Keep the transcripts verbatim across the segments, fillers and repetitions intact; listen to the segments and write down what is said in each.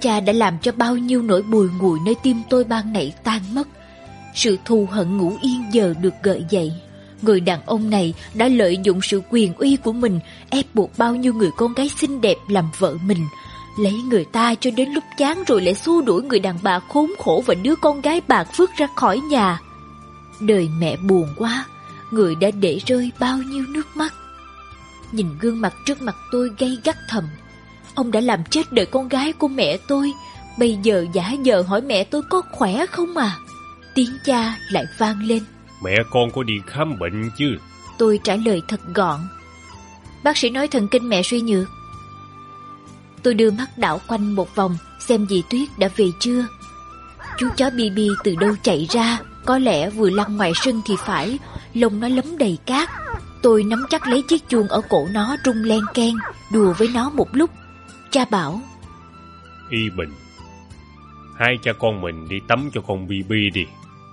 cha đã làm cho bao nhiêu nỗi bùi ngùi nơi tim tôi ban nãy tan mất. Sự thù hận ngủ yên giờ được gợi dậy. Người đàn ông này đã lợi dụng sự quyền uy của mình ép buộc bao nhiêu người con gái xinh đẹp làm vợ mình, lấy người ta cho đến lúc chán rồi lại xua đuổi người đàn bà khốn khổ và đứa con gái bạc phước ra khỏi nhà. Đời mẹ buồn quá, người đã để rơi bao nhiêu nước mắt. Nhìn gương mặt trước mặt tôi gay gắt thầm. Ông đã làm chết đời con gái của mẹ tôi, bây giờ giả vờ hỏi mẹ tôi có khỏe không à? Tiếng cha lại vang lên. Mẹ con có đi khám bệnh chứ? Tôi trả lời thật gọn. Bác sĩ nói thần kinh mẹ suy nhược. Tôi đưa mắt đảo quanh một vòng xem dì Tuyết đã về chưa. Chú chó Bibi từ đâu chạy ra, có lẽ vừa lăn ngoài sân thì phải, lông nó lấm đầy cát. Tôi nắm chắc lấy chiếc chuông ở cổ nó rung len keng, đùa với nó một lúc. Cha bảo: Y Bình, hai cha con mình đi tắm cho con Bibi đi.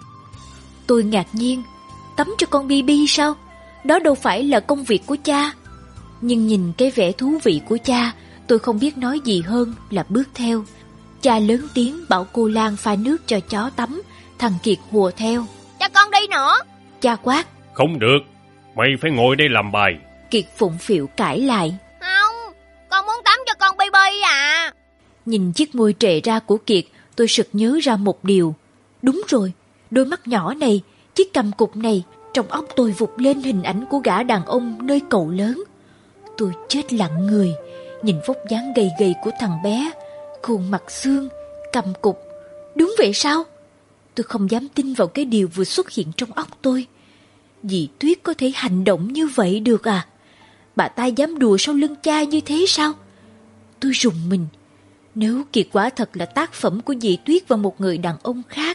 Tôi ngạc nhiên. Tắm cho con Bibi sao? Đó đâu phải là công việc của cha. Nhưng nhìn cái vẻ thú vị của cha, tôi không biết nói gì hơn là bước theo. Cha lớn tiếng bảo cô Lan pha nước cho chó tắm. Thằng Kiệt hùa theo: Cho con đi nữa. Cha quát: Không được, mày phải ngồi đây làm bài. Kiệt phụng phịu cãi lại: Không, con muốn tắm cho con Bibi à. Nhìn chiếc môi trệ ra của Kiệt, tôi sực nhớ ra một điều. Đúng rồi, đôi mắt nhỏ này, chiếc cằm cụt này, trong óc tôi vụt lên hình ảnh của gã đàn ông nơi cầu lớn. Tôi chết lặng người, nhìn vóc dáng gầy gầy của thằng bé, khuôn mặt xương, cằm cụt. Đúng vậy sao? Tôi không dám tin vào cái điều vừa xuất hiện trong óc tôi. Dì Tuyết có thể hành động như vậy được à? Bà ta dám đùa sau lưng cha như thế sao? Tôi rùng mình. Nếu Kiệt quả thật là tác phẩm của dì Tuyết và một người đàn ông khác,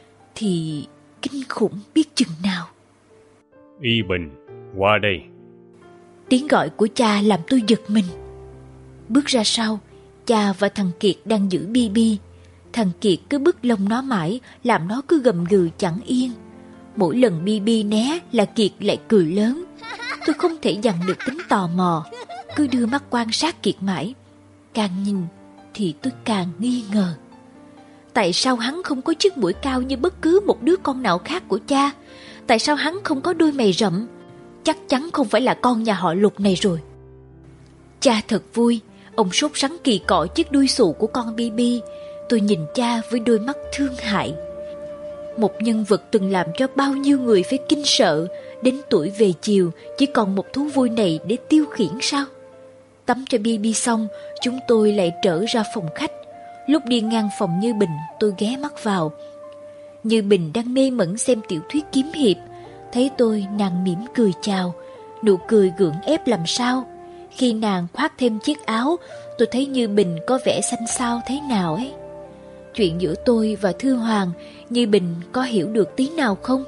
thì kinh khủng biết chừng nào. Y Bình, qua đây. Tiếng gọi của cha làm tôi giật mình. Bước ra sau, cha và thằng Kiệt đang giữ Bibi. Thằng Kiệt cứ bứt lông nó mãi, làm nó cứ gầm gừ chẳng yên. Mỗi lần Bibi né là Kiệt lại cười lớn. Tôi không thể dằn được tính tò mò, cứ đưa mắt quan sát Kiệt mãi. Càng nhìn thì tôi càng nghi ngờ. Tại sao hắn không có chiếc mũi cao như bất cứ một đứa con nào khác của cha? Tại sao hắn không có đôi mày rậm? Chắc chắn không phải là con nhà họ Lục này rồi. Cha thật vui, ông sốt sắng kỳ cọ chiếc đuôi xù của con Bibi. Tôi nhìn cha với đôi mắt thương hại. Một nhân vật từng làm cho bao nhiêu người phải kinh sợ, đến tuổi về chiều chỉ còn một thú vui này để tiêu khiển sao? Tắm cho Bibi xong, chúng tôi lại trở ra phòng khách. Lúc đi ngang phòng Như Bình, tôi ghé mắt vào. Như Bình đang mê mẩn xem tiểu thuyết kiếm hiệp. Thấy tôi, nàng mỉm cười chào, nụ cười gượng ép làm sao. Khi nàng khoác thêm chiếc áo, tôi thấy Như Bình có vẻ xanh xao thế nào ấy. Chuyện giữa tôi và Thư Hoàng, Như Bình có hiểu được tí nào không?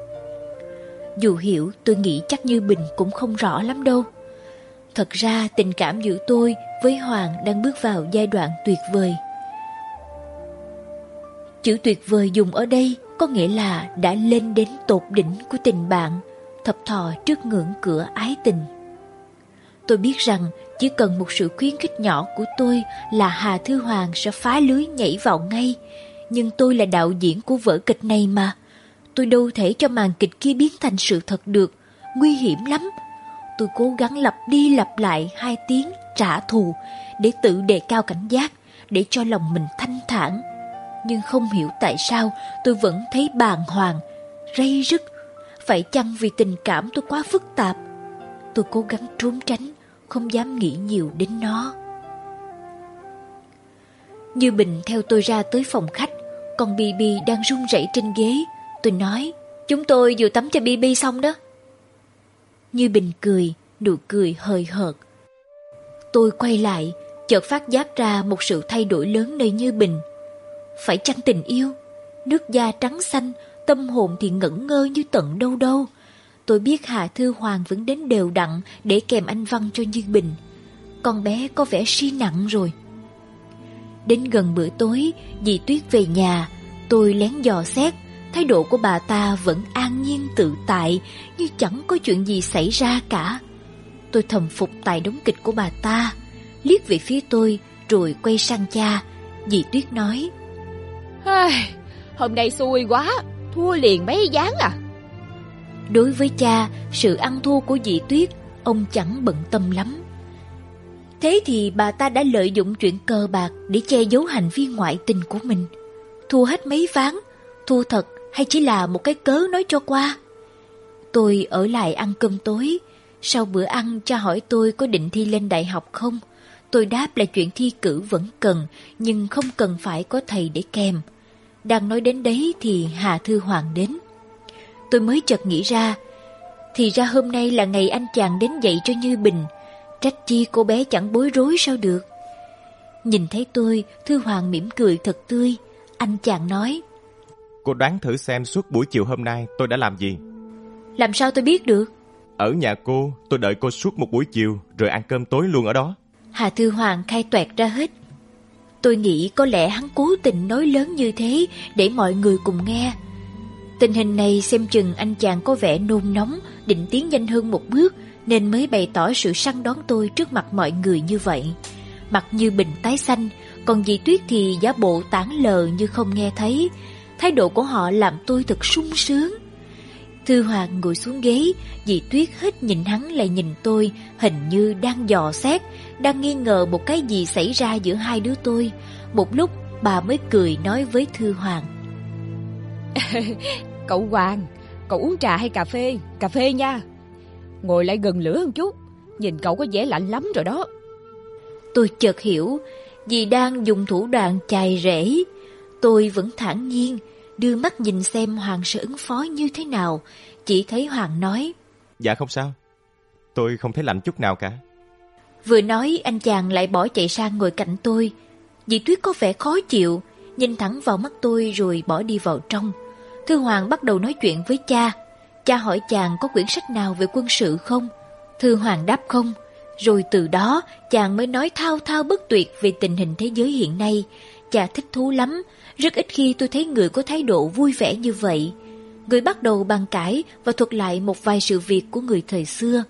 Dù hiểu, tôi nghĩ chắc Như Bình cũng không rõ lắm đâu. Thật ra tình cảm giữa tôi với Hoàng đang bước vào giai đoạn tuyệt vời. Chữ tuyệt vời dùng ở đây có nghĩa là đã lên đến tột đỉnh của tình bạn, thập thò trước ngưỡng cửa ái tình. Tôi biết rằng chỉ cần một sự khuyến khích nhỏ của tôi là Hà Thư Hoàng sẽ phá lưới nhảy vào ngay. Nhưng tôi là đạo diễn của vở kịch này mà. Tôi đâu thể cho màn kịch kia biến thành sự thật được. Nguy hiểm lắm. Tôi cố gắng lặp đi lặp lại hai tiếng trả thù để tự đề cao cảnh giác, để cho lòng mình thanh thản. Nhưng không hiểu tại sao tôi vẫn thấy bàng hoàng, ray rứt. Phải chăng vì tình cảm tôi quá phức tạp? Tôi cố gắng trốn tránh, không dám nghĩ nhiều đến nó. Như Bình theo tôi ra tới phòng khách. Con Bibi đang run rẩy trên ghế. Tôi nói: Chúng tôi vừa tắm cho Bibi xong đó. Như Bình cười, nụ cười hời hợt. Tôi quay lại, chợt phát giác ra một sự thay đổi lớn nơi Như Bình. Phải chăng tình yêu? Nước da trắng xanh, tâm hồn thì ngẩn ngơ như tận đâu đâu. Tôi biết Hà Thư Hoàng vẫn đến đều đặn để kèm anh Văn cho Như Bình. Con bé có vẻ si nặng rồi. Đến gần bữa tối, dì Tuyết về nhà. Tôi lén dò xét, thái độ của bà ta vẫn an nhiên tự tại, như chẳng có chuyện gì xảy ra cả. Tôi thầm phục tài đóng kịch của bà ta, liếc về phía tôi rồi quay sang cha, Dì Tuyết nói: Hôm nay xui quá, thua liền mấy ván à. Đối với cha, sự ăn thua của dì Tuyết ông chẳng bận tâm lắm. Thế thì bà ta đã lợi dụng chuyện cờ bạc để che giấu hành vi ngoại tình của mình. Thua hết mấy ván, thua thật hay chỉ là một cái cớ nói cho qua? Tôi ở lại ăn cơm tối. Sau bữa ăn, cha hỏi tôi có định thi lên đại học không. Tôi đáp là chuyện thi cử vẫn cần, nhưng không cần phải có thầy để kèm. Đang nói đến đấy thì Hà Thư Hoàng đến. Tôi mới chợt nghĩ ra, thì ra hôm nay là ngày anh chàng đến dạy cho Như Bình. Trách chi cô bé chẳng bối rối sao được. Nhìn thấy tôi, Thư Hoàng mỉm cười thật tươi. Anh chàng nói: Cô đoán thử xem suốt buổi chiều hôm nay tôi đã làm gì. Làm sao tôi biết được? Ở nhà cô, tôi đợi cô suốt một buổi chiều, rồi ăn cơm tối luôn ở đó. Hà Thư Hoàng khai toẹt ra hết. Tôi nghĩ có lẽ hắn cố tình nói lớn như thế để mọi người cùng nghe. Tình hình này xem chừng anh chàng có vẻ nôn nóng, định tiến nhanh hơn một bước, nên mới bày tỏ sự săn đón tôi trước mặt mọi người như vậy. Mặt Như Bình tái xanh, còn dì Tuyết thì giả bộ tản lờ như không nghe thấy. Thái độ của họ làm tôi thật sung sướng. Thư Hoàng ngồi xuống ghế, dì Tuyết hết nhìn hắn lại nhìn tôi, hình như đang dò xét, đang nghi ngờ một cái gì xảy ra giữa hai đứa tôi. Một lúc bà mới cười nói với Thư Hoàng: Cậu Hoàng, cậu uống trà hay cà phê? Cà phê nha. Ngồi lại gần lửa một chút, nhìn cậu có vẻ lạnh lắm rồi đó. Tôi chợt hiểu, dì đang dùng thủ đoạn chài rễ. Tôi vẫn thản nhiên, đưa mắt nhìn xem Hoàng sẽ ứng phó như thế nào. Chỉ thấy Hoàng nói: Dạ không sao, tôi không thấy lạnh chút nào cả. Vừa nói anh chàng lại bỏ chạy sang ngồi cạnh tôi. Dì Tuyết có vẻ khó chịu, nhìn thẳng vào mắt tôi rồi bỏ đi vào trong. Thư Hoàng bắt đầu nói chuyện với cha. Cha hỏi chàng có quyển sách nào về quân sự không. Thư Hoàng đáp không. Rồi từ đó chàng mới nói thao thao bất tuyệt về tình hình thế giới hiện nay. Cha thích thú lắm. Rất ít khi tôi thấy người có thái độ vui vẻ như vậy. Người bắt đầu bàn cãi và thuật lại một vài sự việc của người thời xưa.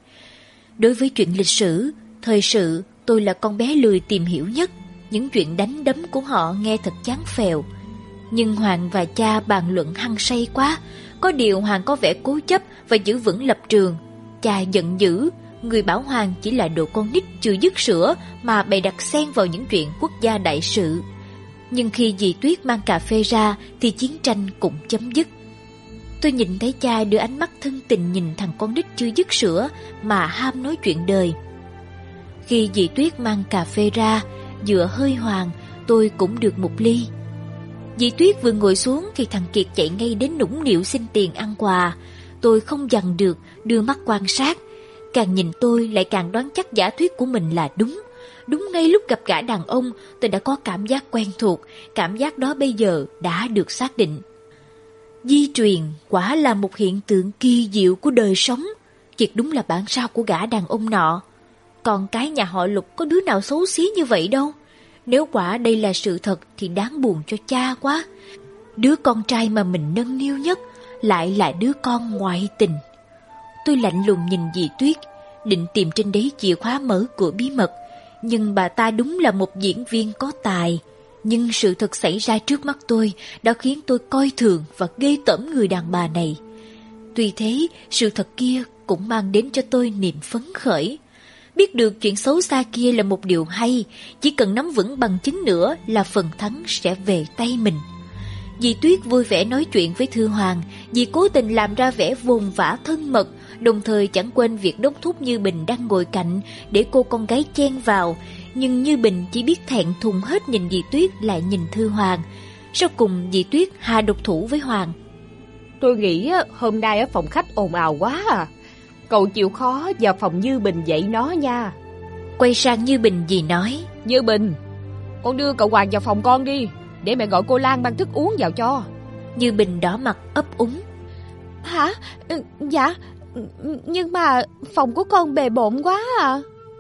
Đối với chuyện lịch sử, thời sự, tôi là con bé lười tìm hiểu nhất. Những chuyện đánh đấm của họ nghe thật chán phèo. Nhưng Hoàng và cha bàn luận hăng say quá. Có điều Hoàng có vẻ cố chấp và giữ vững lập trường. Cha giận dữ. Người bảo Hoàng chỉ là đồ con nít chưa dứt sữa mà bày đặt xen vào những chuyện quốc gia đại sự. Nhưng khi dì Tuyết mang cà phê ra thì chiến tranh cũng chấm dứt. Tôi nhìn thấy cha đưa ánh mắt thân tình nhìn thằng con nít chưa dứt sữa mà ham nói chuyện đời. Khi dì Tuyết mang cà phê ra, dựa hơi Hoàng, tôi cũng được một ly. Dì Tuyết vừa ngồi xuống thì thằng Kiệt chạy ngay đến nũng nịu xin tiền ăn quà. Tôi không dằn được, đưa mắt quan sát. Càng nhìn tôi lại càng đoán chắc giả thuyết của mình là đúng. Đúng ngay lúc gặp gã đàn ông, tôi đã có cảm giác quen thuộc. Cảm giác đó bây giờ đã được xác định. Di truyền quả là một hiện tượng kỳ diệu của đời sống. Kiệt đúng là bản sao của gã đàn ông nọ. Còn cái nhà họ Lục có đứa nào xấu xí như vậy đâu. Nếu quả đây là sự thật thì đáng buồn cho cha quá. Đứa con trai mà mình nâng niu nhất lại là đứa con ngoại tình. Tôi lạnh lùng nhìn dì Tuyết, định tìm trên đấy chìa khóa mở cửa bí mật. Nhưng bà ta đúng là một diễn viên có tài. Nhưng sự thật xảy ra trước mắt tôi đã khiến tôi coi thường và ghê tởm người đàn bà này. Tuy thế, sự thật kia cũng mang đến cho tôi niềm phấn khởi. Biết được chuyện xấu xa kia là một điều hay, chỉ cần nắm vững bằng chứng nữa là phần thắng sẽ về tay mình. Dì Tuyết vui vẻ nói chuyện với Thư Hoàng, dì cố tình làm ra vẻ vồn vã thân mật, đồng thời chẳng quên việc đốc thúc Như Bình đang ngồi cạnh để cô con gái chen vào. Nhưng Như Bình chỉ biết thẹn thùng hết nhìn dì Tuyết lại nhìn Thư Hoàng. Sau cùng dì Tuyết hạ độc thủ với Hoàng. Tôi nghĩ hôm nay ở phòng khách ồn ào quá à. Cậu chịu khó vào phòng Như Bình dạy nó nha. Quay sang Như Bình dì nói: Như Bình, con đưa cậu Hoàng vào phòng con đi, để mẹ gọi cô Lan mang thức uống vào cho. Như Bình đỏ mặt ấp úng. Hả? Dạ, nhưng mà phòng của con bề bộn quá à.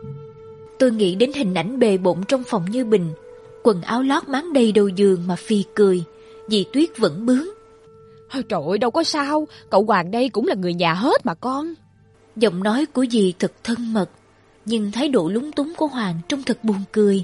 Tôi nghĩ đến hình ảnh bề bộn trong phòng Như Bình, quần áo lót máng đầy đầu giường mà phì cười. Dì Tuyết vẫn bướng: Trời ơi, đâu có sao, cậu Hoàng đây cũng là người nhà hết mà con. Giọng nói của dì thật thân mật, nhưng thái độ lúng túng của Hoàng trông thật buồn cười.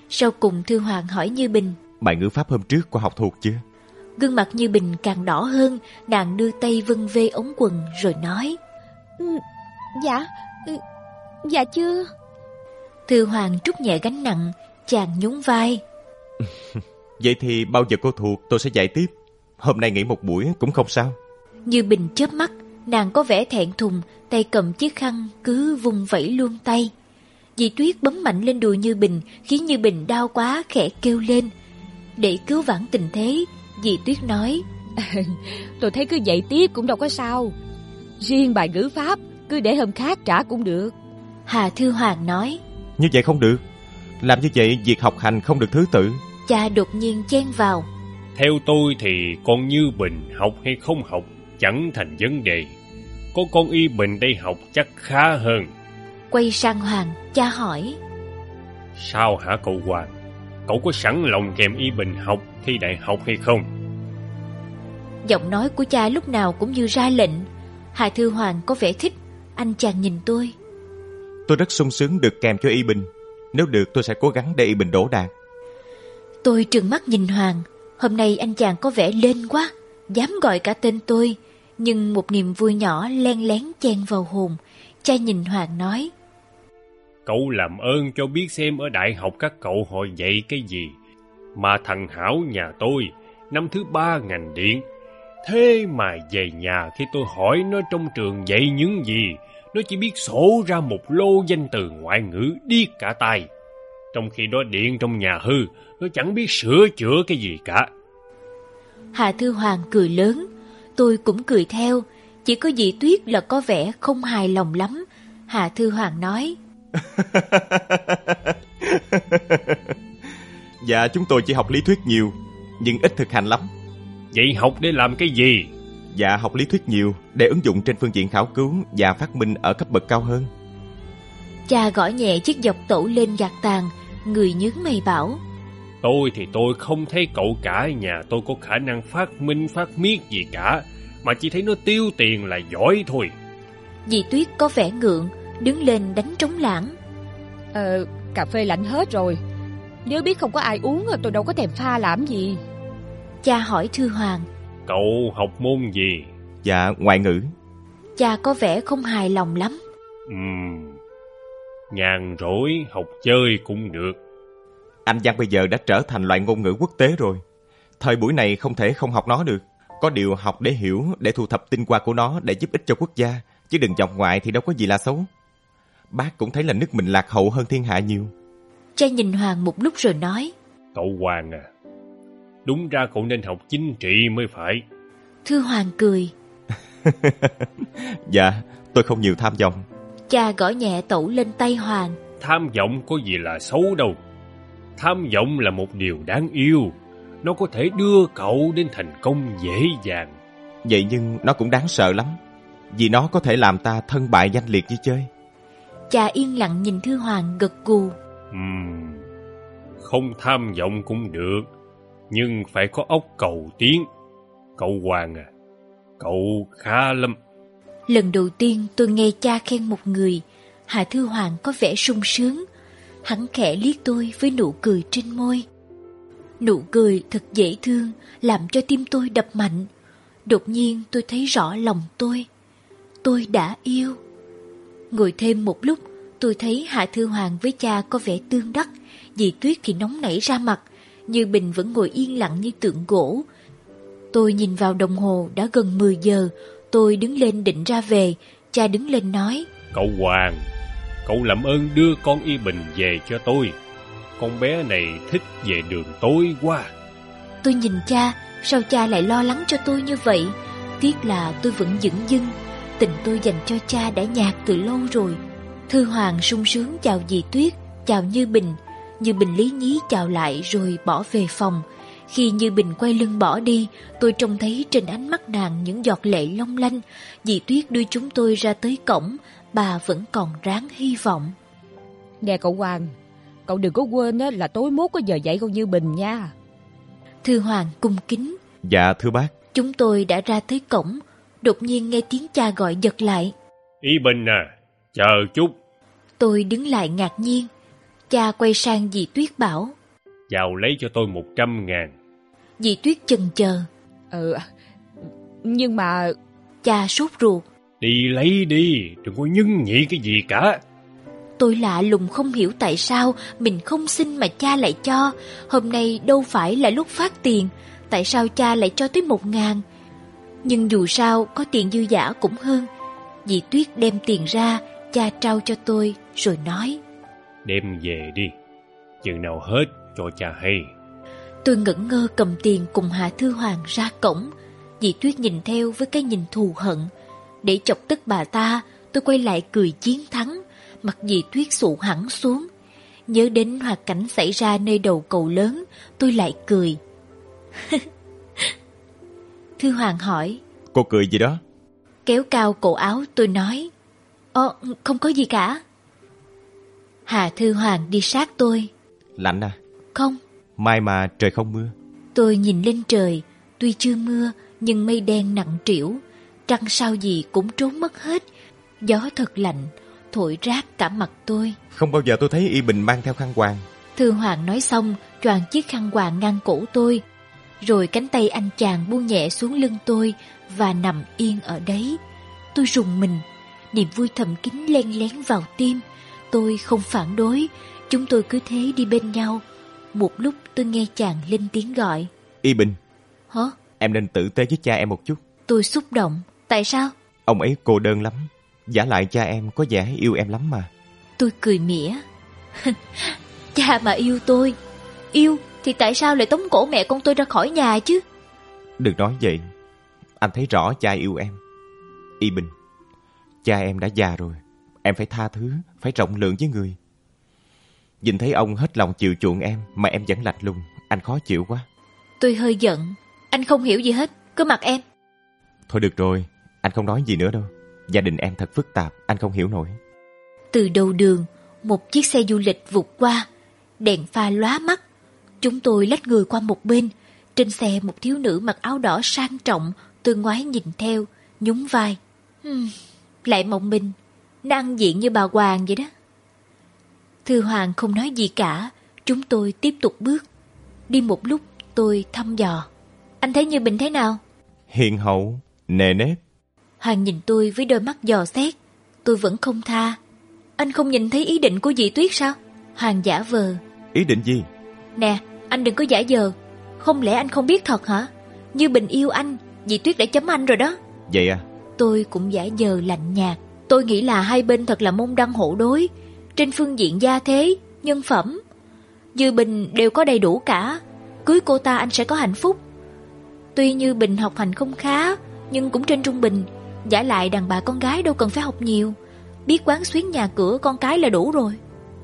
Sau cùng Thư Hoàng hỏi Như Bình: Bài ngữ pháp hôm trước cô học thuộc chưa? Gương mặt Như Bình càng đỏ hơn, nàng đưa tay vân vê ống quần rồi nói: Ừ, dạ, ừ, dạ chưa. Thư Hoàng trút nhẹ gánh nặng, chàng nhún vai. Vậy thì bao giờ cô thuộc tôi sẽ dạy tiếp. Hôm nay nghỉ một buổi cũng không sao. Như Bình chớp mắt, nàng có vẻ thẹn thùng, tay cầm chiếc khăn cứ vung vẩy luôn tay. Dì Tuyết bấm mạnh lên đùi Như Bình, khiến Như Bình đau quá khẽ kêu lên. Để cứu vãn tình thế, dì Tuyết nói: Tôi thấy cứ dạy tiếp cũng đâu có sao. Riêng bài ngữ pháp cứ để hôm khác trả cũng được. Hà Thư Hoàng nói: Như vậy không được. Làm như vậy việc học hành không được thứ tự. Cha đột nhiên chen vào: Theo tôi thì con Như Bình học hay không học chẳng thành vấn đề. Có con Y Bình đây học chắc khá hơn. Quay sang Hoàng, cha hỏi: Sao hả cậu Hoàng? Cậu có sẵn lòng kèm Y Bình học thi đại học hay không? Giọng nói của cha lúc nào cũng như ra lệnh. Hà Thư Hoàng có vẻ thích. Anh chàng nhìn tôi: Tôi rất sung sướng được kèm cho Y Bình. Nếu được tôi sẽ cố gắng để Y Bình đỗ đạt. Tôi trừng mắt nhìn Hoàng. Hôm nay anh chàng có vẻ lên quá, dám gọi cả tên tôi. Nhưng một niềm vui nhỏ len lén chen vào hồn. Cha nhìn Hoàng nói: Cậu làm ơn cho biết xem ở đại học các cậu họ dạy cái gì. Mà thằng Hảo nhà tôi năm thứ ba ngành điện. Thế mà về nhà khi tôi hỏi nó trong trường dạy những gì, nó chỉ biết sổ ra một lô danh từ ngoại ngữ điếc cả tai. Trong khi đó điện trong nhà hư, nó chẳng biết sửa chữa cái gì cả. Hà Thư Hoàng cười lớn. Tôi cũng cười theo. Chỉ có dì Tuyết là có vẻ không hài lòng lắm. Hà Thư Hoàng nói: Dạ chúng tôi chỉ học lý thuyết nhiều, nhưng ít thực hành lắm. Vậy học để làm cái gì? Dạ học lý thuyết nhiều để ứng dụng trên phương diện khảo cứu và phát minh ở cấp bậc cao hơn. Cha gõ nhẹ chiếc dọc tẩu lên gạt tàn, người nhướng mày bảo: Tôi thì tôi không thấy cậu cả nhà tôi có khả năng phát minh phát miết gì cả, mà chỉ thấy nó tiêu tiền là giỏi thôi. Dì Tuyết có vẻ ngượng, đứng lên đánh trống lảng. Ờ, cà phê lạnh hết rồi. Nếu biết không có ai uống tôi đâu có thèm pha làm gì. Cha hỏi Thư Hoàng: Cậu học môn gì? Dạ ngoại ngữ. Cha có vẻ không hài lòng lắm. Ừm, nhàn rỗi học chơi cũng được. Anh văn bây giờ đã trở thành loại ngôn ngữ quốc tế rồi. Thời buổi này không thể không học nó được. Có điều học để hiểu, để thu thập tinh hoa của nó để giúp ích cho quốc gia, chứ đừng vọng ngoại thì đâu có gì là xấu. Bác cũng thấy là nước mình lạc hậu hơn thiên hạ nhiều. Cha nhìn Hoàng một lúc rồi nói: Cậu Hoàng à, đúng ra cậu nên học chính trị mới phải. Thư Hoàng cười: Dạ, tôi không nhiều tham vọng. Cha gõ nhẹ tẩu lên tay Hoàng: Tham vọng có gì là xấu đâu. Tham vọng là một điều đáng yêu. Nó có thể đưa cậu đến thành công dễ dàng. Vậy nhưng nó cũng đáng sợ lắm, vì nó có thể làm ta thân bại danh liệt như chơi. Cha yên lặng nhìn Thư Hoàng gật gù. Ừm, không tham vọng cũng được, nhưng phải có óc cầu tiến. Cậu Hoàng à, cậu khá lắm. Lần đầu tiên tôi nghe cha khen một người. Hà Thư Hoàng có vẻ sung sướng. Hắn khẽ liếc tôi với nụ cười trên môi. Nụ cười thật dễ thương, làm cho tim tôi đập mạnh. Đột nhiên tôi thấy rõ lòng tôi. Tôi đã yêu. Ngồi thêm một lúc, tôi thấy Hạ Thư Hoàng với cha có vẻ tương đắc. Dì Tuyết thì nóng nảy ra mặt. Như Bình vẫn ngồi yên lặng như tượng gỗ. Tôi nhìn vào đồng hồ đã gần mười giờ. Tôi đứng lên định ra về. Cha đứng lên nói: Cậu Hoàng, cậu làm ơn đưa con Y Bình về cho tôi. Con bé này thích về đường tối quá. Tôi nhìn cha, sao cha lại lo lắng cho tôi như vậy? Tiếc là tôi vẫn dửng dưng. Tình tôi dành cho cha đã nhạt từ lâu rồi. Thư Hoàng sung sướng chào dì Tuyết, chào Như Bình. Như Bình lý nhí chào lại rồi bỏ về phòng. Khi Như Bình quay lưng bỏ đi, tôi trông thấy trên ánh mắt nàng những giọt lệ long lanh. Dì Tuyết đưa chúng tôi ra tới cổng. Bà vẫn còn ráng hy vọng. Nè cậu Hoàng, cậu đừng có quên là tối mốt có giờ dạy con Như Bình nha. Thư Hoàng cung kính: Dạ thưa bác. Chúng tôi đã ra tới cổng. Đột nhiên nghe tiếng cha gọi giật lại: Y Bình à, chờ chút. Tôi đứng lại ngạc nhiên. Cha quay sang dì Tuyết bảo: Vào lấy cho tôi một trăm ngàn. Dì Tuyết chần chờ. Ừ, nhưng mà... Cha sốt ruột. Đi lấy đi, đừng có nhưng nhị cái gì cả. Tôi lạ lùng không hiểu tại sao mình không xin mà cha lại cho. Hôm nay đâu phải là lúc phát tiền, tại sao cha lại cho tới một ngàn? Nhưng dù sao có tiền dư dả cũng hơn. Dì Tuyết đem tiền ra, cha trao cho tôi rồi nói: Đem về đi, chừng nào hết cho cha hay. Tôi ngẩn ngơ cầm tiền cùng Hạ Thư Hoàng ra cổng. Dì Tuyết nhìn theo với cái nhìn thù hận. Để chọc tức bà ta, tôi quay lại cười chiến thắng. Mặt dì Tuyết sụ hẳn xuống. Nhớ đến hoạt cảnh xảy ra nơi đầu cầu lớn, tôi lại cười. Thư Hoàng hỏi: Cô cười gì đó? Kéo cao cổ áo tôi nói: Ồ, không có gì cả. Hà Thư Hoàng đi sát tôi. Lạnh à? Không. Mai mà trời không mưa. Tôi nhìn lên trời, tuy chưa mưa nhưng mây đen nặng trĩu, trăng sao gì cũng trốn mất hết. Gió thật lạnh, thổi rát cả mặt tôi. Không bao giờ tôi thấy Y Bình mang theo khăn quàng. Thư Hoàng nói xong, choàng chiếc khăn quàng ngang cổ tôi, rồi cánh tay anh chàng buông nhẹ xuống lưng tôi và nằm yên ở đấy. Tôi rùng mình, niềm vui thầm kín len lén vào tim. Tôi không phản đối, chúng tôi cứ thế đi bên nhau. Một lúc tôi nghe chàng lên tiếng gọi: Y Bình. Hả? Em nên tử tế với cha em một chút. Tôi xúc động. Tại sao? Ông ấy cô đơn lắm. Giả lại cha em có vẻ yêu em lắm mà. Tôi cười mỉa. Cha mà yêu tôi, yêu thì tại sao lại tống cổ mẹ con tôi ra khỏi nhà chứ? Đừng nói vậy. Anh thấy rõ cha yêu em. Y Bình, cha em đã già rồi. Em phải tha thứ, phải rộng lượng với người. Nhìn thấy ông hết lòng chiều chuộng em mà em vẫn lạnh lùng, anh khó chịu quá. Tôi hơi giận. Anh không hiểu gì hết, cứ mặc em. Thôi được rồi, anh không nói gì nữa đâu. Gia đình em thật phức tạp, anh không hiểu nổi. Từ đầu đường, một chiếc xe du lịch vụt qua, đèn pha lóa mắt. Chúng tôi lách người qua một bên. Trên xe một thiếu nữ mặc áo đỏ sang trọng. Tôi ngoái nhìn theo, nhún vai. Hmm, lại mộng mình, nó ăn diện như bà Hoàng vậy đó. Thư Hoàng không nói gì cả. Chúng tôi tiếp tục bước. Đi một lúc tôi thăm dò: Anh thấy Như Bình thế nào? Hiền hậu, nề nếp. Hoàng nhìn tôi với đôi mắt dò xét. Tôi vẫn không tha. Anh không nhìn thấy ý định của dì Tuyết sao? Hoàng giả vờ. Ý định gì? Nè, anh đừng có giả vờ. Không lẽ anh không biết thật hả? Như Bình yêu anh, dì Tuyết đã chấm anh rồi đó. Vậy à? Tôi cũng giả vờ lạnh nhạt. Tôi nghĩ là hai bên thật là môn đăng hộ đối. Trên phương diện gia thế, nhân phẩm, Như Bình đều có đầy đủ cả. Cưới cô ta anh sẽ có hạnh phúc. Tuy Như Bình học hành không khá, nhưng cũng trên trung bình. Giả lại đàn bà con gái đâu cần phải học nhiều, biết quán xuyến nhà cửa con cái là đủ rồi.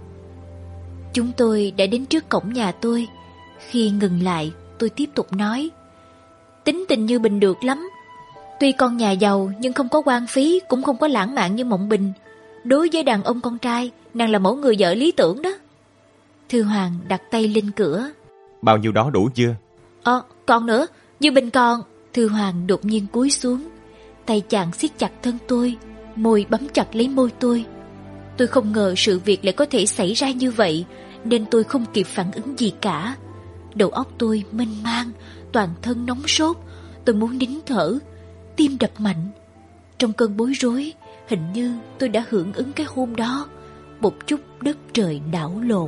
Chúng tôi đã đến trước cổng nhà tôi. Khi ngừng lại, tôi tiếp tục nói: Tính tình Như Bình được lắm. Tuy con nhà giàu nhưng không có quan phí, cũng không có lãng mạn như Mộng Bình. Đối với đàn ông con trai, nàng là mẫu người vợ lý tưởng đó. Thư Hoàng đặt tay lên cửa. Bao nhiêu đó đủ chưa? Ờ, còn nữa, Như Bình còn. Thư Hoàng đột nhiên cúi xuống. Tay chàng siết chặt thân tôi, môi bấm chặt lấy môi tôi. Tôi không ngờ sự việc lại có thể xảy ra như vậy, nên tôi không kịp phản ứng gì cả. Đầu óc tôi mênh mang, toàn thân nóng sốt. Tôi muốn nín thở, tim đập mạnh. Trong cơn bối rối, hình như tôi đã hưởng ứng cái hôn đó. Một chút đất trời đảo lộn.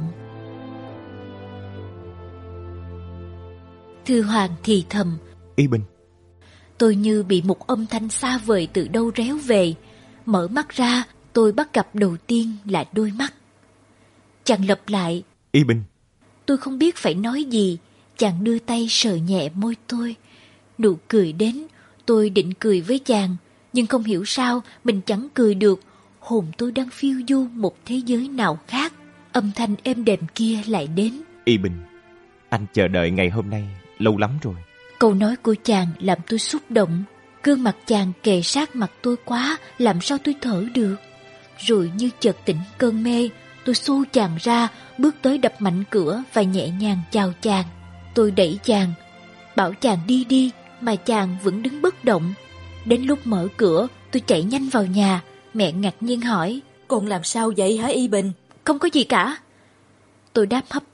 Thư Hoàng thì thầm: Y Bình. Tôi như bị một âm thanh xa vời từ đâu réo về. Mở mắt ra, tôi bắt gặp đầu tiên là đôi mắt. Chàng lặp lại: Y Bình. Tôi không biết phải nói gì. Chàng đưa tay sờ nhẹ môi tôi. Nụ cười đến, tôi định cười với chàng, nhưng không hiểu sao mình chẳng cười được. Hồn tôi đang phiêu du một thế giới nào khác. Âm thanh êm đềm kia lại đến: Y Bình, anh chờ đợi ngày hôm nay lâu lắm rồi. Câu nói của chàng làm tôi xúc động. Gương mặt chàng kề sát mặt tôi quá, làm sao tôi thở được. Rồi như chợt tỉnh cơn mê, tôi xô chàng ra, bước tới đập mạnh cửa và nhẹ nhàng chào chàng. Tôi đẩy chàng, bảo chàng đi đi, mà chàng vẫn đứng bất động. Đến lúc mở cửa, tôi chạy nhanh vào nhà. Mẹ ngạc nhiên hỏi: Con làm sao vậy hả Y Bình? Không có gì cả. Tôi đáp hấp tấp,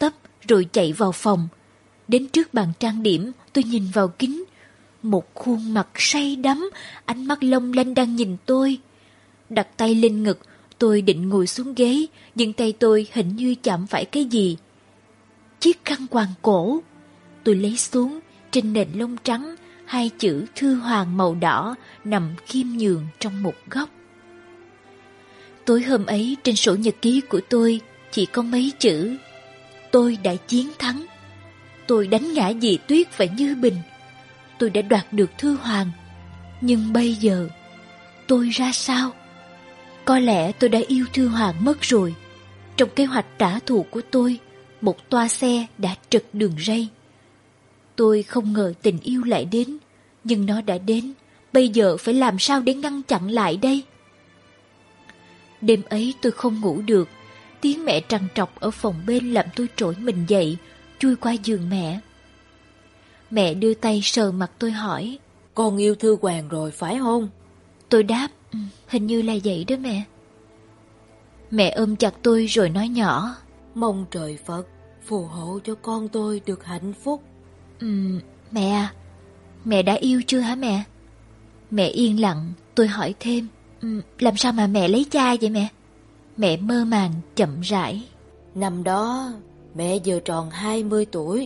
rồi chạy vào phòng. Đến trước bàn trang điểm, tôi nhìn vào kính. Một khuôn mặt say đắm, ánh mắt long lanh đang nhìn tôi. Đặt tay lên ngực, tôi định ngồi xuống ghế, nhưng tay tôi hình như chạm phải cái gì. Chiếc khăn quàng cổ. Tôi lấy xuống, trên nền lông trắng, hai chữ Thư Hoàng màu đỏ nằm khiêm nhường trong một góc. Tối hôm ấy trên sổ nhật ký của tôi chỉ có mấy chữ: tôi đã chiến thắng. Tôi đánh ngã Dì Tuyết và Như Bình. Tôi đã đoạt được Thư Hoàng. Nhưng bây giờ tôi ra sao? Có lẽ tôi đã yêu Thư Hoàng mất rồi. Trong kế hoạch trả thù của tôi, một toa xe đã trật đường ray. Tôi không ngờ tình yêu lại đến, nhưng nó đã đến. Bây giờ phải làm sao để ngăn chặn lại đây? Đêm ấy tôi không ngủ được. Tiếng mẹ trằn trọc ở phòng bên làm tôi trỗi mình dậy, chui qua giường mẹ. Mẹ đưa tay sờ mặt tôi hỏi: con yêu Thư Hoàng rồi phải không? Tôi đáp: ừ, hình như là vậy đó mẹ. Mẹ ôm chặt tôi rồi nói nhỏ: mong trời Phật phù hộ cho con tôi được hạnh phúc. Ừ, mẹ à, mẹ đã yêu chưa hả mẹ? Mẹ yên lặng. Tôi hỏi thêm: ừ, làm sao mà mẹ lấy cha vậy mẹ? Mẹ mơ màng chậm rãi: năm đó mẹ vừa tròn hai mươi tuổi.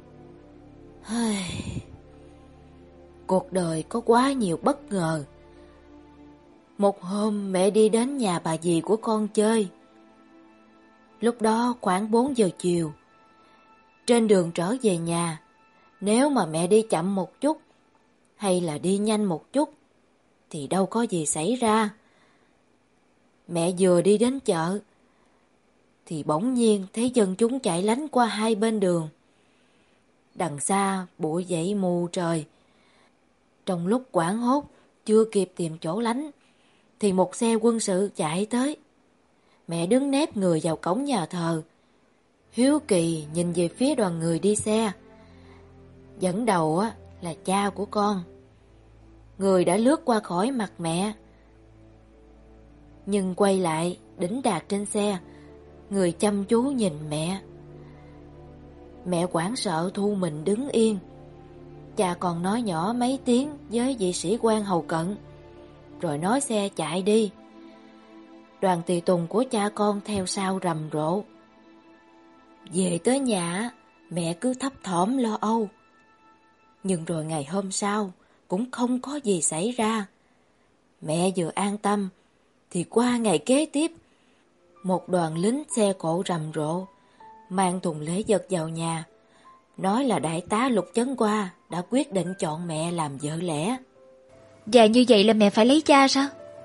Cuộc đời có quá nhiều bất ngờ. Một hôm mẹ đi đến nhà bà dì của con chơi. Lúc đó khoảng bốn giờ chiều. Trên đường trở về nhà, nếu mà mẹ đi chậm một chút hay là đi nhanh một chút thì đâu có gì xảy ra. Mẹ vừa đi đến chợ thì bỗng nhiên thấy dân chúng chạy lánh qua hai bên đường. Đằng xa bụi dậy mù trời. Trong lúc hoảng hốt chưa kịp tìm chỗ lánh thì một xe quân sự chạy tới. Mẹ đứng nép người vào cổng nhà thờ, hiếu kỳ nhìn về phía đoàn người đi xe. Dẫn đầu á là cha của con. Người đã lướt qua khỏi mặt mẹ, nhưng quay lại đĩnh đạc trên xe, người chăm chú nhìn mẹ. Mẹ hoảng sợ thu mình đứng yên. Cha còn nói nhỏ mấy tiếng với vị sĩ quan hầu cận, rồi nói xe chạy đi. Đoàn tùy tùng của cha con theo sau rầm rộ. Về tới nhà, mẹ cứ thấp thỏm lo âu. Nhưng rồi ngày hôm sau cũng không có gì xảy ra. Mẹ vừa an tâm thì qua ngày kế tiếp, một đoàn lính xe cộ rầm rộ mang thùng lễ vật vào nhà, nói là đại tá Lục Chấn Qua đã quyết định chọn mẹ làm vợ lẽ. Và như vậy là mẹ phải lấy cha sao?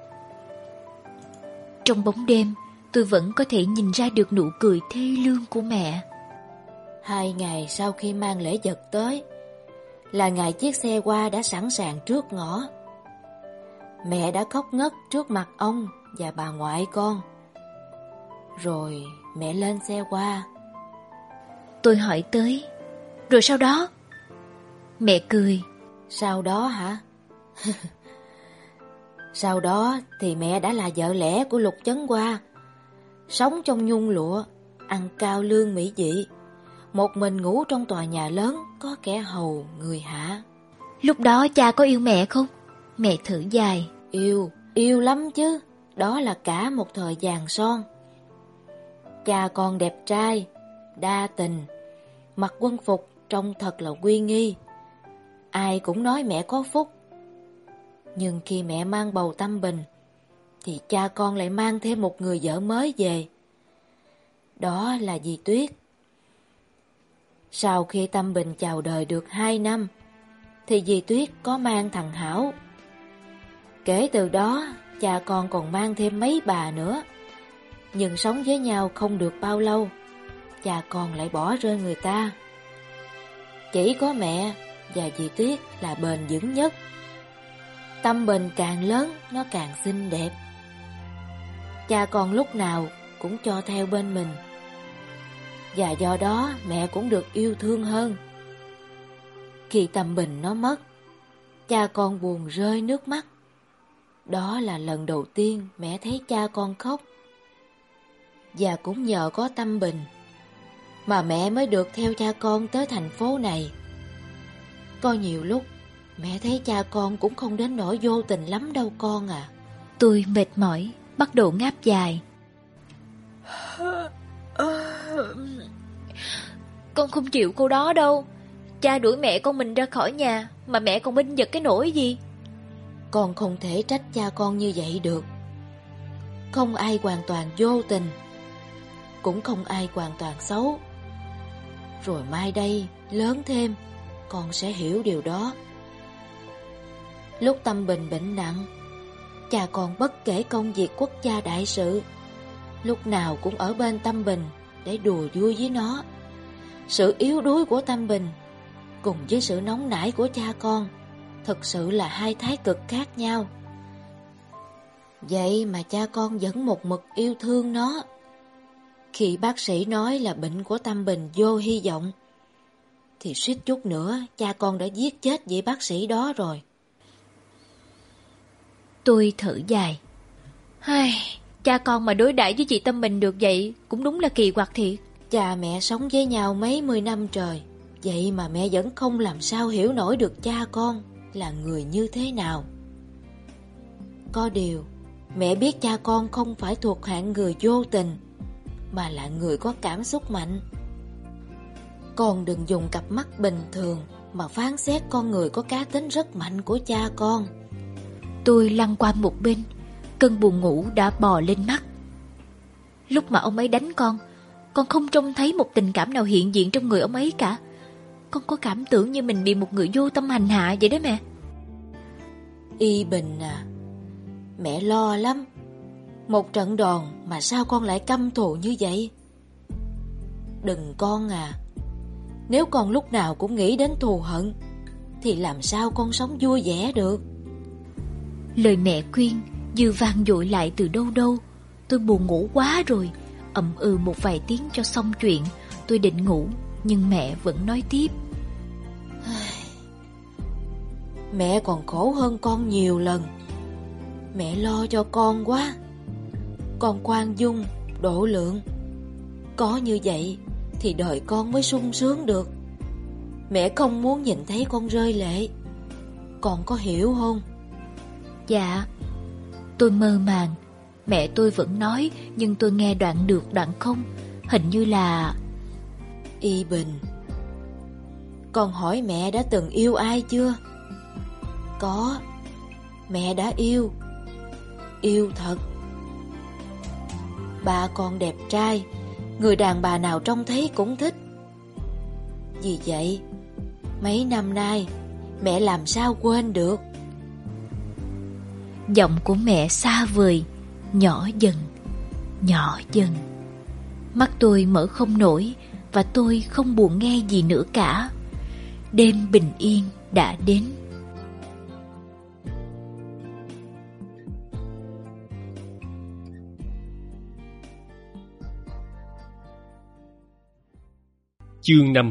Trong bóng đêm, tôi vẫn có thể nhìn ra được nụ cười thê lương của mẹ. Hai ngày sau khi mang lễ vật tới, là ngày chiếc xe qua đã sẵn sàng trước ngõ. Mẹ đã khóc ngất trước mặt ông và bà ngoại con. Rồi mẹ lên xe qua. Tôi hỏi tới: rồi sau đó? Mẹ cười: sau đó hả? Sau đó thì mẹ đã là vợ lẽ của Lục Chấn Qua, sống trong nhung lụa, ăn cao lương mỹ vị, một mình ngủ trong tòa nhà lớn có kẻ hầu người hạ. Lúc đó cha có yêu mẹ không? Mẹ thở dài: Yêu, yêu lắm chứ. Đó là cả một thời vàng son. Cha con đẹp trai, đa tình, mặc quân phục trông thật là uy nghi. Ai cũng nói mẹ có phúc. Nhưng khi mẹ mang bầu Tâm Bình thì cha con lại mang thêm một người vợ mới về. Đó là dì Tuyết. Sau khi Tâm Bình chào đời được hai năm thì dì Tuyết có mang thằng Hảo. Kể từ đó cha con còn mang thêm mấy bà nữa. Nhưng sống với nhau không được bao lâu, cha con lại bỏ rơi người ta. Chỉ có mẹ và dì Tuyết là bền vững nhất. Tâm Bình càng lớn nó càng xinh đẹp. Cha con lúc nào cũng cho theo bên mình, và do đó mẹ cũng được yêu thương hơn. Khi Tâm Bình nó mất, cha con buồn rơi nước mắt. Đó là lần đầu tiên mẹ thấy cha con khóc. Và cũng nhờ có Tâm Bình, mà mẹ mới được theo cha con tới thành phố này. Có nhiều lúc mẹ thấy cha con cũng không đến nỗi vô tình lắm đâu con à. Tôi mệt mỏi, bắt đầu ngáp dài. Con không chịu câu đó đâu. Cha đuổi mẹ con mình ra khỏi nhà mà mẹ còn binh vực cái nỗi gì. Con không thể trách cha con như vậy được. Không ai hoàn toàn vô tình, cũng không ai hoàn toàn xấu. Rồi mai đây lớn thêm, con sẽ hiểu điều đó. Lúc Tâm Bình bệnh nặng, cha con bất kể công việc quốc gia đại sự, lúc nào cũng ở bên Tâm Bình để đùa vui với nó. Sự yếu đuối của Tâm Bình cùng với sự nóng nảy của cha con thực sự là hai thái cực khác nhau. Vậy mà cha con vẫn một mực yêu thương nó. Khi bác sĩ nói là bệnh của Tâm Bình vô hy vọng, thì suýt chút nữa cha con đã giết chết vị bác sĩ đó rồi. Tôi thở dài. Ai, cha con mà đối đãi với chị Tâm Bình được vậy cũng đúng là kỳ quặc thiệt. Cha mẹ sống với nhau mấy mươi năm trời, vậy mà mẹ vẫn không làm sao hiểu nổi được cha con là người như thế nào. Có điều, mẹ biết cha con không phải thuộc hạng người vô tình, mà là người có cảm xúc mạnh. Con đừng dùng cặp mắt bình thường mà phán xét con người có cá tính rất mạnh của cha con. Tôi lăn qua một bên, cơn buồn ngủ đã bò lên mắt. Lúc mà ông ấy đánh con, con không trông thấy một tình cảm nào hiện diện trong người ông ấy cả. Con có cảm tưởng như mình bị một người vô tâm hành hạ vậy đó mẹ. Y Bình à, mẹ lo lắm. Một trận đòn mà sao con lại căm thù như vậy? Đừng con à, nếu con lúc nào cũng nghĩ đến thù hận thì làm sao con sống vui vẻ được? Lời mẹ khuyên như vang dội lại từ đâu đâu. Tôi buồn ngủ quá rồi, ậm ừ một vài tiếng cho xong chuyện. Tôi định ngủ nhưng mẹ vẫn nói tiếp. Mẹ còn khổ hơn con nhiều lần. Mẹ lo cho con quá. Con khoan dung, độ lượng. Có như vậy thì đời con mới sung sướng được. Mẹ không muốn nhìn thấy con rơi lệ. Con có hiểu không? Dạ. Tôi mơ màng. Mẹ tôi vẫn nói, nhưng tôi nghe đoạn được đoạn không. Hình như là... Y Bình, con hỏi mẹ đã từng yêu ai chưa? Có. Mẹ đã yêu. Yêu thật. Ba con đẹp trai, người đàn bà nào trông thấy cũng thích. Vì vậy, mấy năm nay mẹ làm sao quên được. Giọng của mẹ xa vời, nhỏ dần, nhỏ dần. Mắt tôi mở không nổi và tôi không buồn nghe gì nữa cả. Đêm bình yên đã đến. Chương năm.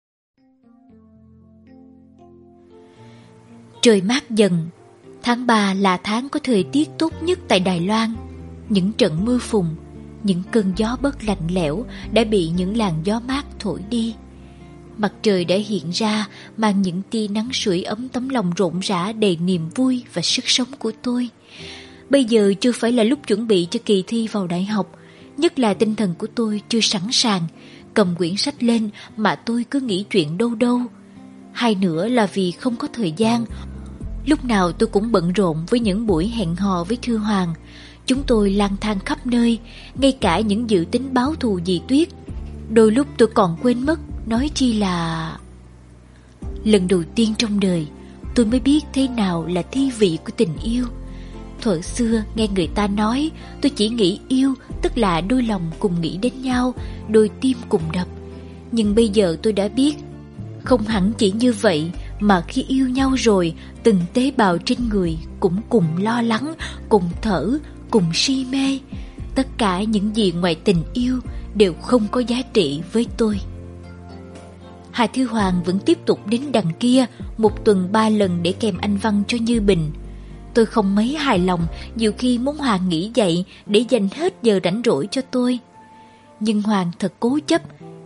Trời mát dần. Tháng ba là tháng có thời tiết tốt nhất tại Đài Loan. Những trận mưa phùn, những cơn gió bớt lạnh lẽo đã bị những làn gió mát thổi đi. Mặt trời đã hiện ra, mang những tia nắng sưởi ấm tấm lòng rộn rã đầy niềm vui và sức sống của tôi. Bây giờ chưa phải là lúc chuẩn bị cho kỳ thi vào đại học, nhất là tinh thần của tôi chưa sẵn sàng. Cầm quyển sách lên mà tôi cứ nghĩ chuyện đâu đâu. Hai nữa là vì không có thời gian. Lúc nào tôi cũng bận rộn với những buổi hẹn hò với Thư Hoàng. Chúng tôi lang thang khắp nơi, ngay cả những dự tính báo thù dì Tuyết. Đôi lúc tôi còn quên mất, nói chi là... Lần đầu tiên trong đời, tôi mới biết thế nào là thi vị của tình yêu. Thuở xưa nghe người ta nói, tôi chỉ nghĩ yêu tức là đôi lòng cùng nghĩ đến nhau, đôi tim cùng đập. Nhưng bây giờ tôi đã biết, không hẳn chỉ như vậy, mà khi yêu nhau rồi, từng tế bào trên người cũng cùng lo lắng, cùng thở, cùng si mê. Tất cả những gì ngoài tình yêu đều không có giá trị với tôi. Hà Thư Hoàng vẫn tiếp tục đến đằng kia, một tuần ba lần để kèm anh văn cho Như Bình. Tôi không mấy hài lòng, nhiều khi muốn Hoàng nghỉ dậy để dành hết giờ rảnh rỗi cho tôi. Nhưng Hoàng thật cố chấp,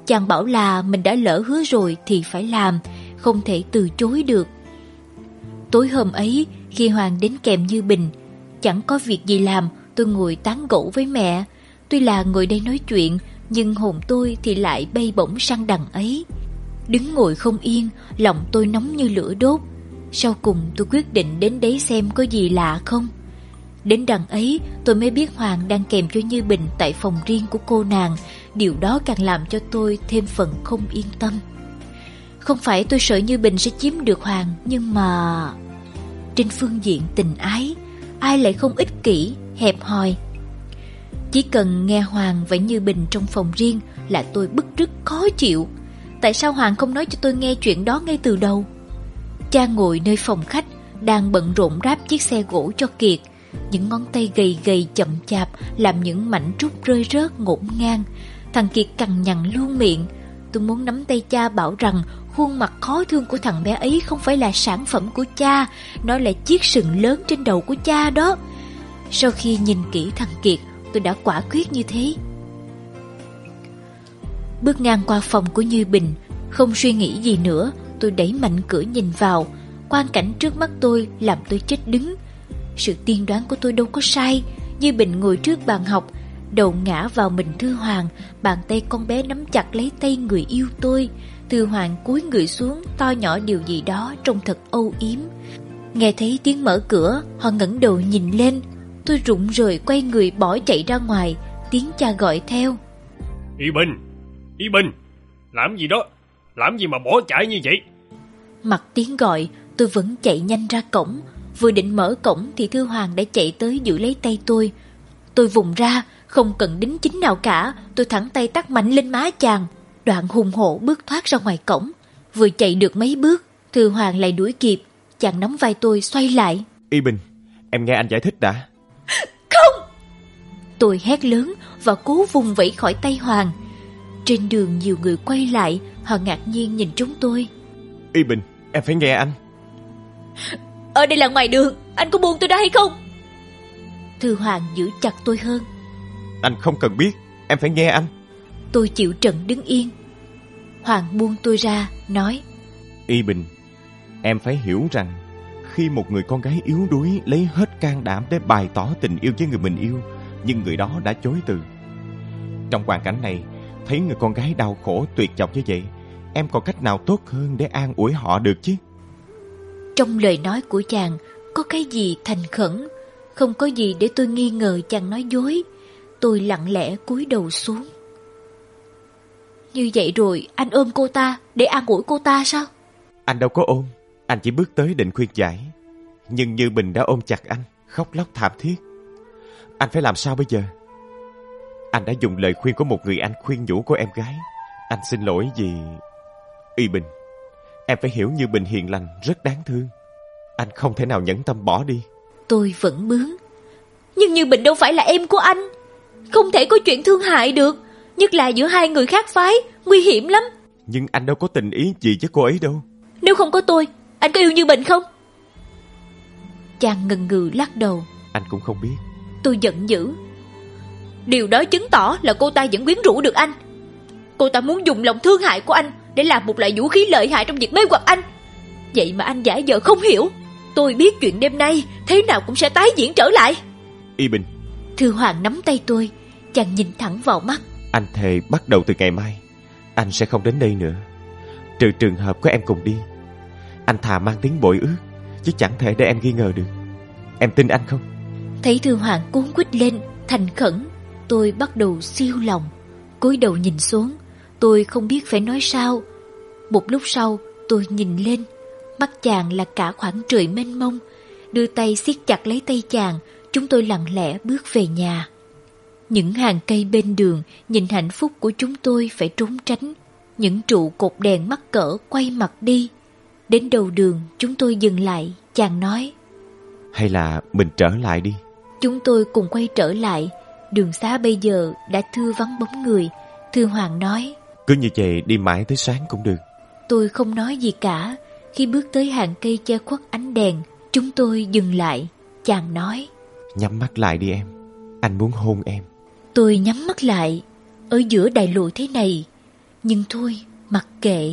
chàng bảo là mình đã lỡ hứa rồi thì phải làm, không thể từ chối được. Tối hôm ấy, khi Hoàng đến kèm Như Bình, chẳng có việc gì làm, tôi ngồi tán gẫu với mẹ. Tuy là ngồi đây nói chuyện, nhưng hồn tôi thì lại bay bổng sang đằng ấy. Đứng ngồi không yên, lòng tôi nóng như lửa đốt. Sau cùng tôi quyết định đến đấy xem có gì lạ không. Đến đằng ấy, tôi mới biết Hoàng đang kèm cho Như Bình tại phòng riêng của cô nàng. Điều đó càng làm cho tôi thêm phần không yên tâm. Không phải tôi sợ Như Bình sẽ chiếm được Hoàng, nhưng mà... trên phương diện tình ái, ai lại không ích kỷ, hẹp hòi. Chỉ cần nghe Hoàng và Như Bình trong phòng riêng là tôi bứt rứt khó chịu. Tại sao Hoàng không nói cho tôi nghe chuyện đó ngay từ đầu? Cha ngồi nơi phòng khách, đang bận rộn ráp chiếc xe gỗ cho Kiệt. Những ngón tay gầy gầy chậm chạp làm những mảnh trúc rơi rớt ngổn ngang. Thằng Kiệt cằn nhằn luôn miệng. Tôi muốn nắm tay cha bảo rằng khuôn mặt khó thương của thằng bé ấy không phải là sản phẩm của cha, nó là chiếc sừng lớn trên đầu của cha đó. Sau khi nhìn kỹ thằng Kiệt, tôi đã quả quyết như thế. Bước ngang qua phòng của Như Bình, không suy nghĩ gì nữa, tôi đẩy mạnh cửa nhìn vào. Quang cảnh trước mắt tôi làm tôi chết đứng. Sự tiên đoán của tôi đâu có sai. Như Bình ngồi trước bàn học, đầu ngã vào mình Thư Hoàng, bàn tay con bé nắm chặt lấy tay người yêu tôi. Thư Hoàng cúi người xuống, to nhỏ điều gì đó trông thật âu yếm. Nghe thấy tiếng mở cửa, họ ngẩng đầu nhìn lên. Tôi rụng rời quay người bỏ chạy ra ngoài. Tiếng cha gọi theo: Y Bình, Y Bình, làm gì đó, làm gì mà bỏ chạy như vậy? Mặc tiếng gọi, tôi vẫn chạy nhanh ra cổng. Vừa định mở cổng thì Thư Hoàng đã chạy tới giữ lấy tay tôi. Tôi vùng ra, không cần đính chính nào cả. Tôi thẳng tay tát mạnh lên má chàng, đoạn hùng hổ bước thoát ra ngoài cổng. Vừa chạy được mấy bước, Thư Hoàng lại đuổi kịp. Chàng nắm vai tôi xoay lại: Y Bình, em nghe anh giải thích đã. Không! Tôi hét lớn và cố vùng vẫy khỏi tay Hoàng. Trên đường nhiều người quay lại, họ ngạc nhiên nhìn chúng tôi. Y Bình, em phải nghe anh. Ở đây là ngoài đường, anh có buông tôi ra hay không? Thư Hoàng giữ chặt tôi hơn. Anh không cần biết, em phải nghe anh. Tôi chịu trận đứng yên. Hoàng buông tôi ra, nói: Y Bình, em phải hiểu rằng khi một người con gái yếu đuối lấy hết can đảm để bày tỏ tình yêu với người mình yêu, nhưng người đó đã chối từ. Trong hoàn cảnh này, thấy người con gái đau khổ tuyệt vọng như vậy, em còn cách nào tốt hơn để an ủi họ được chứ? Trong lời nói của chàng có cái gì thành khẩn, không có gì để tôi nghi ngờ chàng nói dối. Tôi lặng lẽ cúi đầu xuống. Như vậy rồi anh ôm cô ta để an ủi cô ta sao? Anh đâu có ôm, anh chỉ bước tới định khuyên giải. Nhưng Như Bình đã ôm chặt anh, khóc lóc thảm thiết. Anh phải làm sao bây giờ? Anh đã dùng lời khuyên của một người anh khuyên nhủ của em gái. Anh xin lỗi vì... Y Bình, em phải hiểu Như Bình hiền lành, rất đáng thương. Anh không thể nào nhẫn tâm bỏ đi. Tôi vẫn bướng. Nhưng Như Bình đâu phải là em của anh, không thể có chuyện thương hại được. Nhất là giữa hai người khác phái, nguy hiểm lắm. Nhưng anh đâu có tình ý gì với cô ấy đâu. Nếu không có tôi, anh có yêu Như Bình không? Chàng ngần ngừ lắc đầu. Anh cũng không biết. Tôi giận dữ. Điều đó chứng tỏ là cô ta vẫn quyến rũ được anh. Cô ta muốn dùng lòng thương hại của anh để làm một loại vũ khí lợi hại trong việc mê hoặc anh. Vậy mà anh giả vờ không hiểu. Tôi biết chuyện đêm nay thế nào cũng sẽ tái diễn trở lại. Y Bình. Thư Hoàng nắm tay tôi. Chàng nhìn thẳng vào mắt. Anh thề bắt đầu từ ngày mai anh sẽ không đến đây nữa, trừ trường hợp có em cùng đi. Anh thà mang tiếng bội ước, chứ chẳng thể để em nghi ngờ được. Em tin anh không? Thấy Thư Hoàng cuống quýt lên, thành khẩn, tôi bắt đầu siêu lòng. Cúi đầu nhìn xuống, tôi không biết phải nói sao. Một lúc sau, tôi nhìn lên. Mắt chàng là cả khoảng trời mênh mông. Đưa tay siết chặt lấy tay chàng. Chúng tôi lặng lẽ bước về nhà. Những hàng cây bên đường nhìn hạnh phúc của chúng tôi phải trốn tránh. Những trụ cột đèn mắc cỡ quay mặt đi. Đến đầu đường chúng tôi dừng lại. Chàng nói: hay là mình trở lại đi. Chúng tôi cùng quay trở lại. Đường xá bây giờ đã thưa vắng bóng người. Thư Hoàng nói: cứ như vậy đi mãi tới sáng cũng được. Tôi không nói gì cả. Khi bước tới hàng cây che khuất ánh đèn, chúng tôi dừng lại. Chàng nói: nhắm mắt lại đi em, anh muốn hôn em. Tôi nhắm mắt lại. Ở giữa đại lộ thế này, Nhưng thôi, mặc kệ.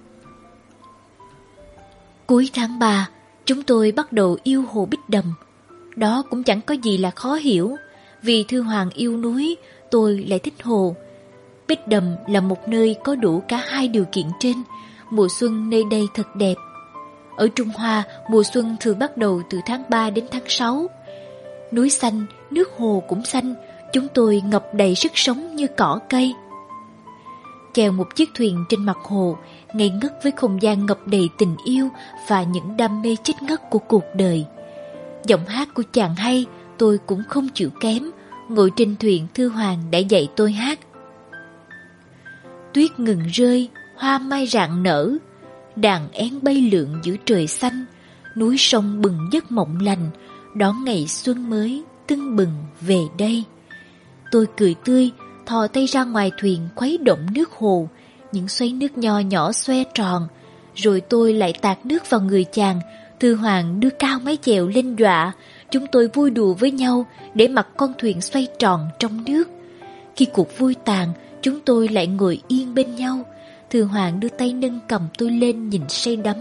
Cuối tháng ba, chúng tôi bắt đầu yêu Hồ Bích Đầm. Đó cũng chẳng có gì là khó hiểu. Vì Thư Hoàng yêu núi, tôi lại thích hồ. Bích Đầm là một nơi có đủ cả hai điều kiện trên. Mùa xuân nơi đây thật đẹp. Ở Trung Hoa, mùa xuân thường bắt đầu từ tháng ba đến tháng sáu. Núi xanh, nước hồ cũng xanh, chúng tôi ngập đầy sức sống như cỏ cây. Chèo một chiếc thuyền trên mặt hồ, ngây ngất với không gian ngập đầy tình yêu và những đam mê chết ngất của cuộc đời. Giọng hát của chàng hay, tôi cũng không chịu kém. Ngồi trên thuyền, Thư Hoàng đã dạy tôi hát. Tuyết ngừng rơi, hoa mai rạng nở, đàn én bay lượn giữa trời xanh, núi sông bừng giấc mộng lành, đón ngày xuân mới tưng bừng về đây. Tôi cười tươi, thò tay ra ngoài thuyền khuấy động nước hồ, những xoáy nước nho nhỏ xoe tròn, rồi tôi lại tạt nước vào người chàng. Thư Hoàng đưa cao mái chèo lên dọa, chúng tôi vui đùa với nhau để mặc con thuyền xoay tròn trong nước. Khi cuộc vui tàn, chúng tôi lại ngồi yên bên nhau. Thư Hoàng đưa tay nâng cầm tôi lên nhìn say đắm.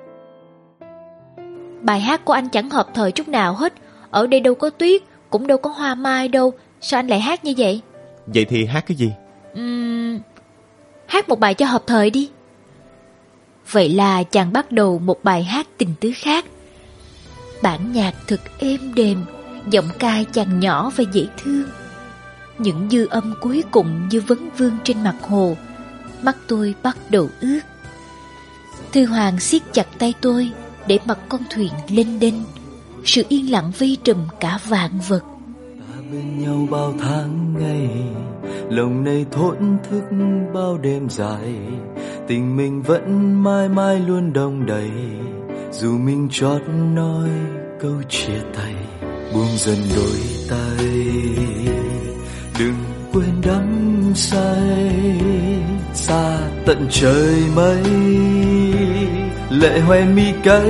Bài hát của anh chẳng hợp thời chút nào hết. Ở đây đâu có tuyết, cũng đâu có hoa mai đâu. Sao anh lại hát như vậy? Vậy thì hát cái gì? Uhm, hát một bài cho hợp thời đi. Vậy là chàng bắt đầu một bài hát tình tứ khác. Bản nhạc thật êm đềm, giọng ca chàng nhỏ và dễ thương. Những dư âm cuối cùng như vấn vương trên mặt hồ. Mắt tôi bắt đầu ướt. Thư Hoàng siết chặt tay tôi để mặc con thuyền lênh đênh. Sự yên lặng vây trùm cả vạn vật. Ta bên nhau bao tháng ngày, lòng này thổn thức bao đêm dài. Tình mình vẫn mãi mãi luôn đong đầy, dù mình chót nói câu chia tay. Buông dần đôi tay, đừng quên đắm say. Xa tận trời mây, lệ hoen mi cay.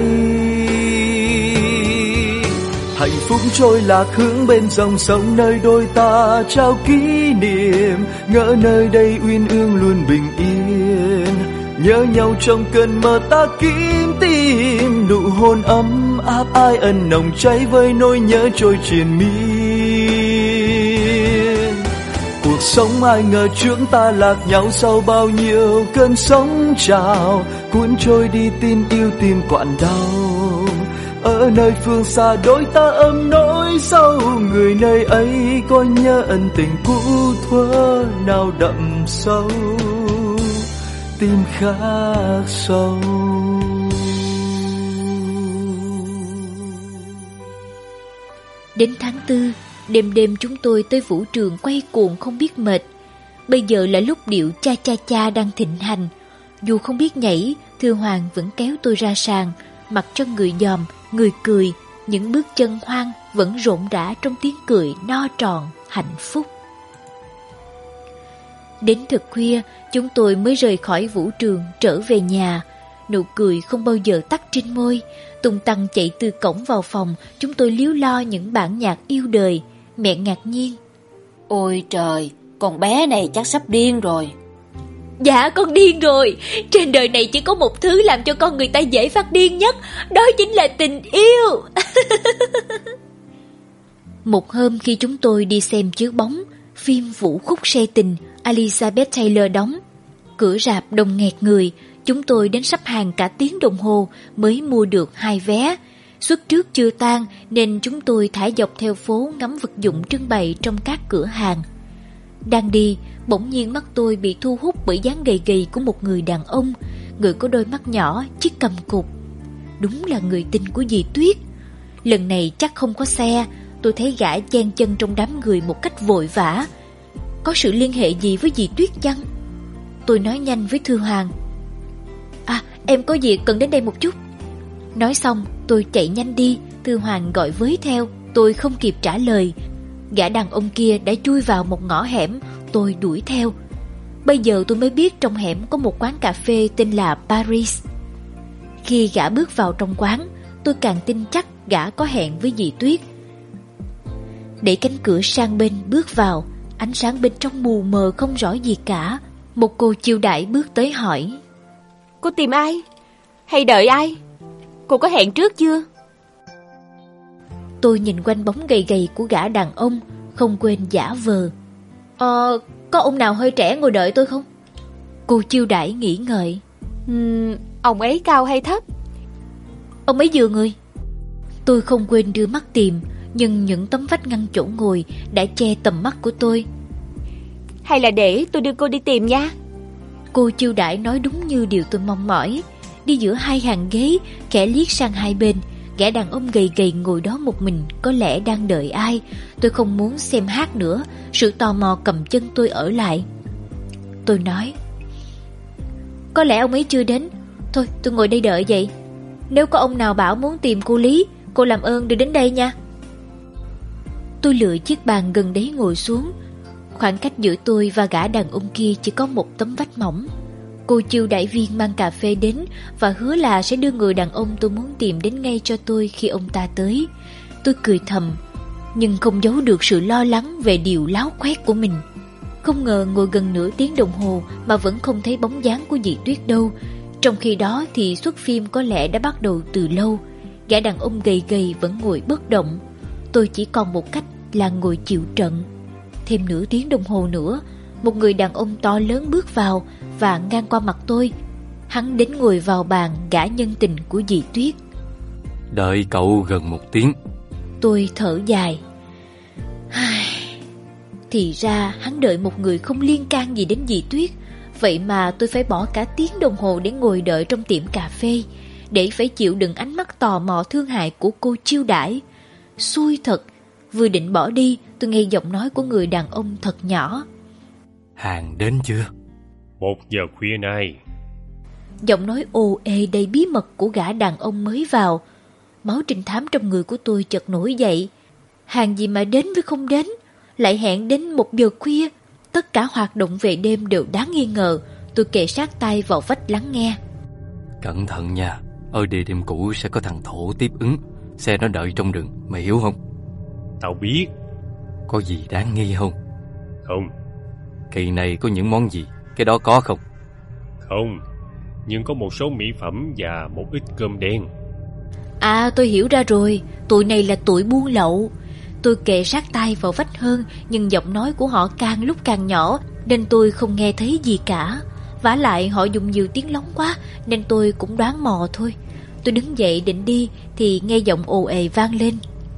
Hạnh phúc trôi lạc hướng bên dòng sông, nơi đôi ta trao kỷ niệm. Ngỡ nơi đây uyên ương luôn bình yên, nhớ nhau trong cơn mơ ta kín tim. Nụ hôn ấm áp ai ân nồng cháy với nỗi nhớ trôi triền miên. Cuộc sống ai ngờ chúng ta lạc nhau sau bao nhiêu cơn sóng trào, cuốn trôi đi tin yêu tim quặn đau. Ở nơi phương xa đôi ta ấm nỗi sâu, người nơi ấy có nhớ ân tình cũ thuở nào đậm sâu, tim khắc sâu. Đến tháng tư, đêm đêm chúng tôi tới vũ trường quay cuồng không biết mệt. Bây giờ là lúc điệu cha cha cha đang thịnh hành. Dù không biết nhảy, Thư Hoàng vẫn kéo tôi ra sàn, mặc cho người dòm, người cười. Những bước chân hoang vẫn rộn rã trong tiếng cười no tròn, hạnh phúc. Đến thật khuya, chúng tôi mới rời khỏi vũ trường trở về nhà. Nụ cười không bao giờ tắt trên môi. Tung tăng chạy từ cổng vào phòng, chúng tôi líu lo những bản nhạc yêu đời. Mẹ ngạc nhiên: Ôi trời, con bé này chắc sắp điên rồi. Dạ con điên rồi. Trên đời này chỉ có một thứ làm cho con người ta dễ phát điên nhất, đó chính là tình yêu. Một hôm khi chúng tôi đi xem chiếu bóng phim Vũ khúc say tình Elizabeth Taylor đóng, cửa rạp đông nghẹt người. Chúng tôi đến sắp hàng cả tiếng đồng hồ mới mua được hai vé. Suất trước chưa tan nên chúng tôi thả dọc theo phố ngắm vật dụng trưng bày trong các cửa hàng. Đang đi, bỗng nhiên mắt tôi bị thu hút bởi dáng gầy gầy của một người đàn ông, người có đôi mắt nhỏ, chiếc cằm cụt. Đúng là người tình của dì Tuyết. Lần này chắc không có xe. Tôi thấy gã chen chân trong đám người một cách vội vã. Có sự liên hệ gì với dì Tuyết chăng? Tôi nói nhanh với Thư Hoàng: À, em có việc cần đến đây một chút. Nói xong, tôi chạy nhanh đi. Thư Hoàng gọi với theo. Tôi không kịp trả lời. Gã đàn ông kia đã chui vào một ngõ hẻm. Tôi đuổi theo. Bây giờ tôi mới biết trong hẻm có một quán cà phê tên là Paris. Khi gã bước vào trong quán, tôi càng tin chắc gã có hẹn với dì Tuyết. Đẩy cánh cửa sang bên bước vào. Ánh sáng bên trong mù mờ không rõ gì cả. Một cô chiêu đãi bước tới hỏi: Cô tìm ai? Hay đợi ai? Cô có hẹn trước chưa? Tôi nhìn quanh bóng gầy gầy của gã đàn ông, không quên giả vờ: Ờ, có ông nào hơi trẻ ngồi đợi tôi không? Cô chiêu đãi nghĩ ngợi: uhm, Ông ấy cao hay thấp? Ông ấy vừa người. Tôi không quên đưa mắt tìm, nhưng những tấm vách ngăn chỗ ngồi đã che tầm mắt của tôi. Hay là để tôi đưa cô đi tìm nha. Cô chiêu đãi nói đúng như điều tôi mong mỏi. Đi giữa hai hàng ghế, khẽ liếc sang hai bên, gã đàn ông gầy gầy ngồi đó một mình, có lẽ đang đợi ai. Tôi không muốn xem hát nữa, sự tò mò cầm chân tôi ở lại. Tôi nói: Có lẽ ông ấy chưa đến. Thôi tôi ngồi đây đợi vậy. Nếu có ông nào bảo muốn tìm cô Lý, cô làm ơn đưa đến đây nha. Tôi lựa chiếc bàn gần đấy ngồi xuống. Khoảng cách giữa tôi và gã đàn ông kia chỉ có một tấm vách mỏng. Cô chiêu đãi viên mang cà phê đến và hứa là sẽ đưa người đàn ông tôi muốn tìm đến ngay cho tôi khi ông ta tới. Tôi cười thầm, nhưng không giấu được sự lo lắng về điều láo khoét của mình. Không ngờ ngồi gần nửa tiếng đồng hồ mà vẫn không thấy bóng dáng của dì Tuyết đâu. Trong khi đó thì suất phim có lẽ đã bắt đầu từ lâu. Gã đàn ông gầy gầy vẫn ngồi bất động. Tôi chỉ còn một cách là ngồi chịu trận. Thêm nửa tiếng đồng hồ nữa, một người đàn ông to lớn bước vào và ngang qua mặt tôi. Hắn đến ngồi vào bàn gã nhân tình của dì Tuyết. Đợi cậu gần một tiếng. Tôi thở dài. Thì ra hắn đợi một người không liên can gì đến dì Tuyết. Vậy mà tôi phải bỏ cả tiếng đồng hồ để ngồi đợi trong tiệm cà phê, để phải chịu đựng ánh mắt tò mò thương hại của cô chiêu đãi. Xui thật. Vừa định bỏ đi, tôi nghe giọng nói của người đàn ông thật nhỏ: Hàng đến chưa? Một giờ khuya nay. Giọng nói ồ ề đầy bí mật của gã đàn ông mới vào. Máu trinh thám trong người của tôi chợt nổi dậy. Hàng gì mà đến với không đến, lại hẹn đến một giờ khuya. Tất cả hoạt động về đêm đều đáng nghi ngờ. Tôi kề sát tay vào vách lắng nghe. Cẩn thận nha, ở địa điểm cũ sẽ có thằng Thổ tiếp ứng. Xe nó đợi trong rừng, mày hiểu không? Tao biết. Có gì đáng nghi không? Không. Kỳ này có những món gì? Cái đó có không? Không, nhưng có một số mỹ phẩm và một ít cơm đen. À, tôi hiểu ra rồi. Tụi này là tụi buôn lậu. Tôi kề sát tay vào vách hơn, nhưng giọng nói của họ càng lúc càng nhỏ, nên tôi không nghe thấy gì cả. Vả lại họ dùng nhiều tiếng lóng quá, nên tôi cũng đoán mò thôi. Tôi đứng dậy định đi thì nghe giọng ồ ề vang lên.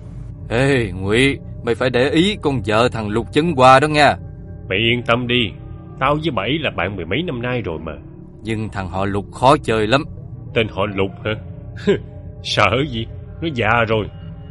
Ê Ngụy, mày phải để ý con vợ thằng Lục Chấn Hoa đó nha. Mày yên tâm đi, tao với Bảy là bạn mười mấy năm nay rồi mà. Nhưng thằng họ Lục khó chơi lắm. Tên họ Lục hả? Sợ gì, nó già rồi.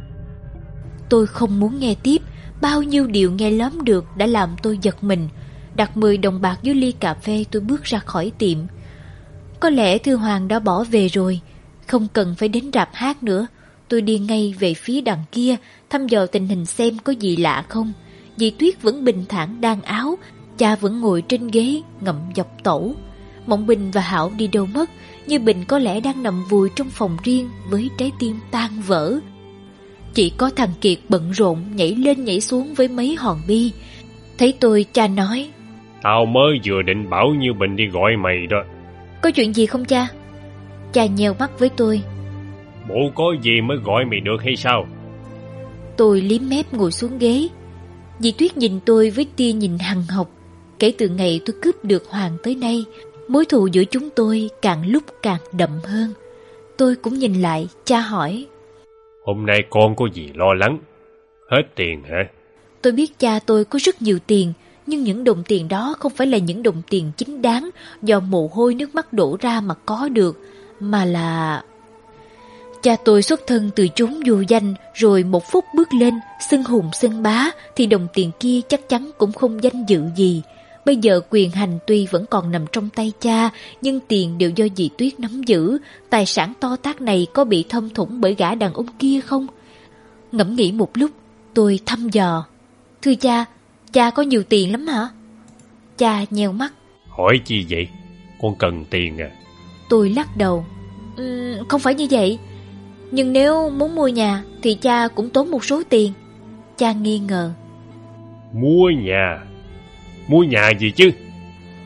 Tôi không muốn nghe tiếp. Bao nhiêu điều nghe lóm được đã làm tôi giật mình. Đặt mười đồng bạc dưới ly cà phê, tôi bước ra khỏi tiệm. Có lẽ Thư Hoàng đã bỏ về rồi. Không cần phải đến rạp hát nữa. Tôi đi ngay về phía đằng kia, thăm dò tình hình xem có gì lạ không. Dì Tuyết vẫn bình thản đan áo, cha vẫn ngồi trên ghế ngậm dọc tẩu. Mộng Bình và Hảo đi đâu mất, như Bình có lẽ đang nằm vùi trong phòng riêng với trái tim tan vỡ. Chỉ có thằng Kiệt bận rộn nhảy lên nhảy xuống với mấy hòn bi. Thấy tôi, cha nói: Tao mới vừa định bảo Như Bình đi gọi mày đó. Có chuyện gì không cha? Cha nheo mắt với tôi. Bộ có gì mới gọi mày được hay sao? Tôi liếm mép ngồi xuống ghế. Dì Tuyết nhìn tôi với tia nhìn hằn học. Kể từ ngày tôi cướp được Hoàng tới nay, mối thù giữa chúng tôi càng lúc càng đậm hơn. Tôi cũng nhìn lại, cha hỏi: Hôm nay con có gì lo lắng? Hết tiền hả? Tôi biết cha tôi có rất nhiều tiền, nhưng những đồng tiền đó không phải là những đồng tiền chính đáng do mồ hôi nước mắt đổ ra mà có được, mà là... Cha tôi xuất thân từ chốn vô danh, rồi một phút bước lên, xưng hùng xưng bá, thì đồng tiền kia chắc chắn cũng không danh dự gì. Bây giờ quyền hành tuy vẫn còn nằm trong tay cha, nhưng tiền đều do dì Tuyết nắm giữ. Tài sản to tát này có bị thâm thủng bởi gã đàn ông kia không? Ngẫm nghĩ một lúc, tôi thăm dò: Thưa cha, cha có nhiều tiền lắm hả? Cha nheo mắt: Hỏi chi vậy? Con cần tiền à? Tôi lắc đầu: uhm, Không phải như vậy. Nhưng nếu muốn mua nhà thì cha cũng tốn một số tiền. Cha nghi ngờ: Mua nhà? Mua nhà gì chứ?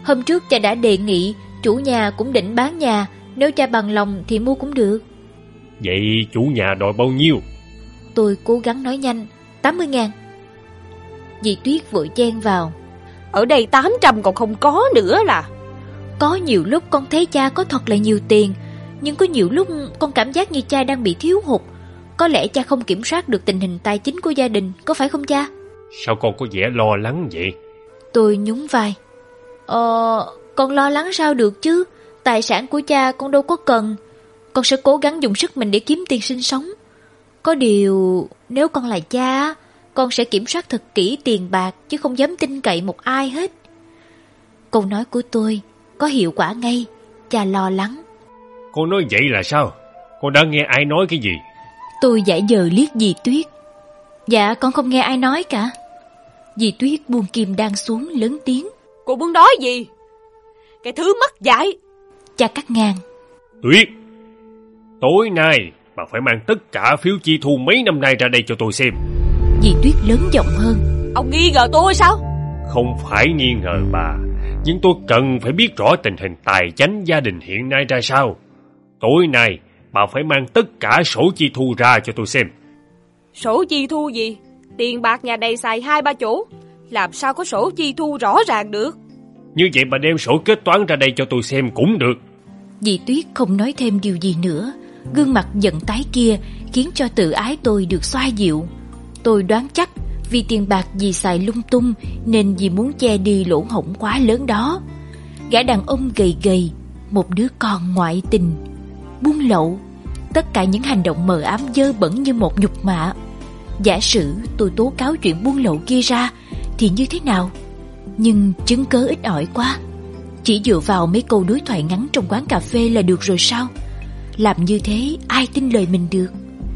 Hôm trước cha đã đề nghị, chủ nhà cũng định bán nhà, nếu cha bằng lòng thì mua cũng được. Vậy chủ nhà đòi bao nhiêu? Tôi cố gắng nói nhanh. Tám mươi ngàn. Dì Tuyết vội chen vào. Ở đây tám trăm còn không có nữa là. Có nhiều lúc con thấy cha có thật là nhiều tiền, nhưng có nhiều lúc con cảm giác như cha đang bị thiếu hụt. Có lẽ cha không kiểm soát được tình hình tài chính của gia đình, có phải không cha? Sao con có vẻ lo lắng vậy? Tôi nhún vai. Ờ, con lo lắng sao được chứ? Tài sản của cha con đâu có cần. Con sẽ cố gắng dùng sức mình để kiếm tiền sinh sống. Có điều, nếu con là cha, con sẽ kiểm soát thật kỹ tiền bạc, chứ không dám tin cậy một ai hết. Câu nói của tôi có hiệu quả ngay. Cha lo lắng. Con nói vậy là sao? Con đã nghe ai nói cái gì? Tôi giả vờ liếc dì Tuyết. Dạ con không nghe ai nói cả. Dì Tuyết buông kim đan xuống lớn tiếng. Cô muốn nói gì? Cái thứ mất dạy. Cha cắt ngang. Tuyết, tối nay bà phải mang tất cả phiếu chi thu mấy năm nay ra đây cho tôi xem. Dì Tuyết lớn giọng hơn. Ông nghi ngờ tôi sao? Không phải nghi ngờ bà, nhưng tôi cần phải biết rõ tình hình tài chánh gia đình hiện nay ra sao. Tối nay bà phải mang tất cả sổ chi thu ra cho tôi xem. Sổ chi thu gì? Tiền bạc nhà này xài hai ba chỗ, làm sao có sổ chi thu rõ ràng được? Như vậy bà đem sổ kết toán ra đây cho tôi xem cũng được. Dì Tuyết không nói thêm điều gì nữa. Gương mặt giận tái kia khiến cho tự ái tôi được xoa dịu. Tôi đoán chắc vì tiền bạc dì xài lung tung nên dì muốn che đi lỗ hổng quá lớn đó. Gã đàn ông gầy gầy, một đứa con ngoại tình, buôn lậu, tất cả những hành động mờ ám dơ bẩn như một nhục mạ. Giả sử tôi tố cáo chuyện buôn lậu kia ra thì như thế nào? Nhưng chứng cớ ít ỏi quá. Chỉ dựa vào mấy câu đối thoại ngắn trong quán cà phê là được rồi sao? Làm như thế ai tin lời mình được?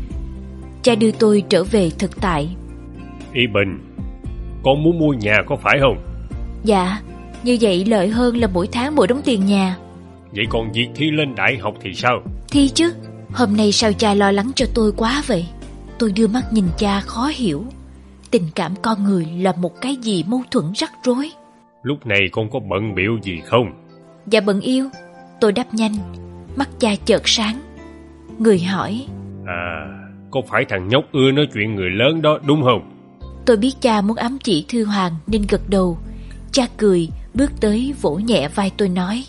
Cha đưa tôi trở về thực tại. Y Bình, con muốn mua nhà có phải không? Dạ, như vậy lợi hơn là mỗi tháng mỗi đóng tiền nhà. Vậy còn việc thi lên đại học thì sao? Thi chứ. Hôm nay sao cha lo lắng cho tôi quá vậy? Tôi đưa mắt nhìn cha khó hiểu. Tình cảm con người là một cái gì mâu thuẫn rắc rối. Lúc này con có bận bịu gì không? Dạ bận yêu. Tôi đáp nhanh. Mắt cha chợt sáng. Người hỏi. À, có phải thằng nhóc ưa nói chuyện người lớn đó đúng không? Tôi biết cha muốn ám chỉ Thư Hoàng nên gật đầu. Cha cười, bước tới vỗ nhẹ vai tôi nói.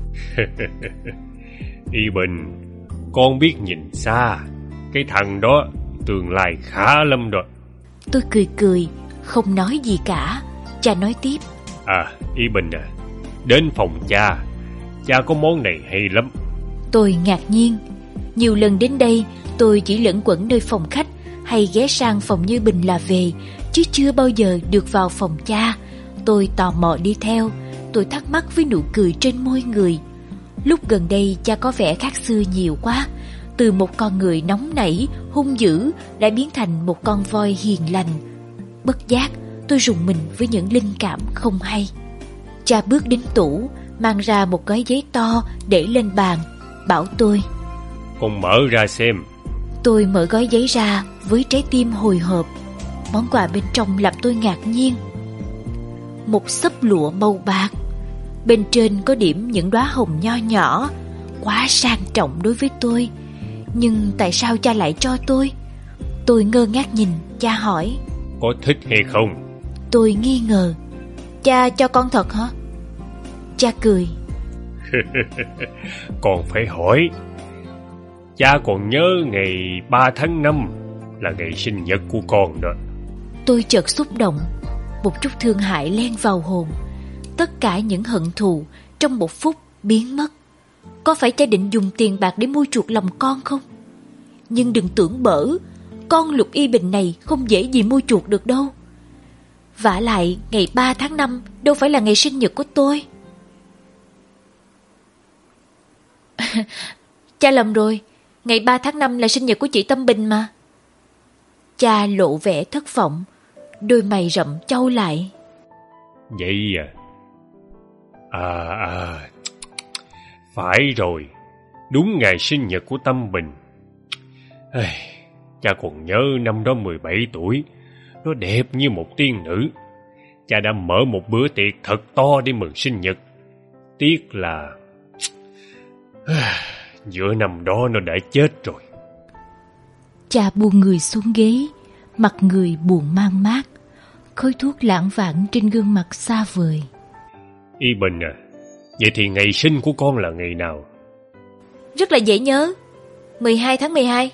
Y Bình, con biết nhìn xa. Cái thằng đó tương lai khá lắm rồi. Tôi cười cười, không nói gì cả. Cha nói tiếp. À, Y Bình à, đến phòng cha. Cha có món này hay lắm. Tôi ngạc nhiên. Nhiều lần đến đây tôi chỉ lẩn quẩn nơi phòng khách hay ghé sang phòng Như Bình là về, chứ chưa bao giờ được vào phòng cha. Tôi tò mò đi theo. Tôi thắc mắc với nụ cười trên môi người. Lúc gần đây cha có vẻ khác xưa nhiều quá. Từ một con người nóng nảy, hung dữ đã biến thành một con voi hiền lành. Bất giác tôi rùng mình với những linh cảm không hay. Cha bước đến tủ, mang ra một gói giấy to để lên bàn, bảo tôi. Con mở ra xem. Tôi mở gói giấy ra với trái tim hồi hộp. Món quà bên trong làm tôi ngạc nhiên. Một xấp lụa màu bạc. Bên trên có điểm những đóa hồng nho nhỏ, quá sang trọng đối với tôi. Nhưng tại sao cha lại cho tôi? Tôi ngơ ngác nhìn, cha hỏi. Có thích hay không? Tôi nghi ngờ. Cha cho con thật hả? Cha cười. Còn phải hỏi. Cha còn nhớ ngày ba tháng năm là ngày sinh nhật của con đó. Tôi chợt xúc động. Một chút thương hại len vào hồn. Tất cả những hận thù trong một phút biến mất. Có phải cha định dùng tiền bạc để mua chuộc lòng con không? Nhưng đừng tưởng bở, con Lục Y Bình này không dễ gì mua chuộc được đâu. Vả lại ngày ba tháng năm đâu phải là ngày sinh nhật của tôi. Cha lầm rồi, ngày ba tháng năm là sinh nhật của chị Tâm Bình mà. Cha lộ vẻ thất vọng, đôi mày rậm chau lại. Vậy à? À à, phải rồi, đúng ngày sinh nhật của Tâm Bình. Ây, cha còn nhớ năm đó mười bảy tuổi, nó đẹp như một tiên nữ. Cha đã mở một bữa tiệc thật to để mừng sinh nhật. Tiếc là giữa năm đó nó đã chết rồi. Cha buông người xuống ghế, mặt người buồn man mác, khói thuốc lãng vảng trên gương mặt xa vời. Y Bình à, vậy thì ngày sinh của con là ngày nào? Rất là dễ nhớ, mười hai tháng mười hai.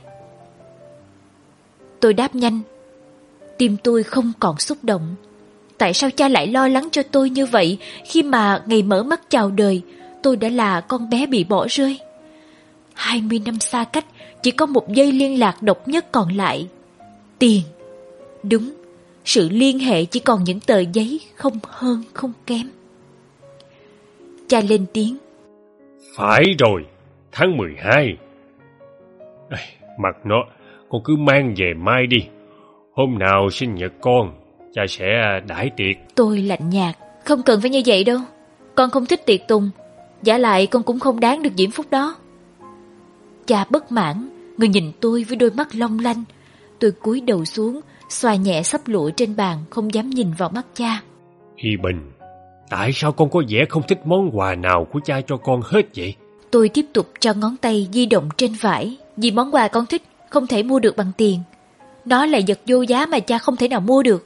Tôi đáp nhanh. Tim tôi không còn xúc động. Tại sao cha lại lo lắng cho tôi như vậy khi mà ngày mở mắt chào đời tôi đã là con bé bị bỏ rơi? Hai mươi năm xa cách, chỉ có một dây liên lạc độc nhất còn lại. Tiền. Đúng, sự liên hệ chỉ còn những tờ giấy, không hơn không kém. Cha lên tiếng. Phải rồi, tháng mười hai. À, mặc nó, con cứ mang về mai đi. Hôm nào sinh nhật con, cha sẽ đãi tiệc. Tôi lạnh nhạt. Không cần phải như vậy đâu. Con không thích tiệc tùng. Giả lại con cũng không đáng được diễm phúc đó. Cha bất mãn, người nhìn tôi với đôi mắt long lanh. Tôi cúi đầu xuống, xoa nhẹ xấp lụa trên bàn, không dám nhìn vào mắt cha. Y Bình, tại sao con có vẻ không thích món quà nào của cha cho con hết vậy? Tôi tiếp tục cho ngón tay di động trên vải. Vì món quà con thích không thể mua được bằng tiền. Nó là vật vô giá mà cha không thể nào mua được.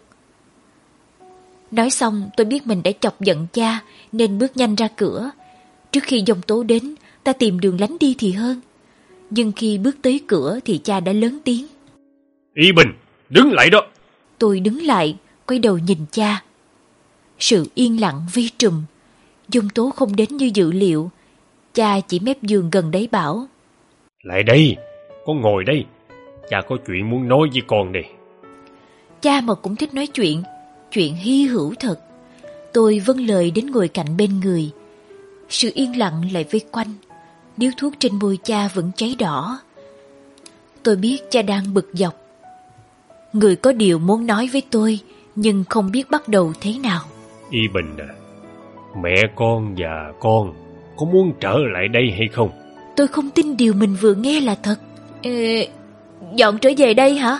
Nói xong tôi biết mình đã chọc giận cha, nên bước nhanh ra cửa. Trước khi giông tố đến, ta tìm đường lánh đi thì hơn. Nhưng khi bước tới cửa thì cha đã lớn tiếng. Y Bình, đứng lại đó. Tôi đứng lại, quay đầu nhìn cha. Sự yên lặng vi trùm. Giông tố không đến như dự liệu. Cha chỉ mép giường gần đấy bảo. Lại đây, con ngồi đây. Cha có chuyện muốn nói với con đây. Cha mà cũng thích nói chuyện. Chuyện hy hữu thật. Tôi vâng lời đến ngồi cạnh bên người. Sự yên lặng lại vây quanh. Điếu thuốc trên môi cha vẫn cháy đỏ. Tôi biết cha đang bực dọc. Người có điều muốn nói với tôi, nhưng không biết bắt đầu thế nào. Y Bình à, mẹ con và con có muốn trở lại đây hay không? Tôi không tin điều mình vừa nghe là thật. Ê, dọn trở về đây hả?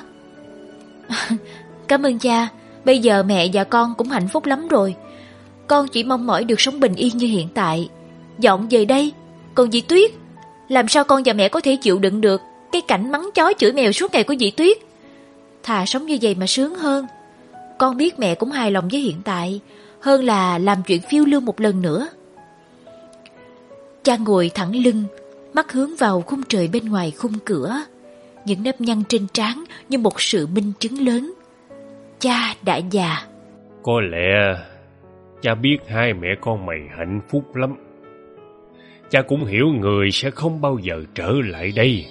Cảm ơn cha. Bây giờ mẹ và con cũng hạnh phúc lắm rồi. Con chỉ mong mỏi được sống bình yên như hiện tại. Dọn về đây. Còn dì Tuyết, làm sao con và mẹ có thể chịu đựng được cái cảnh mắng chó chửi mèo suốt ngày của dì Tuyết? Thà sống như vậy mà sướng hơn. Con biết mẹ cũng hài lòng với hiện tại, hơn là làm chuyện phiêu lưu một lần nữa. Cha ngồi thẳng lưng, mắt hướng vào khung trời bên ngoài khung cửa. Những nếp nhăn trên trán như một sự minh chứng lớn. Cha đã già. Có lẽ cha biết hai mẹ con mày hạnh phúc lắm. Cha cũng hiểu người sẽ không bao giờ trở lại đây.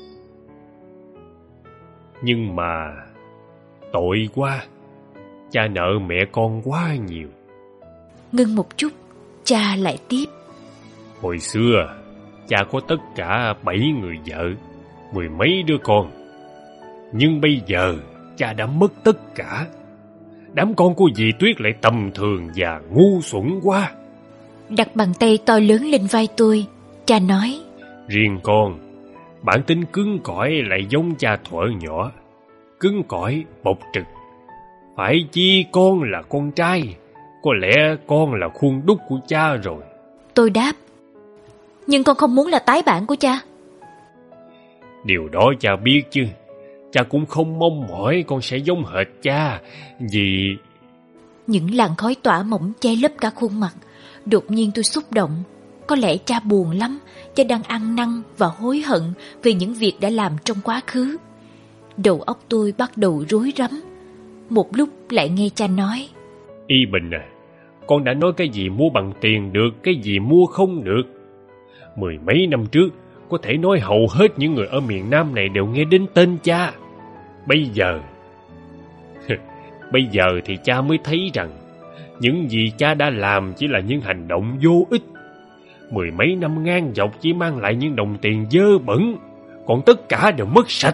Nhưng mà tội quá, cha nợ mẹ con quá nhiều. Ngưng một chút, cha lại tiếp. Hồi xưa, cha có tất cả bảy người vợ, mười mấy đứa con. Nhưng bây giờ, cha đã mất tất cả. Đám con của dì Tuyết lại tầm thường và ngu xuẩn quá. Đặt bàn tay to lớn lên vai tôi, cha nói. Riêng con, bản tính cứng cỏi lại giống cha thuở nhỏ. Cứng cỏi, bộc trực. Phải chi con là con trai, có lẽ con là khuôn đúc của cha rồi. Tôi đáp. Nhưng con không muốn là tái bản của cha. Điều đó cha biết chứ. Cha cũng không mong mỏi con sẽ giống hệt cha, vì... Những làn khói tỏa mỏng che lấp cả khuôn mặt. Đột nhiên tôi xúc động. Có lẽ cha buồn lắm. Cha đang ăn năn và hối hận về những việc đã làm trong quá khứ. Đầu óc tôi bắt đầu rối rắm. Một lúc lại nghe cha nói. Y Bình à, con đã nói cái gì mua bằng tiền được, cái gì mua không được. Mười mấy năm trước, có thể nói hầu hết những người ở miền Nam này đều nghe đến tên cha. Bây giờ, bây giờ thì cha mới thấy rằng những gì cha đã làm chỉ là những hành động vô ích. Mười mấy năm ngang dọc chỉ mang lại những đồng tiền dơ bẩn, còn tất cả đều mất sạch.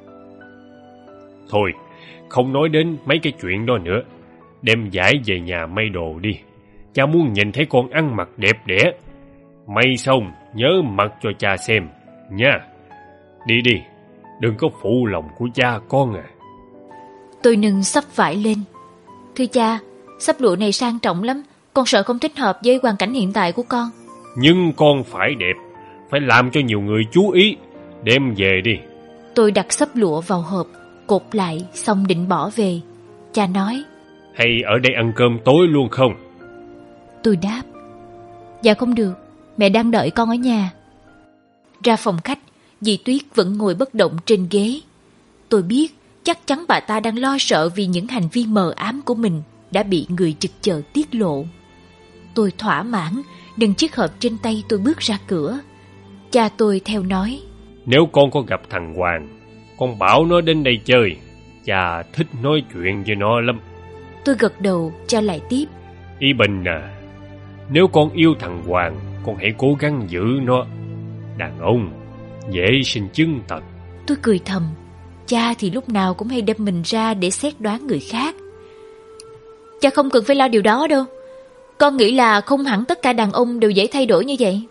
Thôi, không nói đến mấy cái chuyện đó nữa. Đem vải về nhà may đồ đi. Cha muốn nhìn thấy con ăn mặc đẹp đẽ. May xong, nhớ mặc cho cha xem, nha. Đi đi, đừng có phụ lòng của cha con à. Tôi nâng xấp vải lên. Thưa cha, xấp lụa này sang trọng lắm, Con sợ không thích hợp với hoàn cảnh hiện tại của con. Nhưng con phải đẹp, phải làm cho nhiều người chú ý. Đem về đi. Tôi đặt xấp lụa vào hộp, cột lại, xong định bỏ về. Cha nói: Hay ở đây ăn cơm tối luôn không? Tôi đáp: Dạ không được, mẹ đang đợi con ở nhà. Ra phòng khách, dì Tuyết vẫn ngồi bất động trên ghế. Tôi biết chắc chắn bà ta đang lo sợ vì những hành vi mờ ám của mình đã bị người trực chờ tiết lộ. Tôi thỏa mãn, đừng chiếc hộp trên tay tôi bước ra cửa. Cha tôi theo nói: Nếu con có gặp thằng Hoàng, con bảo nó đến đây chơi. Cha thích nói chuyện với nó lắm. Tôi gật đầu, cha lại tiếp: Y Bình à, nếu con yêu thằng Hoàng, con hãy cố gắng giữ nó. Đàn ông dễ sinh chứng tật. Tôi cười thầm, cha thì lúc nào cũng hay đem mình ra để xét đoán người khác. Cha không cần phải lo điều đó đâu. Con nghĩ là không hẳn tất cả đàn ông đều dễ thay đổi như vậy.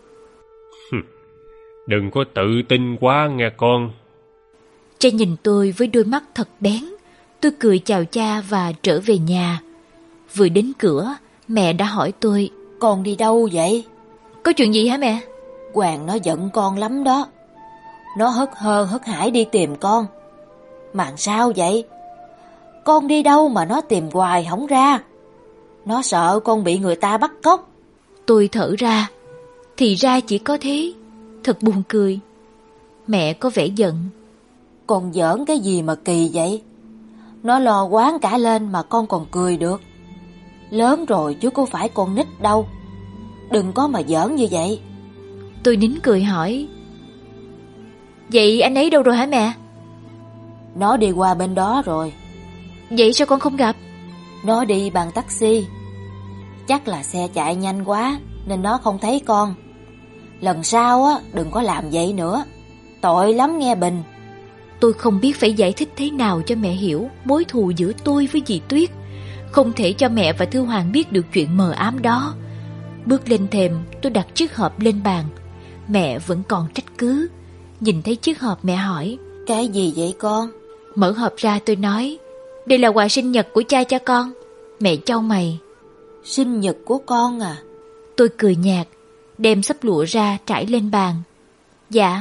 Đừng có tự tin quá nghe con. Cha nhìn tôi với đôi mắt thật bén. Tôi cười chào cha và trở về nhà. Vừa đến cửa, mẹ đã hỏi tôi: Con đi đâu vậy? Có chuyện gì hả mẹ? Hoàng nó giận con lắm đó. Nó hớt hơ hớt hải đi tìm con. Mà sao vậy? Con đi đâu mà nó tìm hoài không ra? Nó sợ con bị người ta bắt cóc. Tôi thở ra. Thì ra chỉ có thế. Thật buồn cười. Mẹ có vẻ giận. Con giỡn cái gì mà kỳ vậy? Nó lo quán cả lên mà con còn cười được. Lớn rồi chứ có phải con nít đâu. Đừng có mà giỡn như vậy. Tôi nín cười hỏi: Vậy anh ấy đâu rồi hả mẹ? Nó đi qua bên đó rồi. Vậy sao con không gặp? Nó đi bằng taxi. Chắc là xe chạy nhanh quá nên nó không thấy con. Lần sau á, đừng có làm vậy nữa. Tội lắm nghe Bình. Tôi không biết phải giải thích thế nào cho mẹ hiểu mối thù giữa tôi với dì Tuyết. Không thể cho mẹ và Thư Hoàng biết được chuyện mờ ám đó. Bước lên thềm, tôi đặt chiếc hộp lên bàn. Mẹ vẫn còn trách cứ. Nhìn thấy chiếc hộp mẹ hỏi: Cái gì vậy con? Mở hộp ra tôi nói: Đây là quà sinh nhật của cha cho con. Mẹ chau mày: Sinh nhật của con à? Tôi cười nhạt, đem xấp lụa ra trải lên bàn. Dạ.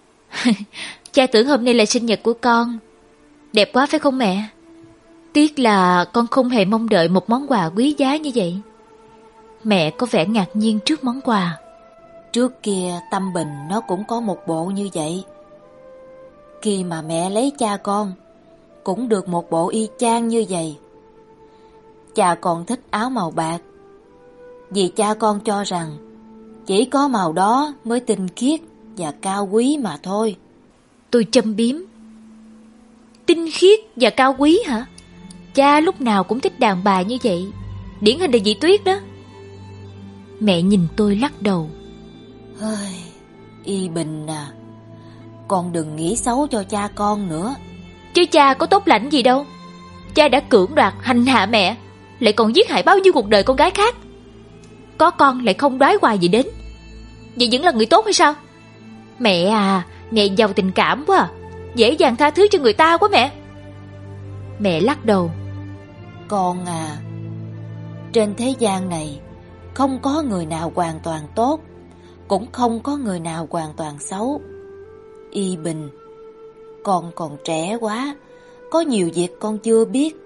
Cha tưởng hôm nay là sinh nhật của con. Đẹp quá phải không mẹ? Tiếc là con không hề mong đợi một món quà quý giá như vậy. Mẹ có vẻ ngạc nhiên trước món quà. Trước kia Tâm Bình nó cũng có một bộ như vậy. Khi mà mẹ lấy cha con, cũng được một bộ y chang như vậy. Cha con thích áo màu bạc, vì cha con cho rằng chỉ có màu đó mới tinh khiết và cao quý mà thôi. Tôi châm biếm: Tinh khiết và cao quý hả? Cha lúc nào cũng thích đàn bà như vậy. Điển hình là dì Tuyết đó. Mẹ nhìn tôi lắc đầu: Hơi, Y Bình à, con đừng nghĩ xấu cho cha con nữa. Chứ cha có tốt lành gì đâu. Cha đã cưỡng đoạt hành hạ mẹ, lại còn giết hại bao nhiêu cuộc đời con gái khác. Có con lại không đoái hoài gì đến. Vậy vẫn là người tốt hay sao? Mẹ à, mẹ giàu tình cảm quá à. Dễ dàng tha thứ cho người ta quá mẹ. Mẹ lắc đầu: Con à, trên thế gian này không có người nào hoàn toàn tốt, cũng không có người nào hoàn toàn xấu. Y Bình, con còn trẻ quá, có nhiều việc con chưa biết.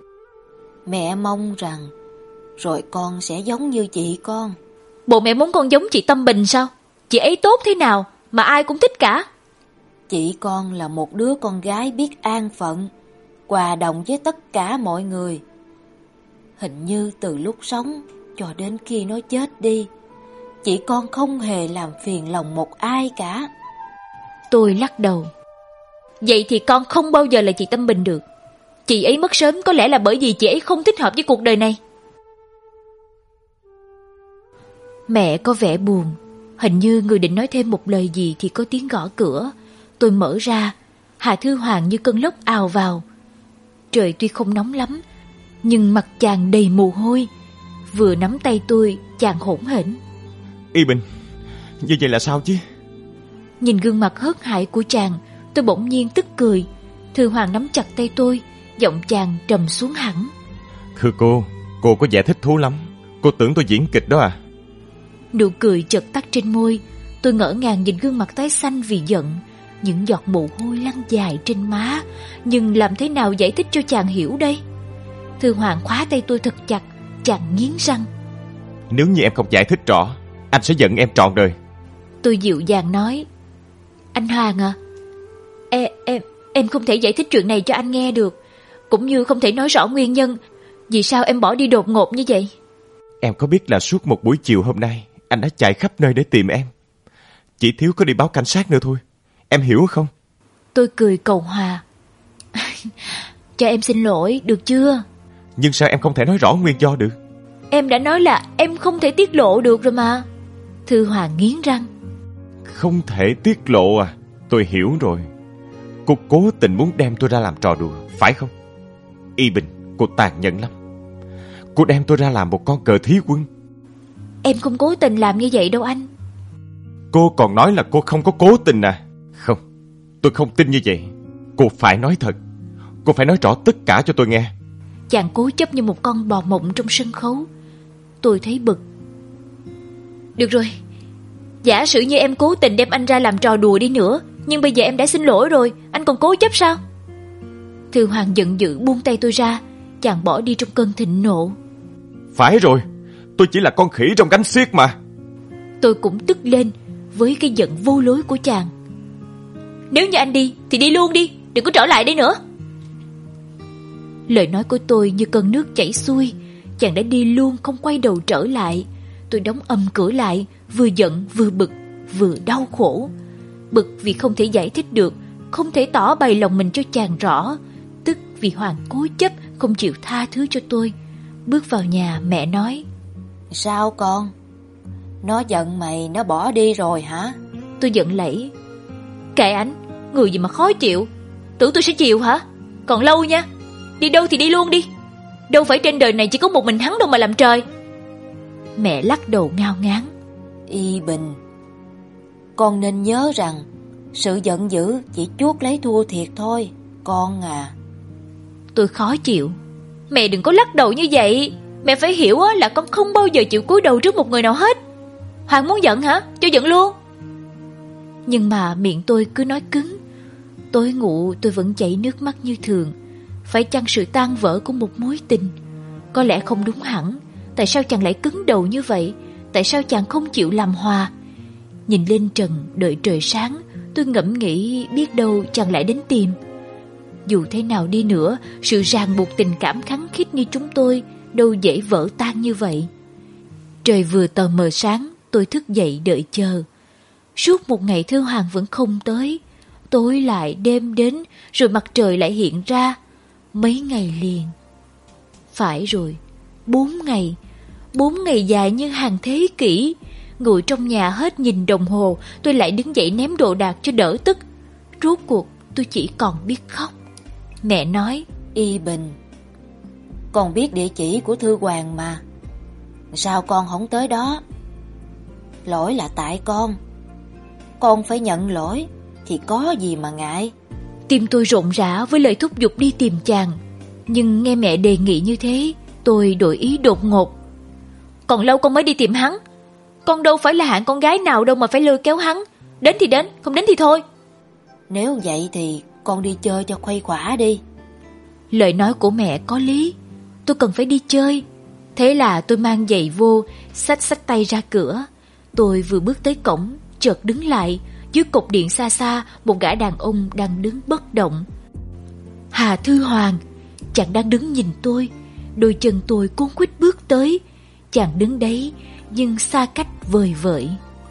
Mẹ mong rằng rồi con sẽ giống như chị con. Bộ mẹ muốn con giống chị Tâm Bình sao? Chị ấy tốt thế nào mà ai cũng thích cả. Chị con là một đứa con gái biết an phận, hòa đồng với tất cả mọi người. Hình như từ lúc sống cho đến khi nó chết đi, chị con không hề làm phiền lòng một ai cả. Tôi lắc đầu: Vậy thì con không bao giờ là chị Tâm Bình được. Chị ấy mất sớm có lẽ là bởi vì chị ấy không thích hợp với cuộc đời này. Mẹ có vẻ buồn. Hình như người định nói thêm một lời gì thì có tiếng gõ cửa. Tôi mở ra. Hà Thư Hoàng như cơn lốc ào vào. Trời tuy không nóng lắm, nhưng mặt chàng đầy mồ hôi. Vừa nắm tay tôi, chàng hỗn hển: Y Bình, như vậy là sao chứ? Nhìn gương mặt hớt hải của chàng, tôi bỗng nhiên tức cười. Thư Hoàng nắm chặt tay tôi, giọng chàng trầm xuống hẳn: Thưa cô, cô có vẻ thích thú lắm. Cô tưởng tôi diễn kịch đó à? Nụ cười chợt tắt trên môi. Tôi ngỡ ngàng nhìn gương mặt tái xanh vì giận, những giọt mồ hôi lăn dài trên má. Nhưng làm thế nào giải thích cho chàng hiểu đây? Thư Hoàng khóa tay tôi thật chặt. Chàng nghiến răng. Nếu như em không giải thích rõ, anh sẽ giận em trọn đời. Tôi dịu dàng nói, anh Hoàng à, em, em, em không thể giải thích chuyện này cho anh nghe được, cũng như không thể nói rõ nguyên nhân vì sao em bỏ đi đột ngột như vậy. Em có biết là suốt một buổi chiều hôm nay anh đã chạy khắp nơi để tìm em, chỉ thiếu có đi báo cảnh sát nữa thôi. Em hiểu không? Tôi cười cầu hòa. Cho em xin lỗi được chưa? Nhưng sao em không thể nói rõ nguyên do được? Em đã nói là em không thể tiết lộ được rồi mà. Thư Hoàng nghiến răng. Không thể tiết lộ à? Tôi hiểu rồi. Cô cố tình muốn đem tôi ra làm trò đùa, phải không? Y Bình, cô tàn nhẫn lắm. Cô đem tôi ra làm một con cờ thí quân. Em không cố tình làm như vậy đâu anh. Cô còn nói là cô không có cố tình à? Không, tôi không tin như vậy. Cô phải nói thật. Cô phải nói rõ tất cả cho tôi nghe. Chàng cố chấp như một con bò mộng trong sân khấu. Tôi thấy bực. Được rồi, giả sử như em cố tình đem anh ra làm trò đùa đi nữa, nhưng bây giờ em đã xin lỗi rồi, anh còn cố chấp sao? Thư Hoàng giận dữ buông tay tôi ra. Chàng bỏ đi trong cơn thịnh nộ. Phải rồi, tôi chỉ là con khỉ trong cánh xiếc mà. Tôi cũng tức lên với cái giận vô lối của chàng. Nếu như anh đi thì đi luôn đi, đừng có trở lại đây nữa. Lời nói của tôi như cơn nước chảy xuôi. Chàng đã đi luôn không quay đầu trở lại. Tôi đóng ầm cửa lại, vừa giận vừa bực, vừa đau khổ. Bực vì không thể giải thích được, không thể tỏ bày lòng mình cho chàng rõ. Tức vì Hoàng cố chấp không chịu tha thứ cho tôi. Bước vào nhà, mẹ nói: Sao con? Nó giận mày, nó bỏ đi rồi hả? Tôi giận lẫy: Kệ ảnh, người gì mà khó chịu. Tưởng tôi sẽ chịu hả? Còn lâu nha. Đi đâu thì đi luôn đi. Đâu phải trên đời này chỉ có một mình hắn đâu mà làm trời. Mẹ lắc đầu ngao ngán: Y Bình, con nên nhớ rằng sự giận dữ chỉ chuốc lấy thua thiệt thôi, con à. Tôi khó chịu: Mẹ đừng có lắc đầu như vậy. Mẹ phải hiểu là con không bao giờ chịu cúi đầu trước một người nào hết. Hoàng muốn giận hả? Cho giận luôn. Nhưng mà miệng tôi cứ nói cứng. Tối ngủ tôi vẫn chảy nước mắt như thường. Phải chăng sự tan vỡ của một mối tình? Có lẽ không đúng hẳn. Tại sao chàng lại cứng đầu như vậy? Tại sao chàng không chịu làm hòa? Nhìn lên trần đợi trời sáng, tôi ngẫm nghĩ biết đâu chàng lại đến tìm. Dù thế nào đi nữa, sự ràng buộc tình cảm khăng khít như chúng tôi đâu dễ vỡ tan như vậy. Trời vừa tờ mờ sáng, tôi thức dậy đợi chờ. Suốt một ngày Thư Hoàng vẫn không tới. Tối lại đêm đến, rồi mặt trời lại hiện ra. Mấy ngày liền. Phải rồi, bốn ngày. Bốn ngày dài như hàng thế kỷ. Ngồi trong nhà hết nhìn đồng hồ, tôi lại đứng dậy ném đồ đạc cho đỡ tức. Rốt cuộc tôi chỉ còn biết khóc. Mẹ nói: Y Bình, con biết địa chỉ của Thư Hoàng mà. Sao con không tới đó? Lỗi là tại con. Con phải nhận lỗi, thì có gì mà ngại. Tim tôi rộn rã với lời thúc giục đi tìm chàng. Nhưng nghe mẹ đề nghị như thế, tôi đổi ý đột ngột. Còn lâu con mới đi tìm hắn. Con đâu phải là hạng con gái nào đâu mà phải lôi kéo hắn. Đến thì đến, không đến thì thôi. Nếu vậy thì con đi chơi cho khuây khỏa đi. Lời nói của mẹ có lý. Tôi cần phải đi chơi. Thế là tôi mang giày vô, xách xách tay ra cửa. Tôi vừa bước tới cổng, chợt đứng lại. Dưới cột điện xa xa, một gã đàn ông đang đứng bất động. Hà Thư Hoàng. Chàng đang đứng nhìn tôi. Đôi chân tôi cuống quýt bước tới. Chàng đứng đấy, nhưng xa cách vời vợi.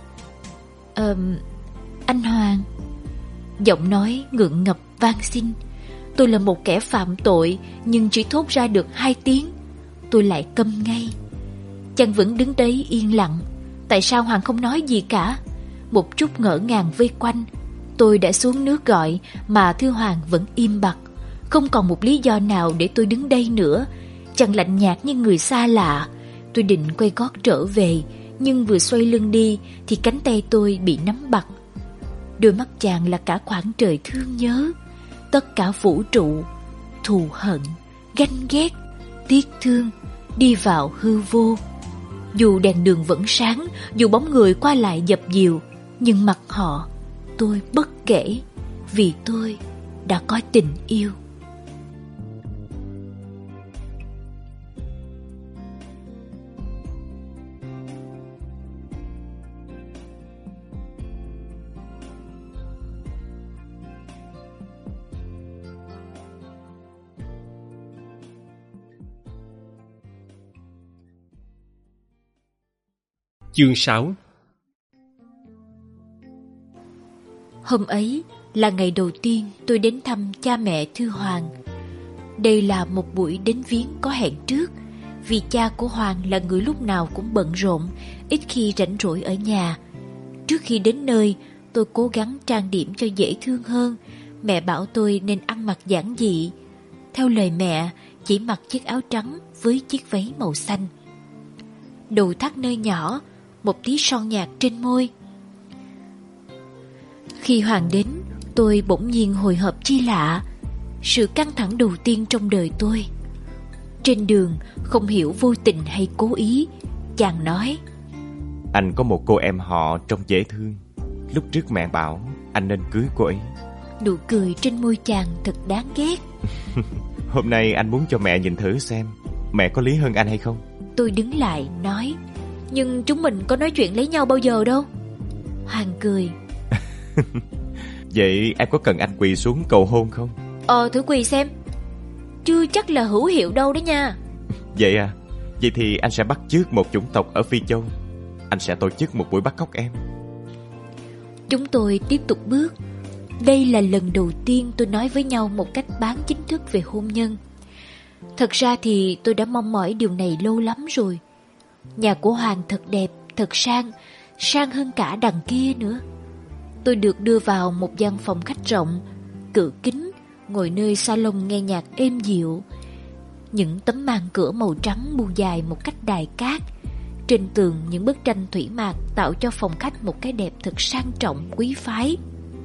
Ờ, anh Hoàng. Giọng nói ngượng ngập van xin. Tôi là một kẻ phạm tội, nhưng chỉ thốt ra được hai tiếng, tôi lại câm ngay. Chàng vẫn đứng đấy yên lặng. Tại sao Hoàng không nói gì cả? Một chút ngỡ ngàng vây quanh. Tôi đã xuống nước gọi, mà Thư Hoàng vẫn im bặt. Không còn một lý do nào để tôi đứng đây nữa. Chàng lạnh nhạt như người xa lạ. Tôi định quay gót trở về, nhưng vừa xoay lưng đi thì cánh tay tôi bị nắm bặt. Đôi mắt chàng là cả khoảng trời thương nhớ, tất cả vũ trụ, thù hận, ganh ghét, tiếc thương đi vào hư vô. Dù đèn đường vẫn sáng, dù bóng người qua lại dập dìu, nhưng mặt họ tôi bất kể, vì tôi đã có tình yêu. Chương sáu. Hôm ấy là ngày đầu tiên tôi đến thăm cha mẹ Thư Hoàng. Đây là một buổi đến viếng có hẹn trước, vì cha của Hoàng là người lúc nào cũng bận rộn, ít khi rảnh rỗi ở nhà. Trước khi đến nơi, tôi cố gắng trang điểm cho dễ thương hơn. Mẹ bảo tôi nên ăn mặc giản dị. Theo lời mẹ, chỉ mặc chiếc áo trắng với chiếc váy màu xanh. Đầu thắt nơi nhỏ, một tí son nhạt trên môi. Khi Hoàng đến, tôi bỗng nhiên hồi hộp chi lạ, sự căng thẳng đầu tiên trong đời tôi. Trên đường, không hiểu vô tình hay cố ý, chàng nói: Anh có một cô em họ trông dễ thương. Lúc trước mẹ bảo anh nên cưới cô ấy. Nụ cười trên môi chàng thật đáng ghét. Hôm nay anh muốn cho mẹ nhìn thử xem mẹ có lý hơn anh hay không. Tôi đứng lại nói: Nhưng chúng mình có nói chuyện lấy nhau bao giờ đâu. Hoàng cười: Vậy em có cần anh quỳ xuống cầu hôn không? Ờ thử quỳ xem. Chưa chắc là hữu hiệu đâu đó nha. Vậy à? Vậy thì anh sẽ bắt chước một chủng tộc ở Phi Châu. Anh sẽ tổ chức một buổi bắt cóc em. Chúng tôi tiếp tục bước. Đây là lần đầu tiên tôi nói với nhau một cách bán chính thức về hôn nhân. Thật ra thì tôi đã mong mỏi điều này lâu lắm rồi. Nhà của Hoàng thật đẹp, thật sang, sang hơn cả đằng kia nữa. Tôi được đưa vào một gian phòng khách rộng, cự kính, ngồi nơi salon nghe nhạc êm dịu. Những tấm màn cửa màu trắng bu dài một cách đài cát. Trên tường những bức tranh thủy mạc tạo cho phòng khách một cái đẹp thật sang trọng, quý phái.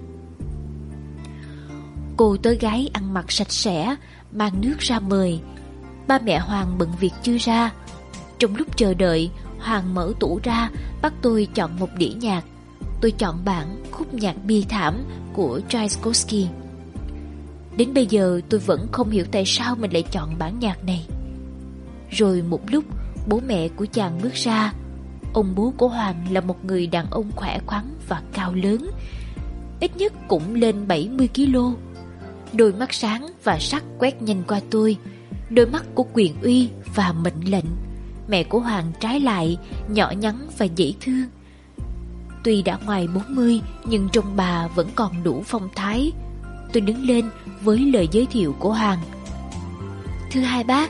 Cô tới gái ăn mặc sạch sẽ, mang nước ra mời. Ba mẹ Hoàng bận việc chưa ra. Trong lúc chờ đợi, Hoàng mở tủ ra, bắt tôi chọn một đĩa nhạc. Tôi chọn bản Khúc nhạc bi thảm của Tchaikovsky. Đến bây giờ tôi vẫn không hiểu tại sao mình lại chọn bản nhạc này. Rồi một lúc, bố mẹ của chàng bước ra. Ông bố của Hoàng là một người đàn ông khỏe khoắn và cao lớn, ít nhất cũng lên bảy mươi ki lô. Đôi mắt sáng và sắc quét nhanh qua tôi, đôi mắt của quyền uy và mệnh lệnh. Mẹ của Hoàng trái lại, nhỏ nhắn và dễ thương. Tuy đã ngoài bốn mươi, nhưng trông bà vẫn còn đủ phong thái. Tôi đứng lên với lời giới thiệu của Hoàng. Thưa hai bác.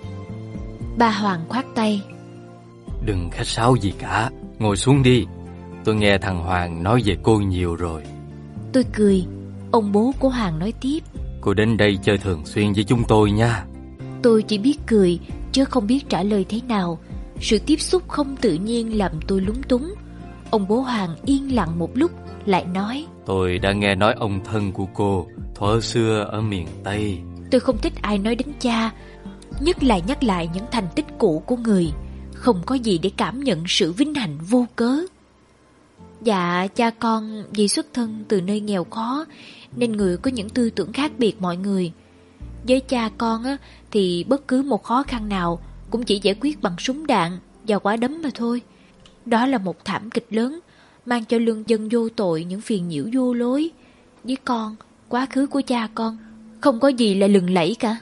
Bà Hoàng khoát tay. Đừng khách sáo gì cả, ngồi xuống đi. Tôi nghe thằng Hoàng nói về cô nhiều rồi. Tôi cười. Ông bố của Hoàng nói tiếp. Cô đến đây chơi thường xuyên với chúng tôi nha. Tôi chỉ biết cười, chứ không biết trả lời thế nào. Sự tiếp xúc không tự nhiên làm tôi lúng túng. Ông bố Hoàng yên lặng một lúc, lại nói. Tôi đã nghe nói ông thân của cô thuở xưa ở miền Tây. Tôi không thích ai nói đến cha, nhất là nhắc lại những thành tích cũ của người. Không có gì để cảm nhận sự vinh hạnh vô cớ. Dạ, cha con vì xuất thân từ nơi nghèo khó, nên người có những tư tưởng khác biệt mọi người. Với cha con á, thì bất cứ một khó khăn nào cũng chỉ giải quyết bằng súng đạn và quả đấm mà thôi. Đó là một thảm kịch lớn, mang cho lương dân vô tội những phiền nhiễu vô lối. Với con, quá khứ của cha con không có gì là lừng lẫy cả.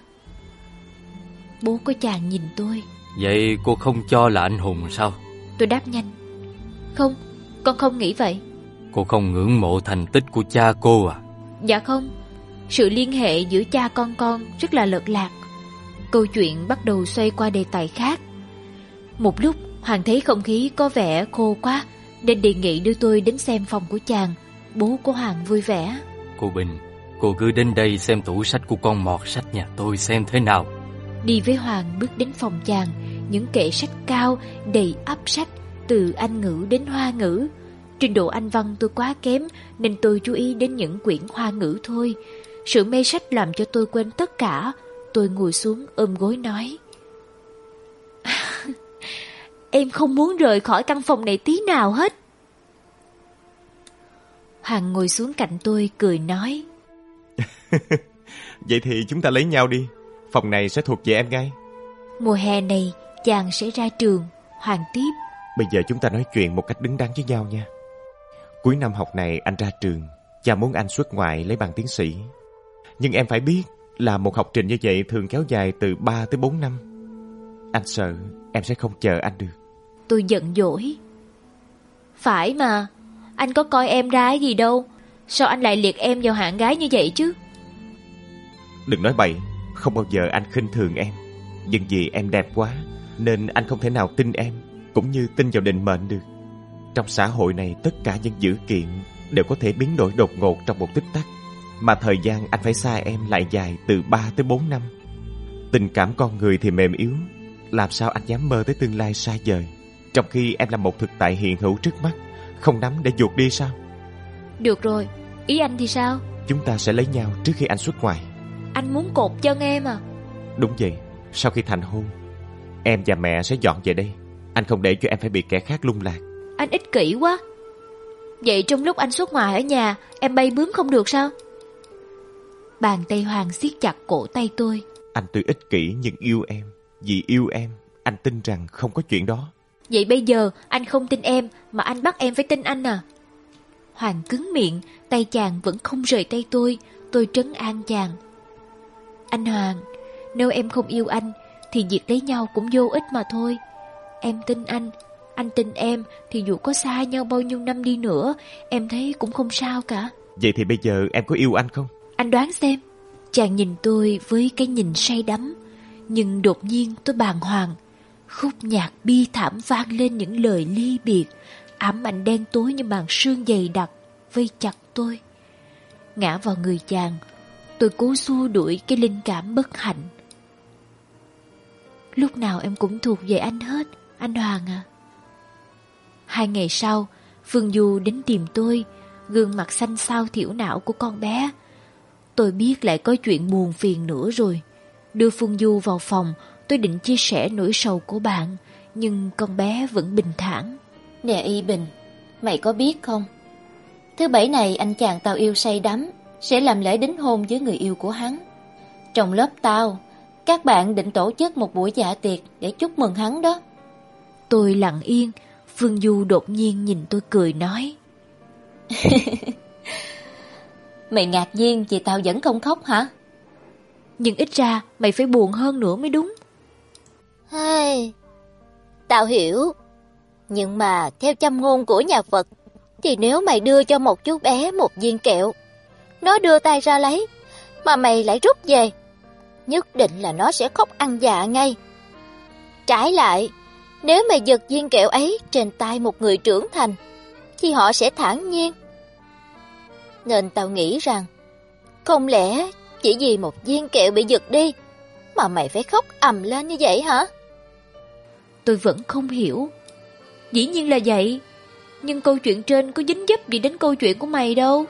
Bố của chàng nhìn tôi. Vậy cô không cho là anh hùng sao? Tôi đáp nhanh. Không, con không nghĩ vậy. Cô không ngưỡng mộ thành tích của cha cô à? Dạ không. Sự liên hệ giữa cha con con rất là lệch lạc. Câu chuyện bắt đầu xoay qua đề tài khác. Một lúc Hoàng thấy không khí có vẻ khô quá, nên đề nghị đưa tôi đến xem phòng của chàng. Bố của Hoàng vui vẻ. Cô Bình, cô cứ đến đây xem tủ sách của con mọt sách nhà tôi xem thế nào. Đi với Hoàng bước đến phòng chàng. Những kệ sách cao đầy ắp sách, từ Anh ngữ đến Hoa ngữ. Trình độ Anh văn tôi quá kém, nên tôi chú ý đến những quyển Hoa ngữ thôi. Sự mê sách làm cho tôi quên tất cả. Tôi ngồi xuống ôm gối nói. Em không muốn rời khỏi căn phòng này tí nào hết. Hoàng ngồi xuống cạnh tôi cười nói. Vậy thì chúng ta lấy nhau đi. Phòng này sẽ thuộc về em ngay. Mùa hè này chàng sẽ ra trường. Hoàng tiếp. Bây giờ chúng ta nói chuyện một cách đứng đắn với nhau nha. Cuối năm học này anh ra trường. Cha muốn anh xuất ngoại lấy bằng tiến sĩ. Nhưng em phải biết là một học trình như vậy thường kéo dài từ ba tới bốn năm. Anh sợ em sẽ không chờ anh được. Tôi giận dỗi. Phải mà, anh có coi em ra gì đâu. Sao anh lại liệt em vào hạng gái như vậy chứ? Đừng nói bậy. Không bao giờ anh khinh thường em. Nhưng vì em đẹp quá nên anh không thể nào tin em, cũng như tin vào định mệnh được. Trong xã hội này tất cả những dữ kiện đều có thể biến đổi đột ngột trong một tích tắc. Mà thời gian anh phải xa em lại dài từ ba tới bốn năm. Tình cảm con người thì mềm yếu. Làm sao anh dám mơ tới tương lai xa vời, trong khi em là một thực tại hiện hữu trước mắt, không nắm để vuột đi sao? Được rồi, ý anh thì sao? Chúng ta sẽ lấy nhau trước khi anh xuất ngoại. Anh muốn cột chân em à? Đúng vậy. Sau khi thành hôn, em và mẹ sẽ dọn về đây. Anh không để cho em phải bị kẻ khác lung lạc. Anh ích kỷ quá. Vậy trong lúc anh xuất ngoại ở nhà, em bay bướm không được sao? Bàn tay Hoàng siết chặt cổ tay tôi. Anh tuy ích kỷ nhưng yêu em. Vì yêu em, anh tin rằng không có chuyện đó. Vậy bây giờ anh không tin em, mà anh bắt em phải tin anh à? Hoàng cứng miệng, tay chàng vẫn không rời tay tôi. Tôi trấn an chàng. Anh Hoàng, nếu em không yêu anh thì việc lấy nhau cũng vô ích mà thôi. Em tin anh, anh tin em, thì dù có xa nhau bao nhiêu năm đi nữa, em thấy cũng không sao cả. Vậy thì bây giờ em có yêu anh không? Anh đoán xem. Chàng nhìn tôi với cái nhìn say đắm. Nhưng đột nhiên tôi bàng hoàng. Khúc nhạc bi thảm vang lên những lời ly biệt. Ám ảnh đen tối như màn sương dày đặc vây chặt tôi. Ngã vào người chàng, tôi cố xua đuổi cái linh cảm bất hạnh. Lúc nào em cũng thuộc về anh hết, anh Hoàng à. Hai ngày sau, Phương Du đến tìm tôi, gương mặt xanh xao thiểu não của con bé. Tôi biết lại có chuyện buồn phiền nữa rồi. Đưa Phương Du vào phòng, tôi định chia sẻ nỗi sầu của bạn, nhưng con bé vẫn bình thản. Nè Y Bình, mày có biết không? Thứ bảy này anh chàng tao yêu say đắm sẽ làm lễ đính hôn với người yêu của hắn. Trong lớp tao, các bạn định tổ chức một buổi dạ tiệc để chúc mừng hắn đó. Tôi lặng yên. Phương Du đột nhiên nhìn tôi cười nói. Mày ngạc nhiên vì tao vẫn không khóc hả? Nhưng ít ra mày phải buồn hơn nữa mới đúng. Hey, tao hiểu. Nhưng mà theo châm ngôn của nhà Phật, thì nếu mày đưa cho một chú bé một viên kẹo, nó đưa tay ra lấy, mà mày lại rút về, nhất định là nó sẽ khóc ăn dạ ngay. Trái lại, nếu mày giật viên kẹo ấy trên tay một người trưởng thành, thì họ sẽ thản nhiên. Nên tao nghĩ rằng, không lẽ chỉ vì một viên kẹo bị giật đi, mà mày phải khóc ầm lên như vậy hả? Tôi vẫn không hiểu. Dĩ nhiên là vậy, nhưng câu chuyện trên có dính dấp gì đến câu chuyện của mày đâu.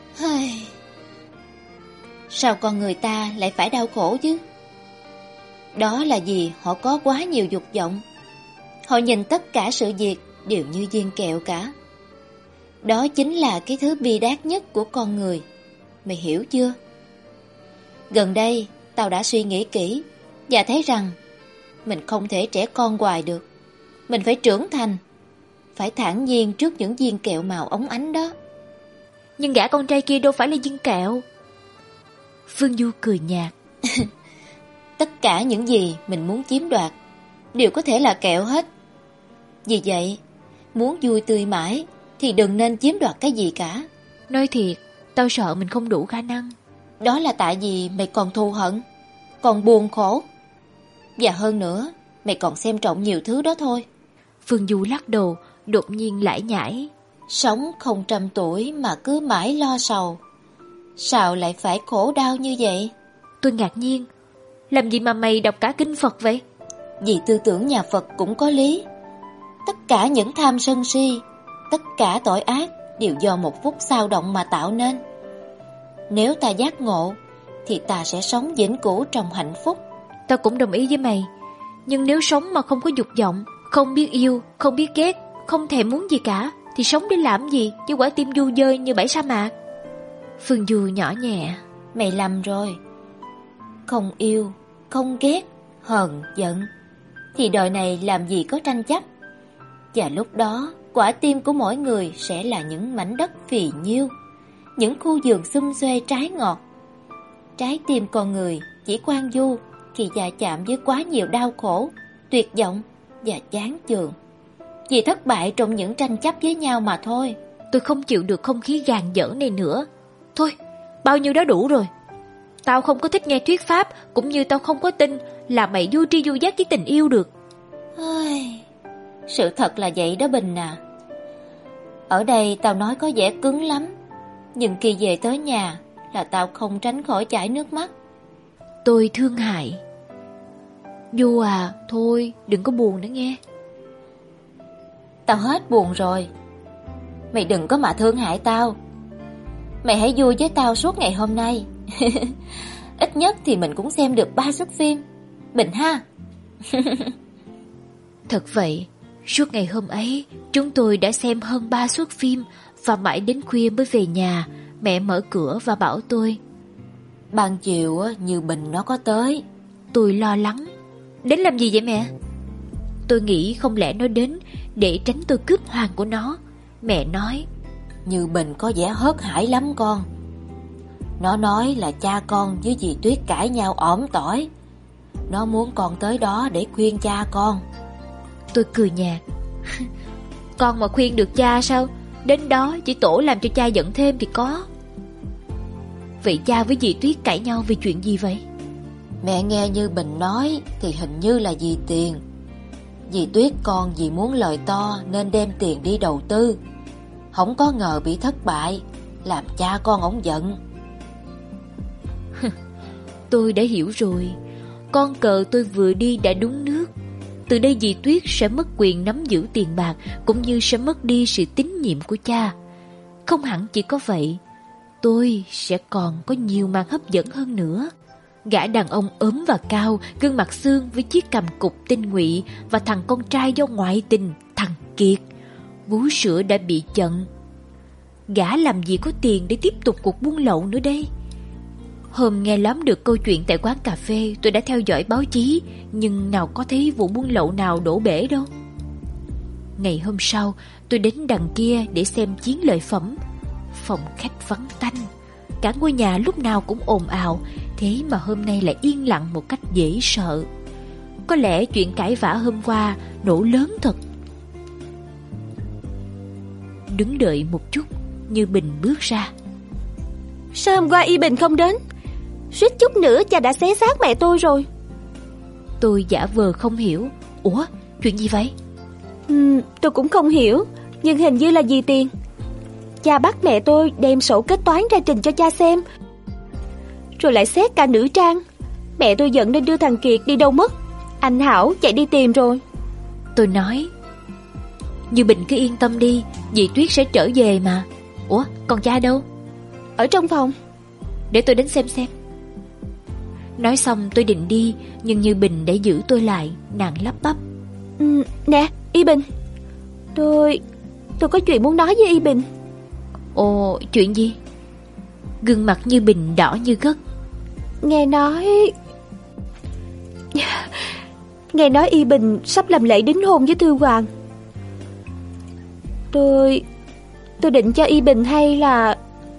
Sao con người ta lại phải đau khổ chứ? Đó là vì họ có quá nhiều dục vọng. Họ nhìn tất cả sự việc đều như viên kẹo cả. Đó chính là cái thứ bi đát nhất của con người. Mày hiểu chưa? Gần đây, tao đã suy nghĩ kỹ và thấy rằng mình không thể trẻ con hoài được. Mình phải trưởng thành, phải thản nhiên trước những viên kẹo màu óng ánh đó. Nhưng gã con trai kia đâu phải là viên kẹo. Phương Du cười nhạt. Tất cả những gì mình muốn chiếm đoạt đều có thể là kẹo hết. Vì vậy, muốn vui tươi mãi thì đừng nên chiếm đoạt cái gì cả. Nói thiệt, tao sợ mình không đủ khả năng. Đó là tại vì mày còn thù hận, còn buồn khổ. Và hơn nữa, mày còn xem trọng nhiều thứ đó thôi. Phương Du lắc đầu, đột nhiên lải nhải. Sống không trăm tuổi mà cứ mãi lo sầu, sao lại phải khổ đau như vậy? Tôi ngạc nhiên. Làm gì mà mày đọc cả kinh Phật vậy? Vì tư tưởng nhà Phật cũng có lý. Tất cả những tham sân si, tất cả tội ác đều do một phút xao động mà tạo nên. Nếu ta giác ngộ thì ta sẽ sống vĩnh cửu trong hạnh phúc. Tao cũng đồng ý với mày. Nhưng nếu sống mà không có dục vọng, Không biết yêu, không biết ghét, không thèm muốn gì cả, thì sống để làm gì với quả tim du dơi như bãi sa mạc? Phương Du nhỏ nhẹ. Mày lầm rồi. Không yêu, không ghét, hờn, giận thì đời này làm gì có tranh chấp. Và lúc đó quả tim của mỗi người sẽ là những mảnh đất phì nhiêu, những khu vườn xum xuê trái ngọt. Trái tim con người chỉ khoan du khi va chạm với quá nhiều đau khổ, tuyệt vọng và chán chường, vì thất bại trong những tranh chấp với nhau mà thôi. Tôi không chịu được không khí gàn dở này nữa. Thôi, bao nhiêu đó đủ rồi. Tao không có thích nghe thuyết pháp, cũng như tao không có tin là mày vô tri vô giác với tình yêu được. Ai... Sự thật là vậy đó Bình à. Ở đây tao nói có vẻ cứng lắm, nhưng khi về tới nhà là tao không tránh khỏi chảy nước mắt. Tôi thương hại. Du à, thôi đừng có buồn nữa nghe. Tao hết buồn rồi. Mày đừng có mà thương hại tao. Mày hãy vui với tao suốt ngày hôm nay. Ít nhất thì mình cũng xem được ba suất phim, Bình ha. Thật vậy, suốt ngày hôm ấy chúng tôi đã xem hơn ba suất phim, và mãi đến khuya mới về nhà. Mẹ mở cửa và bảo tôi: ban chiều như Bình nó có tới. Tôi lo lắng. Đến làm gì vậy mẹ? Tôi nghĩ không lẽ nó đến để tránh tôi cướp hoàng của nó. Mẹ nói: Như Bình có vẻ hớt hải lắm con. Nó nói là cha con với dì Tuyết cãi nhau ỏm tỏi. Nó muốn con tới đó để khuyên cha con. Tôi cười nhạt. Con mà khuyên được cha sao? Đến đó chỉ tổ làm cho cha giận thêm thì có. Vậy cha với dì Tuyết cãi nhau vì chuyện gì vậy? Mẹ nghe Như Bình nói thì hình như là vì tiền. Dì Tuyết con vì muốn lời to nên đem tiền đi đầu tư, không có ngờ bị thất bại, làm cha con ổng giận. Tôi đã hiểu rồi. Con cờ tôi vừa đi đã đúng nước. Từ đây dì Tuyết sẽ mất quyền nắm giữ tiền bạc, cũng như sẽ mất đi sự tín nhiệm của cha. Không hẳn chỉ có vậy, tôi sẽ còn có nhiều màn hấp dẫn hơn nữa. Gã đàn ông ốm và cao, gương mặt xương với chiếc cằm cụt tinh ngụy, và thằng con trai do ngoại tình, thằng Kiệt. Vú sữa đã bị chận. Gã làm gì có tiền để tiếp tục cuộc buôn lậu nữa đây? Hôm nghe lắm được câu chuyện tại quán cà phê, tôi đã theo dõi báo chí, nhưng nào có thấy vụ buôn lậu nào đổ bể đâu. Ngày hôm sau, tôi đến đằng kia để xem chiến lợi phẩm. Phòng khách vắng tanh, cả ngôi nhà lúc nào cũng ồn ào, thế mà hôm nay lại yên lặng một cách dễ sợ. Có lẽ chuyện cãi vã hôm qua nổ lớn thật. Đứng đợi một chút, Như Bình bước ra. Sao hôm qua Y Bình không đến? Suýt chút nữa cha đã xé xác mẹ tôi rồi. Tôi giả vờ không hiểu. Ủa, chuyện gì vậy? Ừ, tôi cũng không hiểu, nhưng hình như là vì tiền. Cha bắt mẹ tôi đem sổ kết toán ra trình cho cha xem, rồi lại xét cả nữ trang. Mẹ tôi giận nên đưa thằng Kiệt đi đâu mất. Anh Hảo chạy đi tìm rồi. Tôi nói: Như Bình cứ yên tâm đi, dì Tuyết sẽ trở về mà. Ủa, còn cha đâu? Ở trong phòng. Để tôi đến xem xem. Nói xong tôi định đi, nhưng Như Bình đã giữ tôi lại. Nàng lắp bắp: ừ, Nè, Y Bình, Tôi... tôi có chuyện muốn nói với Y Bình. Ồ, chuyện gì? Gương mặt Như Bình đỏ như gấc. Nghe nói... Nghe nói Y Bình sắp làm lễ đính hôn với Thư Hoàng. Tôi... Tôi định cho Y Bình hay là...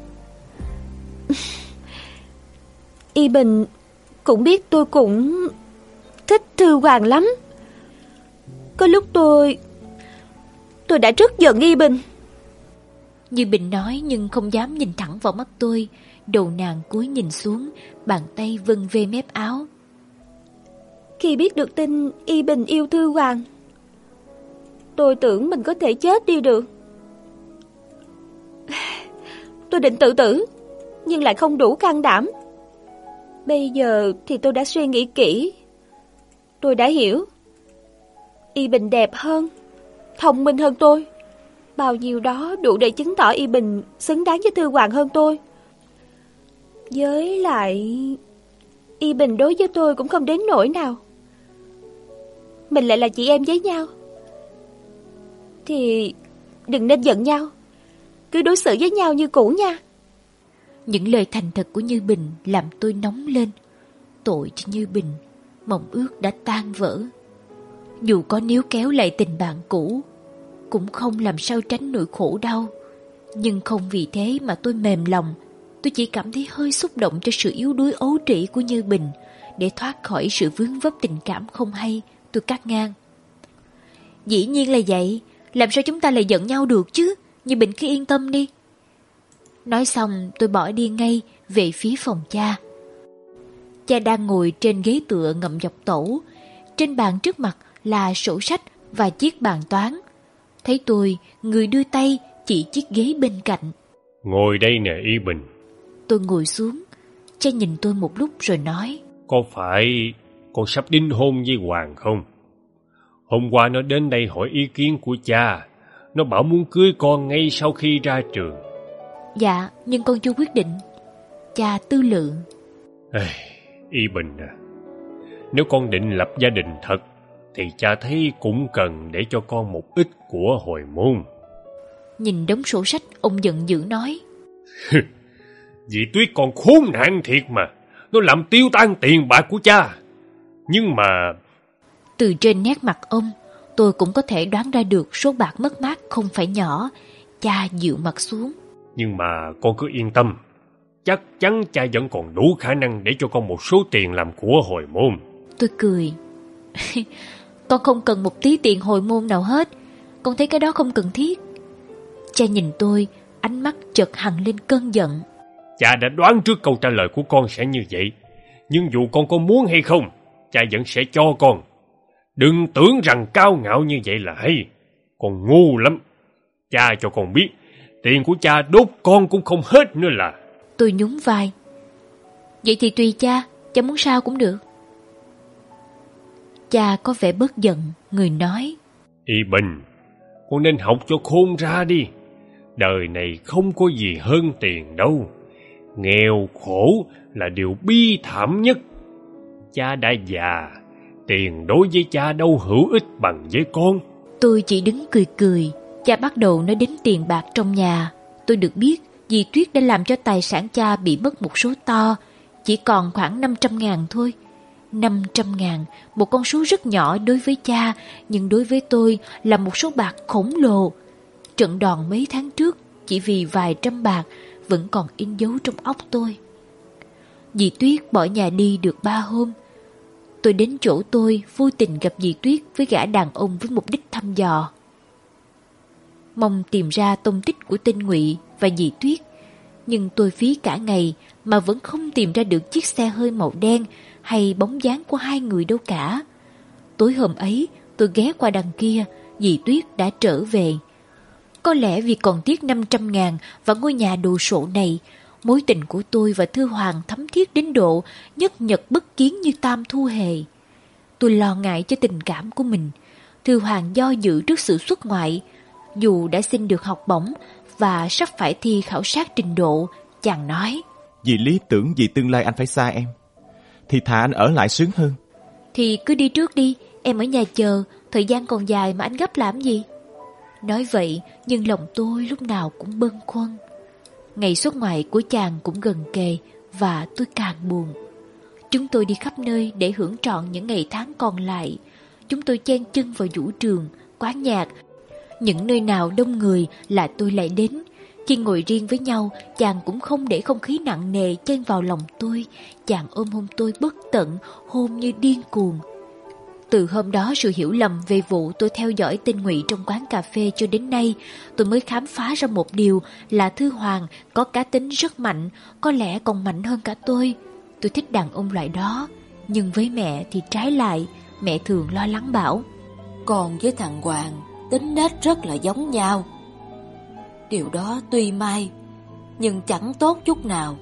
Y Bình cũng biết tôi cũng thích Thư Hoàng lắm. Có lúc tôi... Tôi đã rất giận Y Bình. Như Bình nói nhưng không dám nhìn thẳng vào mắt tôi. Đầu nàng cúi nhìn xuống, bàn tay vân về mép áo. Khi biết được tin Y Bình yêu Thư Hoàng, tôi tưởng mình có thể chết đi được. Tôi định tự tử, nhưng lại không đủ can đảm. Bây giờ thì tôi đã suy nghĩ kỹ. Tôi đã hiểu, Y Bình đẹp hơn, thông minh hơn tôi. Bao nhiêu đó đủ để chứng tỏ Y Bình xứng đáng với Thư Hoàng hơn tôi. Với lại, Y Bình đối với tôi cũng không đến nỗi nào. Mình lại là chị em với nhau, thì đừng nên giận nhau. Cứ đối xử với nhau như cũ nha. Những lời thành thật của Như Bình làm tôi nóng lên. Tội cho Như Bình, mộng ước đã tan vỡ. Dù có níu kéo lại tình bạn cũ, cũng không làm sao tránh nỗi khổ đau. Nhưng không vì thế mà tôi mềm lòng. Tôi chỉ cảm thấy hơi xúc động cho sự yếu đuối ấu trĩ của Như Bình. Để thoát khỏi sự vướng vấp tình cảm không hay, tôi cắt ngang. Dĩ nhiên là vậy, làm sao chúng ta lại giận nhau được chứ? Như Bình cứ yên tâm đi. Nói xong tôi bỏ đi ngay về phía phòng cha. Cha đang ngồi trên ghế tựa ngậm dọc tẩu. Trên bàn trước mặt là sổ sách và chiếc bàn toán. Thấy tôi, người đưa tay chỉ chiếc ghế bên cạnh. Ngồi đây nè Y Bình. Tôi ngồi xuống. Cha nhìn tôi một lúc rồi nói: Có phải con sắp đính hôn với Hoàng không? Hôm qua nó đến đây hỏi ý kiến của cha. Nó bảo muốn cưới con ngay sau khi ra trường. Dạ, nhưng con chưa quyết định. Cha tư lự. Ê, Y Bình à, nếu con định lập gia đình thật thì cha thấy cũng cần để cho con một ít của hồi môn. Nhìn đống sổ sách, ông giận dữ nói: Dì Tuyết còn khốn nạn thiệt mà. Nó làm tiêu tan tiền bạc của cha. Nhưng mà... Từ trên nét mặt ông, tôi cũng có thể đoán ra được số bạc mất mát không phải nhỏ. Cha dịu mặt xuống. Nhưng mà con cứ yên tâm. Chắc chắn cha vẫn còn đủ khả năng để cho con một số tiền làm của hồi môn. Tôi cười. Con không cần một tí tiền hồi môn nào hết. Con thấy cái đó không cần thiết. Cha nhìn tôi, ánh mắt chợt hằn lên cơn giận. Cha đã đoán trước câu trả lời của con sẽ như vậy. Nhưng dù con có muốn hay không, cha vẫn sẽ cho con. Đừng tưởng rằng cao ngạo như vậy là hay. Con ngu lắm. Cha cho con biết, tiền của cha đốt con cũng không hết nữa là. Tôi nhún vai. Vậy thì tùy cha, cha muốn sao cũng được. Cha có vẻ bớt giận, người nói: Y Bình, con nên học cho khôn ra đi. Đời này không có gì hơn tiền đâu. Nghèo khổ là điều bi thảm nhất. Cha đã già, tiền đối với cha đâu hữu ích bằng với con. Tôi chỉ đứng cười cười. Cha bắt đầu nói đến tiền bạc trong nhà. Tôi được biết dì Tuyết đã làm cho tài sản cha bị mất một số to. Chỉ còn khoảng năm trăm ngàn thôi. Năm trăm ngàn, một con số rất nhỏ đối với cha, nhưng đối với tôi là một số bạc khổng lồ. Trận đòn mấy tháng trước chỉ vì vài trăm bạc vẫn còn in dấu trong óc tôi. Dì Tuyết bỏ nhà đi được ba hôm. Tôi đến chỗ tôi vô tình gặp dì Tuyết với gã đàn ông với mục đích thăm dò, mong tìm ra tung tích của tên Ngụy và dì Tuyết. Nhưng tôi phí cả ngày mà vẫn không tìm ra được chiếc xe hơi màu đen hay bóng dáng của hai người đâu cả. Tối hôm ấy tôi ghé qua đằng kia, dì Tuyết đã trở về. Có lẽ vì còn tiếc năm trăm ngàn và ngôi nhà đồ sộ này, mối tình của tôi và Thư Hoàng thấm thiết đến độ nhất nhật bất kiến như tam thu hề. Tôi lo ngại cho tình cảm của mình. Thư Hoàng do dự trước sự xuất ngoại. Dù đã xin được học bổng và sắp phải thi khảo sát trình độ, chàng nói: Vì lý tưởng, vì tương lai anh phải xa em, thì thà anh ở lại sướng hơn. Thì cứ đi trước đi, em ở nhà chờ, thời gian còn dài mà anh gấp làm gì? Nói vậy, nhưng lòng tôi lúc nào cũng bâng khuâng. Ngày xuất ngoại của chàng cũng gần kề và tôi càng buồn. Chúng tôi đi khắp nơi để hưởng trọn những ngày tháng còn lại. Chúng tôi chen chân vào vũ trường, quán nhạc. Những nơi nào đông người là tôi lại đến. Khi ngồi riêng với nhau, chàng cũng không để không khí nặng nề chen vào lòng tôi. Chàng ôm hôn tôi bất tận, hôn như điên cuồng. Từ hôm đó, sự hiểu lầm về vụ tôi theo dõi tên Ngụy trong quán cà phê cho đến nay, tôi mới khám phá ra một điều là Thư Hoàng có cá tính rất mạnh, có lẽ còn mạnh hơn cả tôi. Tôi thích đàn ông loại đó, nhưng với mẹ thì trái lại. Mẹ thường lo lắng bảo: Con với thằng Hoàng tính nết rất là giống nhau. Điều đó tuy may, nhưng chẳng tốt chút nào.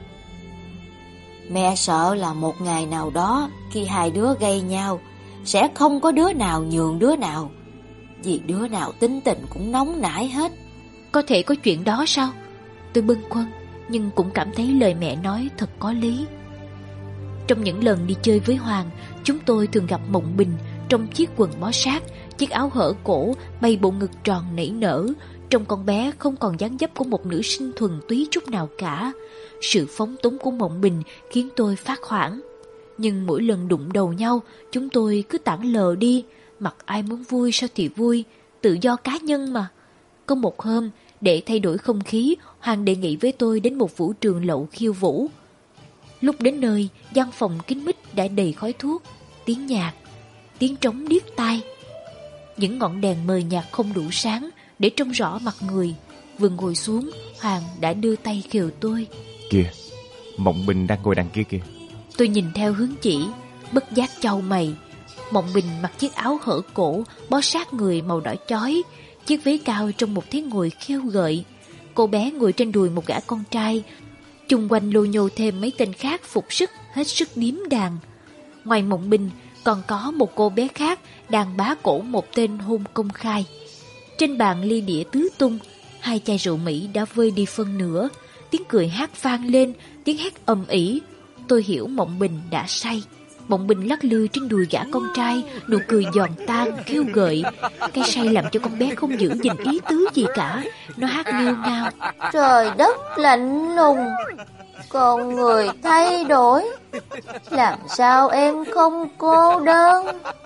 Mẹ sợ là một ngày nào đó, khi hai đứa gây nhau, sẽ không có đứa nào nhường đứa nào, vì đứa nào tính tình cũng nóng nảy hết. Có thể có chuyện đó sao? Tôi bâng khuâng, nhưng cũng cảm thấy lời mẹ nói thật có lý. Trong những lần đi chơi với Hoàng, chúng tôi thường gặp Mộng Bình trong chiếc quần bó sát, chiếc áo hở cổ, bày bộ ngực tròn nảy nở. Trong con bé không còn dáng dấp của một nữ sinh thuần túy chút nào cả. Sự phóng túng của Mộng Bình khiến tôi phát hoảng. Nhưng mỗi lần đụng đầu nhau, chúng tôi cứ tản lờ đi. Mặc ai muốn vui sao thì vui, tự do cá nhân mà. Có một hôm, để thay đổi không khí, Hoàng đề nghị với tôi đến một vũ trường lậu khiêu vũ. Lúc đến nơi, gian phòng kín mít đã đầy khói thuốc, tiếng nhạc, tiếng trống điếc tai. Những ngọn đèn mờ nhạt không đủ sáng để trông rõ mặt người. Vừa ngồi xuống, Hoàng đã đưa tay khều tôi. Kìa, Mộng Bình đang ngồi đằng kia kìa. Tôi nhìn theo hướng chỉ, bất giác chau mày. Mộng Bình mặc chiếc áo hở cổ, bó sát người màu đỏ chói, chiếc váy cao trong một thế ngồi khiêu gợi. Cô bé ngồi trên đùi một gã con trai, chung quanh lô nhô thêm mấy tên khác phục sức hết sức điếm đàn. Ngoài Mộng Bình, còn có một cô bé khác đang bá cổ một tên hôn công khai. Trên bàn ly đĩa tứ tung, hai chai rượu Mỹ đã vơi đi phân nửa. Tiếng cười hát vang lên, tiếng hét ầm ĩ. Tôi hiểu Mộng Bình đã say. Mộng Bình lắc lư trên đùi gã con trai, nụ cười giòn tan, khiêu gợi. Cái say làm cho con bé không giữ gìn ý tứ gì cả. Nó hát nghêu ngao. Trời đất lạnh lùng, con người thay đổi, làm sao em không cô đơn.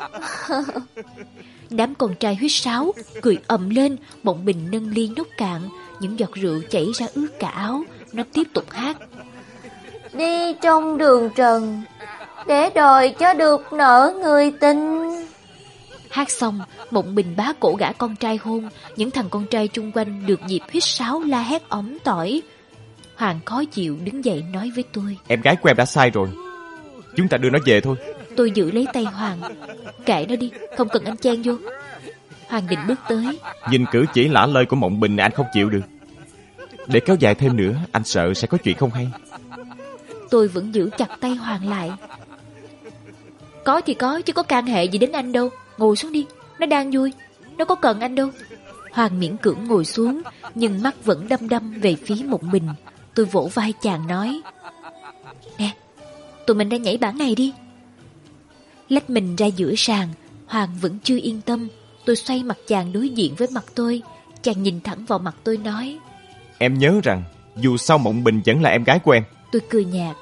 Đám con trai huýt sáo, cười ầm lên. Mộng Bình nâng ly nốc cạn, những giọt rượu chảy ra ướt cả áo. Nó tiếp tục hát. Đi trong đường trần, để đòi cho được nợ người tình. Hát xong, Mộng Bình bá cổ gã con trai hôn. Những thằng con trai chung quanh được dịp huýt sáo la hét ỏm tỏi. Hoàng khó chịu đứng dậy nói với tôi. Em gái của em đã sai rồi, chúng ta đưa nó về thôi. Tôi giữ lấy tay Hoàng. Kệ nó đi, không cần anh chen vô. Hoàng định bước tới. Nhìn cử chỉ lả lơi của Mộng Bình anh không chịu được. Để kéo dài thêm nữa, anh sợ sẽ có chuyện không hay. Tôi vẫn giữ chặt tay Hoàng lại. Có thì có, chứ có can hệ gì đến anh đâu. Ngồi xuống đi, nó đang vui, nó có cần anh đâu. Hoàng miễn cưỡng ngồi xuống, nhưng mắt vẫn đăm đăm về phía Mộng Bình. Tôi vỗ vai chàng nói. Nè, tụi mình đang nhảy bản này đi. Lách mình ra giữa sàn, Hoàng vẫn chưa yên tâm. Tôi xoay mặt chàng đối diện với mặt tôi. Chàng nhìn thẳng vào mặt tôi nói. Em nhớ rằng dù sao Mộng Bình vẫn là em gái của em. Tôi cười nhạt.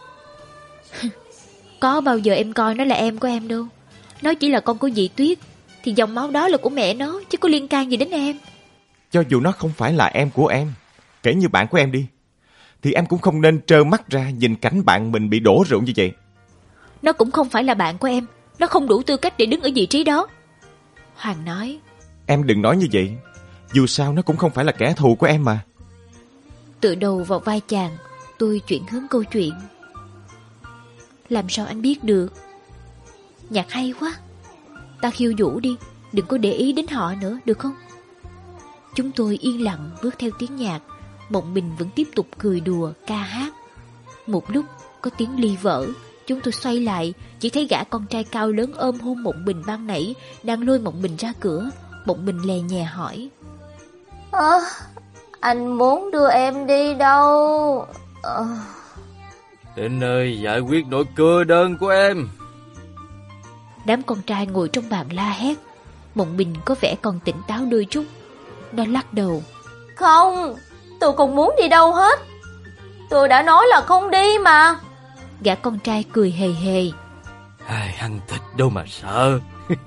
Có bao giờ em coi nó là em của em đâu. Nó chỉ là con của dì Tuyết, thì dòng máu đó là của mẹ nó, chứ có liên can gì đến em. Cho dù nó không phải là em của em, kể như bạn của em đi, thì em cũng không nên trơ mắt ra nhìn cảnh bạn mình bị đổ rượu như vậy. Nó cũng không phải là bạn của em. Nó không đủ tư cách để đứng ở vị trí đó. Hoàng nói. Em đừng nói như vậy. Dù sao nó cũng không phải là kẻ thù của em mà. Tựa đầu vào vai chàng, tôi chuyển hướng câu chuyện. Làm sao anh biết được? Nhạc hay quá. Ta khiêu vũ đi, đừng có để ý đến họ nữa, được không? Chúng tôi yên lặng bước theo tiếng nhạc. Mộng Bình vẫn tiếp tục cười đùa, ca hát. Một lúc có tiếng ly vỡ. Chúng tôi xoay lại, chỉ thấy gã con trai cao lớn ôm hôn Mộng Bình ban nãy đang lôi Mộng Bình ra cửa. Mộng Bình lè nhè hỏi. À, anh muốn đưa em đi đâu? À... Đến nơi giải quyết nỗi cơ đơn của em. Đám con trai ngồi trong bàn la hét. Mộng Bình có vẻ còn tỉnh táo đôi chút. Nó lắc đầu. Không, tôi không muốn đi đâu hết. Tôi đã nói là không đi mà. Gã con trai cười hề hề. Ai ăn thịt đâu mà sợ.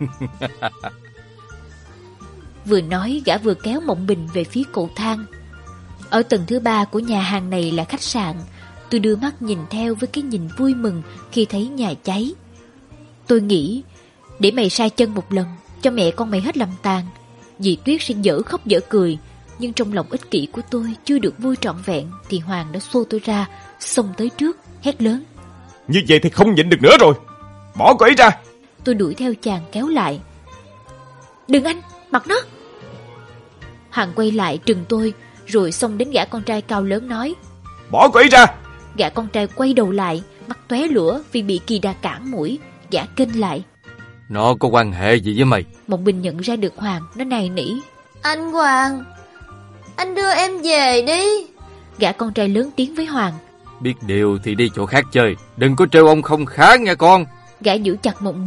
Vừa nói gã vừa kéo Mộng Bình về phía cầu thang. Ở tầng thứ ba của nhà hàng này là khách sạn. Tôi đưa mắt nhìn theo với cái nhìn vui mừng khi thấy nhà cháy. Tôi nghĩ, để mày sai chân một lần, cho mẹ con mày hết làm tàn. Dì Tuyết sẽ dở khóc dở cười. Nhưng trong lòng ích kỷ của tôi chưa được vui trọn vẹn, thì Hoàng đã xô tôi ra, xông tới trước, hét lớn. Như vậy thì không nhịn được nữa rồi. Bỏ cô ấy ra. Tôi đuổi theo chàng kéo lại. Đừng anh, mặc nó. Hoàng quay lại trừng tôi, rồi xông đến gã con trai cao lớn nói. Bỏ cô ấy ra. Gã con trai quay đầu lại, mắt tóe lửa vì bị Kỳ Đà cản mũi. Gã kênh lại. Nó có quan hệ gì với mày? Mộng Bình nhận ra được Hoàng, nó nài nỉ. Anh Hoàng, anh đưa em về đi. Gã con trai lớn tiếng với Hoàng. Biết điều thì đi chỗ khác chơi, đừng có trêu ông không khá nghe con. Gã giữ chặt Mộng Bình,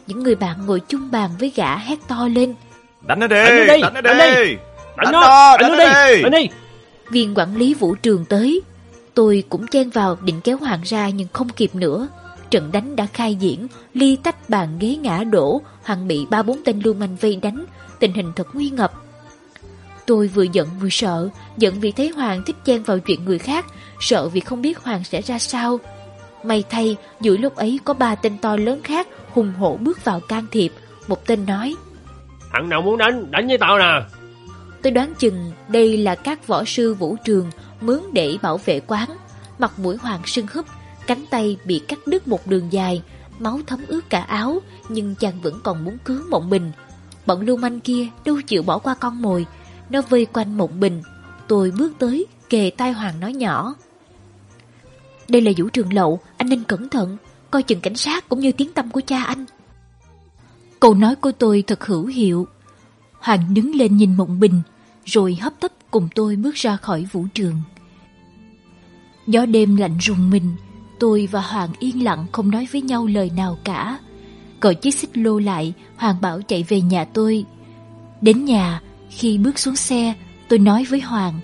những người bạn ngồi chung bàn với gã hét to lên: Đánh nó đi, đánh nó đi, đánh nó đi, đánh nó, đánh nó đi, đánh đi. Viên quản lý vũ trường tới. Tôi cũng chen vào định kéo Hoàng ra nhưng không kịp nữa. Trận đánh đã khai diễn, ly tách bàn ghế ngã đổ, Hoàng bị ba bốn tên lưu manh vây đánh, tình hình thật nguy ngập. Tôi vừa giận vừa sợ, giận vì thấy Hoàng thích chen vào chuyện người khác, sợ vì không biết Hoàng sẽ ra sao. May thay, giữa lúc ấy có ba tên to lớn khác hùng hổ bước vào can thiệp. Một tên nói: Thằng nào muốn đánh, đánh với tao nè. Tôi đoán chừng đây là các võ sư vũ trường mướn để bảo vệ quán. Mặt mũi Hoàng sưng húp, cánh tay bị cắt đứt một đường dài, máu thấm ướt cả áo, nhưng chàng vẫn còn muốn cứu Mộng Bình. Bọn lưu manh kia đâu chịu bỏ qua con mồi, nó vây quanh Mộng Bình. Tôi bước tới, kề tai Hoàng nói nhỏ: Đây là vũ trường lậu, anh nên cẩn thận, coi chừng cảnh sát cũng như tiếng tăm của cha anh. Câu nói của tôi thật hữu hiệu. Hoàng đứng lên nhìn Mộng Bình, rồi hấp tấp cùng tôi bước ra khỏi vũ trường. Gió đêm lạnh rùng mình, tôi và Hoàng yên lặng không nói với nhau lời nào cả. Gọi chiếc xích lô lại, Hoàng bảo chạy về nhà tôi. Đến nhà, khi bước xuống xe, tôi nói với Hoàng: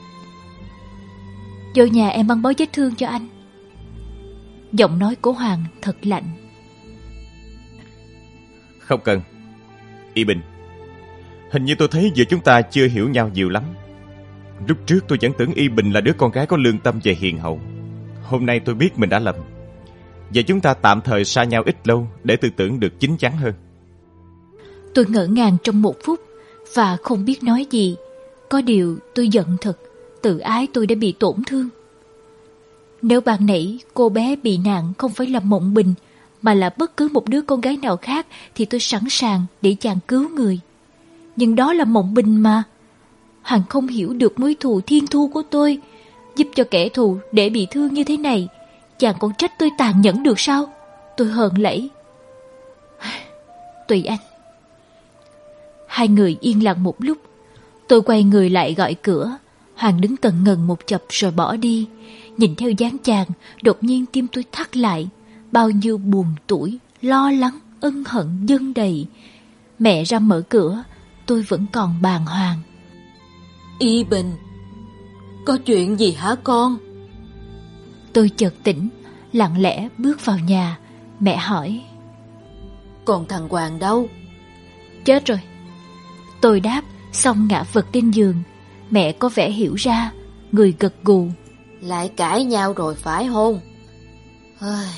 Vô nhà em băng bó vết thương cho anh. Giọng nói của Hoàng thật lạnh. Không cần. Y Bình, hình như tôi thấy giữa chúng ta chưa hiểu nhau nhiều lắm. Lúc trước tôi vẫn tưởng Y Bình là đứa con gái có lương tâm và hiền hậu. Hôm nay tôi biết mình đã lầm. Và chúng ta tạm thời xa nhau ít lâu để tư tưởng được chín chắn hơn. Tôi ngỡ ngàng trong một phút và không biết nói gì. Có điều tôi giận thật, tự ái tôi đã bị tổn thương. Nếu ban nãy cô bé bị nạn không phải là Mộng Bình, mà là bất cứ một đứa con gái nào khác, thì tôi sẵn sàng để chàng cứu người. Nhưng đó là Mộng Bình mà. Hoàng không hiểu được mối thù thiên thu của tôi, giúp cho kẻ thù để bị thương như thế này. Chàng còn trách tôi tàn nhẫn được sao? Tôi hờn lẫy. Tùy anh. Hai người yên lặng một lúc. Tôi quay người lại gọi cửa. Hoàng đứng tần ngần một chập rồi bỏ đi. Nhìn theo dáng chàng, đột nhiên tim tôi thắt lại. Bao nhiêu buồn tủi, lo lắng, ân hận dâng đầy. Mẹ ra mở cửa, tôi vẫn còn bàng hoàng. Y Bình, có chuyện gì hả con? Tôi chợt tỉnh, lặng lẽ bước vào nhà. Mẹ hỏi: Còn thằng Hoàng đâu? Chết rồi. Tôi đáp, xong ngã vật trên giường. Mẹ có vẻ hiểu ra, người gật gù. Lại cãi nhau rồi phải không? Ôi,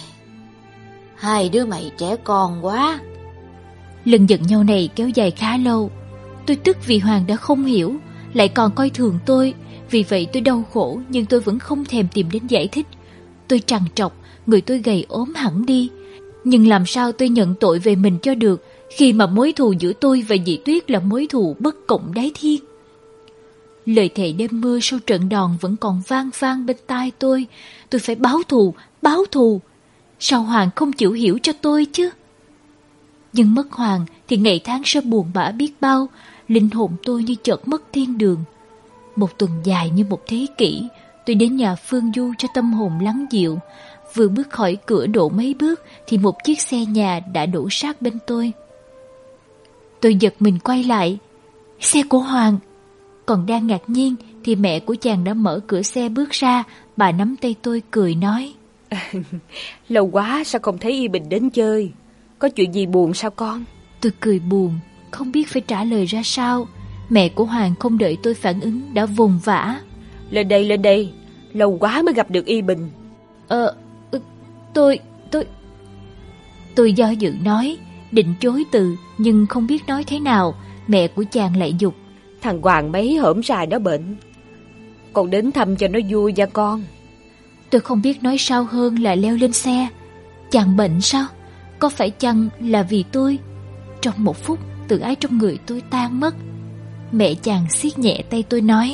hai đứa mày trẻ con quá. Lần giận nhau này kéo dài khá lâu. Tôi tức vì Hoàng đã không hiểu, lại còn coi thường tôi. Vì vậy tôi đau khổ, nhưng tôi vẫn không thèm tìm đến giải thích. Tôi trằn trọc, người tôi gầy ốm hẳn đi. Nhưng làm sao tôi nhận tội về mình cho được, khi mà mối thù giữa tôi và Dì Tuyết là mối thù bất cộng đáy thiên. Lời thề đêm mưa sau trận đòn vẫn còn vang vang bên tai tôi. Tôi phải báo thù, báo thù. Sao Hoàng không chịu hiểu cho tôi chứ? Nhưng mất Hoàng thì ngày tháng sẽ buồn bã biết bao. Linh hồn tôi như chợt mất thiên đường. Một tuần dài như một thế kỷ, tôi đến nhà Phương Du cho tâm hồn lắng dịu. Vừa bước khỏi cửa độ mấy bước thì một chiếc xe nhà đã đổ sát bên tôi. Tôi giật mình quay lại. Xe của Hoàng! Còn đang ngạc nhiên thì mẹ của chàng đã mở cửa xe bước ra. Bà nắm tay tôi cười nói: Lâu quá sao không thấy Y Bình đến chơi? Có chuyện gì buồn sao con? Tôi cười buồn, không biết phải trả lời ra sao. Mẹ của Hoàng không đợi tôi phản ứng đã vùng vã: Lên đây, lên đây, lâu quá mới gặp được Y Bình. Ờ, tôi, tôi... Tôi do dự nói, định chối từ, nhưng không biết nói thế nào. Mẹ của chàng lại giục: Thằng Hoàng mấy hổm rày đó bệnh, con đến thăm cho nó vui nha con. Tôi không biết nói sao hơn là leo lên xe. Chàng bệnh sao? Có phải chăng là vì tôi? Trong một phút, tự ái trong người tôi tan mất. Mẹ chàng siết nhẹ tay tôi nói: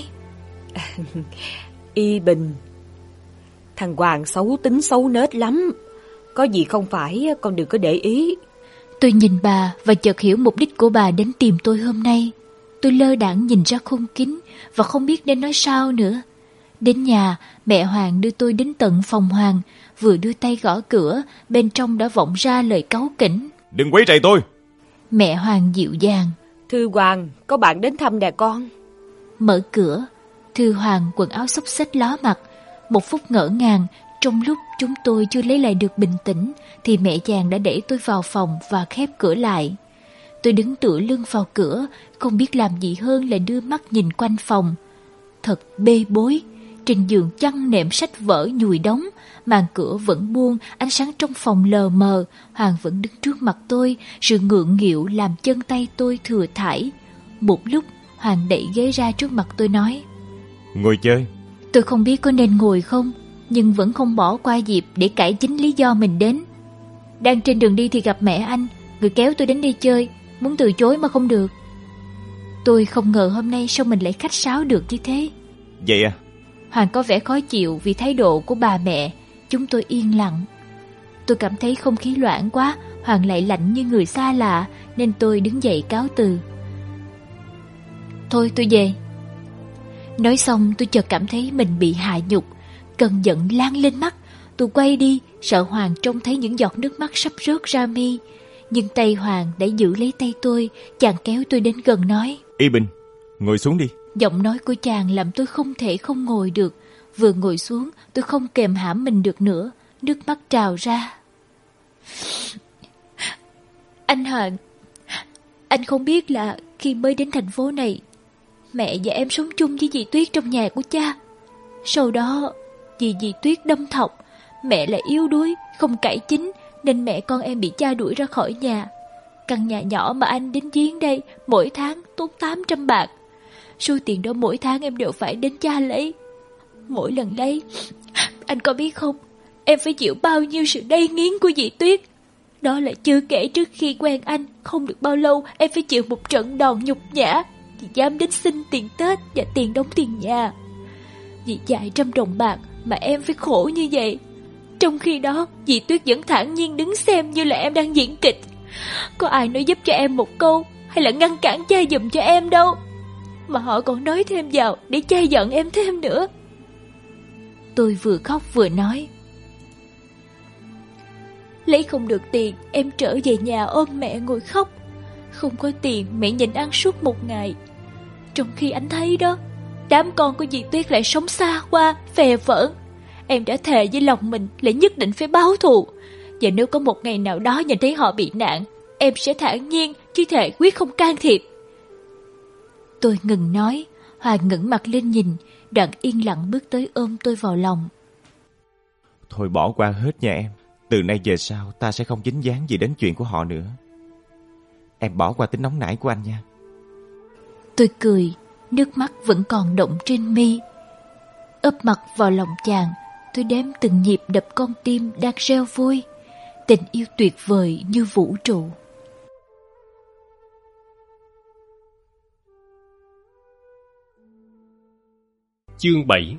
Y Bình, thằng Hoàng xấu tính xấu nết lắm. Có gì không phải con đừng có để ý. Tôi nhìn bà và chợt hiểu mục đích của bà đến tìm tôi hôm nay. Tôi lơ đãng nhìn ra khung kính và không biết nên nói sao nữa. Đến nhà, mẹ Hoàng đưa tôi đến tận phòng Hoàng. Vừa đưa tay gõ cửa, bên trong đã vọng ra lời cáu kỉnh: đừng quấy rầy tôi. Mẹ Hoàng dịu dàng. Thư Hoàng, có bạn đến thăm nè con. Mở cửa, Thư Hoàng quần áo xốc xếch ló mặt. Một phút ngỡ ngàng, trong lúc chúng tôi chưa lấy lại được bình tĩnh, thì mẹ chàng đã đẩy tôi vào phòng và khép cửa lại. Tôi đứng tựa lưng vào cửa, không biết làm gì hơn là đưa mắt nhìn quanh phòng. Thật bê bối, trên giường chăn nệm sách vở nhùi đống, màn cửa vẫn buông, ánh sáng trong phòng lờ mờ. Hoàng vẫn đứng trước mặt tôi, sự ngượng nghịu làm chân tay tôi thừa thãi. Một lúc, Hoàng đẩy ghế ra trước mặt tôi nói: Ngồi chơi. Tôi không biết có nên ngồi không, nhưng vẫn không bỏ qua dịp để cải chính lý do mình đến. Đang trên đường đi thì gặp mẹ anh, người kéo tôi đến đây chơi, muốn từ chối mà không được. Tôi không ngờ hôm nay sao mình lại khách sáo được như thế. Vậy à? Hoàng có vẻ khó chịu vì thái độ của bà mẹ. Chúng tôi yên lặng. Tôi cảm thấy không khí loãng quá, Hoàng lại lạnh như người xa lạ, nên tôi đứng dậy cáo từ. Thôi tôi về. Nói xong tôi chợt cảm thấy mình bị hạ nhục, cơn giận lan lên mắt. Tôi quay đi, sợ Hoàng trông thấy những giọt nước mắt sắp rớt ra mi. Nhưng tay Hoàng đã giữ lấy tay tôi, chàng kéo tôi đến gần nói: Y Bình, ngồi xuống đi. Giọng nói của chàng làm tôi không thể không ngồi được. Vừa ngồi xuống, tôi không kềm hãm mình được nữa, nước mắt trào ra. Anh Hoàng, anh không biết là khi mới đến thành phố này, mẹ và em sống chung với dì Tuyết trong nhà của cha. Sau đó, vì dì Tuyết đâm thọc, mẹ lại yếu đuối, không cải chính, nên mẹ con em bị cha đuổi ra khỏi nhà. Căn nhà nhỏ mà anh đến giếng đây mỗi tháng tốn tám trăm bạc. Số tiền đó mỗi tháng em đều phải đến cha lấy. Mỗi lần lấy, anh có biết không, em phải chịu bao nhiêu sự đay nghiến của dì Tuyết. Đó là chưa kể trước khi quen anh, không được bao lâu em phải chịu một trận đòn nhục nhã vì dám đến xin tiền Tết và tiền đóng tiền nhà. Vì chạy trăm đồng bạc mà em phải khổ như vậy. Trong khi đó, dì Tuyết vẫn thản nhiên đứng xem như là em đang diễn kịch. Có ai nói giúp cho em một câu hay là ngăn cản cha giùm cho em đâu, mà họ còn nói thêm vào để cha giận em thêm nữa. Tôi vừa khóc vừa nói: lấy không được tiền, em trở về nhà ôm mẹ ngồi khóc. Không có tiền, mẹ nhịn ăn suốt một ngày. Trong khi anh thấy đó, đám con của dì Tuyết lại sống xa qua, phè phỡn. Em đã thề với lòng mình là nhất định phải báo thù. Và nếu có một ngày nào đó nhìn thấy họ bị nạn, em sẽ thản nhiên chứ thề quyết không can thiệp. Tôi ngừng nói, Hoàng ngẩng mặt lên nhìn, đoạn yên lặng bước tới ôm tôi vào lòng. Thôi bỏ qua hết nha em. Từ nay về sau ta sẽ không dính dáng gì đến chuyện của họ nữa. Em bỏ qua tính nóng nảy của anh nha. Tôi cười, nước mắt vẫn còn đọng trên mi. Ấp mặt vào lòng chàng, tôi đếm từng nhịp đập con tim đang reo vui. Tình yêu tuyệt vời như vũ trụ. Chương bảy.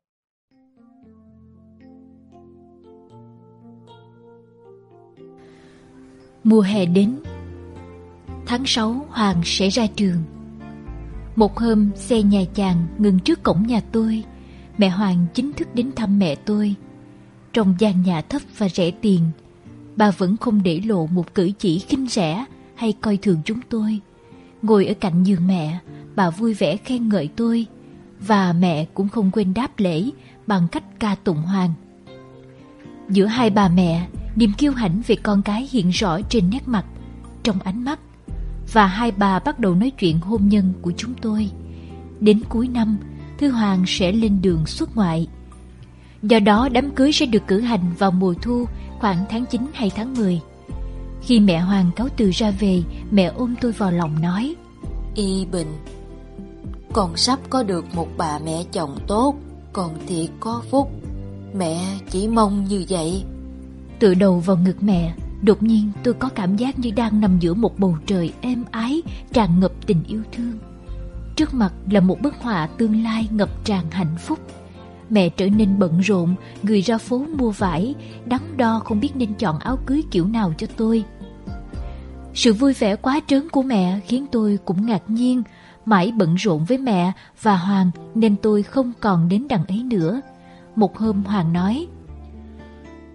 Mùa hè đến. Tháng sáu Hoàng sẽ ra trường. Một hôm xe nhà chàng ngừng trước cổng nhà tôi. Mẹ Hoàng chính thức đến thăm mẹ tôi. Trong gian nhà thấp và rẻ tiền, bà vẫn không để lộ một cử chỉ khinh rẻ hay coi thường chúng tôi. Ngồi ở cạnh giường mẹ, bà vui vẻ khen ngợi tôi, và mẹ cũng không quên đáp lễ bằng cách ca tụng Hoàng. Giữa hai bà mẹ, niềm kiêu hãnh về con cái hiện rõ trên nét mặt, trong ánh mắt, và hai bà bắt đầu nói chuyện hôn nhân của chúng tôi. Đến cuối năm, Thư Hoàng sẽ lên đường xuất ngoại. Do đó đám cưới sẽ được cử hành vào mùa thu, khoảng tháng chín hay tháng mười. Khi mẹ Hoàng cáo từ ra về, mẹ ôm tôi vào lòng nói: Y Bình, con sắp có được một bà mẹ chồng tốt, con thiệt có phúc. Mẹ chỉ mong như vậy. Tựa đầu vào ngực mẹ, đột nhiên tôi có cảm giác như đang nằm giữa một bầu trời êm ái, tràn ngập tình yêu thương. Trước mặt là một bức họa tương lai ngập tràn hạnh phúc. Mẹ trở nên bận rộn, người ra phố mua vải, đắn đo không biết nên chọn áo cưới kiểu nào cho tôi. Sự vui vẻ quá trớn của mẹ khiến tôi cũng ngạc nhiên. Mãi bận rộn với mẹ và Hoàng nên tôi không còn đến đằng ấy nữa. Một hôm Hoàng nói: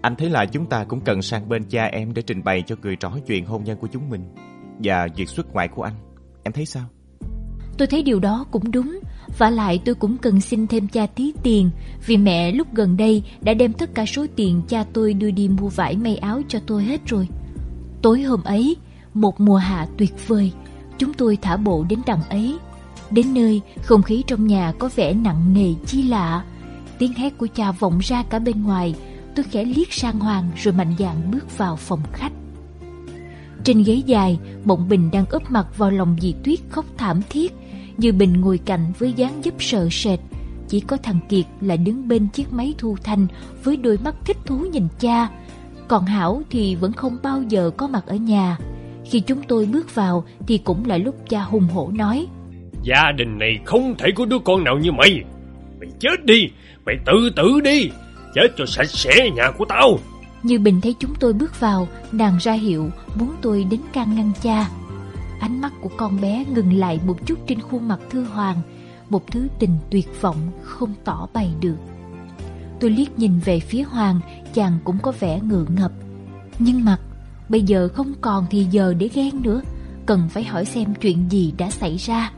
Anh thấy là chúng ta cũng cần sang bên cha em để trình bày cho người rõ chuyện hôn nhân của chúng mình và việc xuất ngoại của anh. Em thấy sao? Tôi thấy điều đó cũng đúng. Vả lại tôi cũng cần xin thêm cha tí tiền, vì mẹ lúc gần đây đã đem tất cả số tiền cha tôi đưa đi mua vải may áo cho tôi hết rồi. Tối hôm ấy, một mùa hạ tuyệt vời, chúng tôi thả bộ đến đằng ấy. Đến nơi, không khí trong nhà có vẻ nặng nề chi lạ. Tiếng hét của cha vọng ra cả bên ngoài. Tôi khẽ liếc sang Hoàng rồi mạnh dạn bước vào phòng khách. Trên ghế dài, Mộng Bình đang úp mặt vào lòng dì Tuyết khóc thảm thiết. Dư Bình ngồi cạnh với dáng dấp sợ sệt. Chỉ có thằng Kiệt là đứng bên chiếc máy thu thanh với đôi mắt thích thú nhìn cha. Còn Hảo thì vẫn không bao giờ có mặt ở nhà. Khi chúng tôi bước vào thì cũng là lúc cha hùng hổ nói: Gia đình này không thể có đứa con nào như mày. Mày chết đi, mày tự tử đi, chết cho sạch sẽ nhà của tao. Như Bình thấy chúng tôi bước vào, nàng ra hiệu muốn tôi đến can ngăn cha. Ánh mắt của con bé ngừng lại một chút trên khuôn mặt Thư Hoàng, một thứ tình tuyệt vọng không tỏ bày được. Tôi liếc nhìn về phía Hoàng, chàng cũng có vẻ ngượng ngập. Nhưng mặt bây giờ không còn thì giờ để ghen nữa, cần phải hỏi xem chuyện gì đã xảy ra.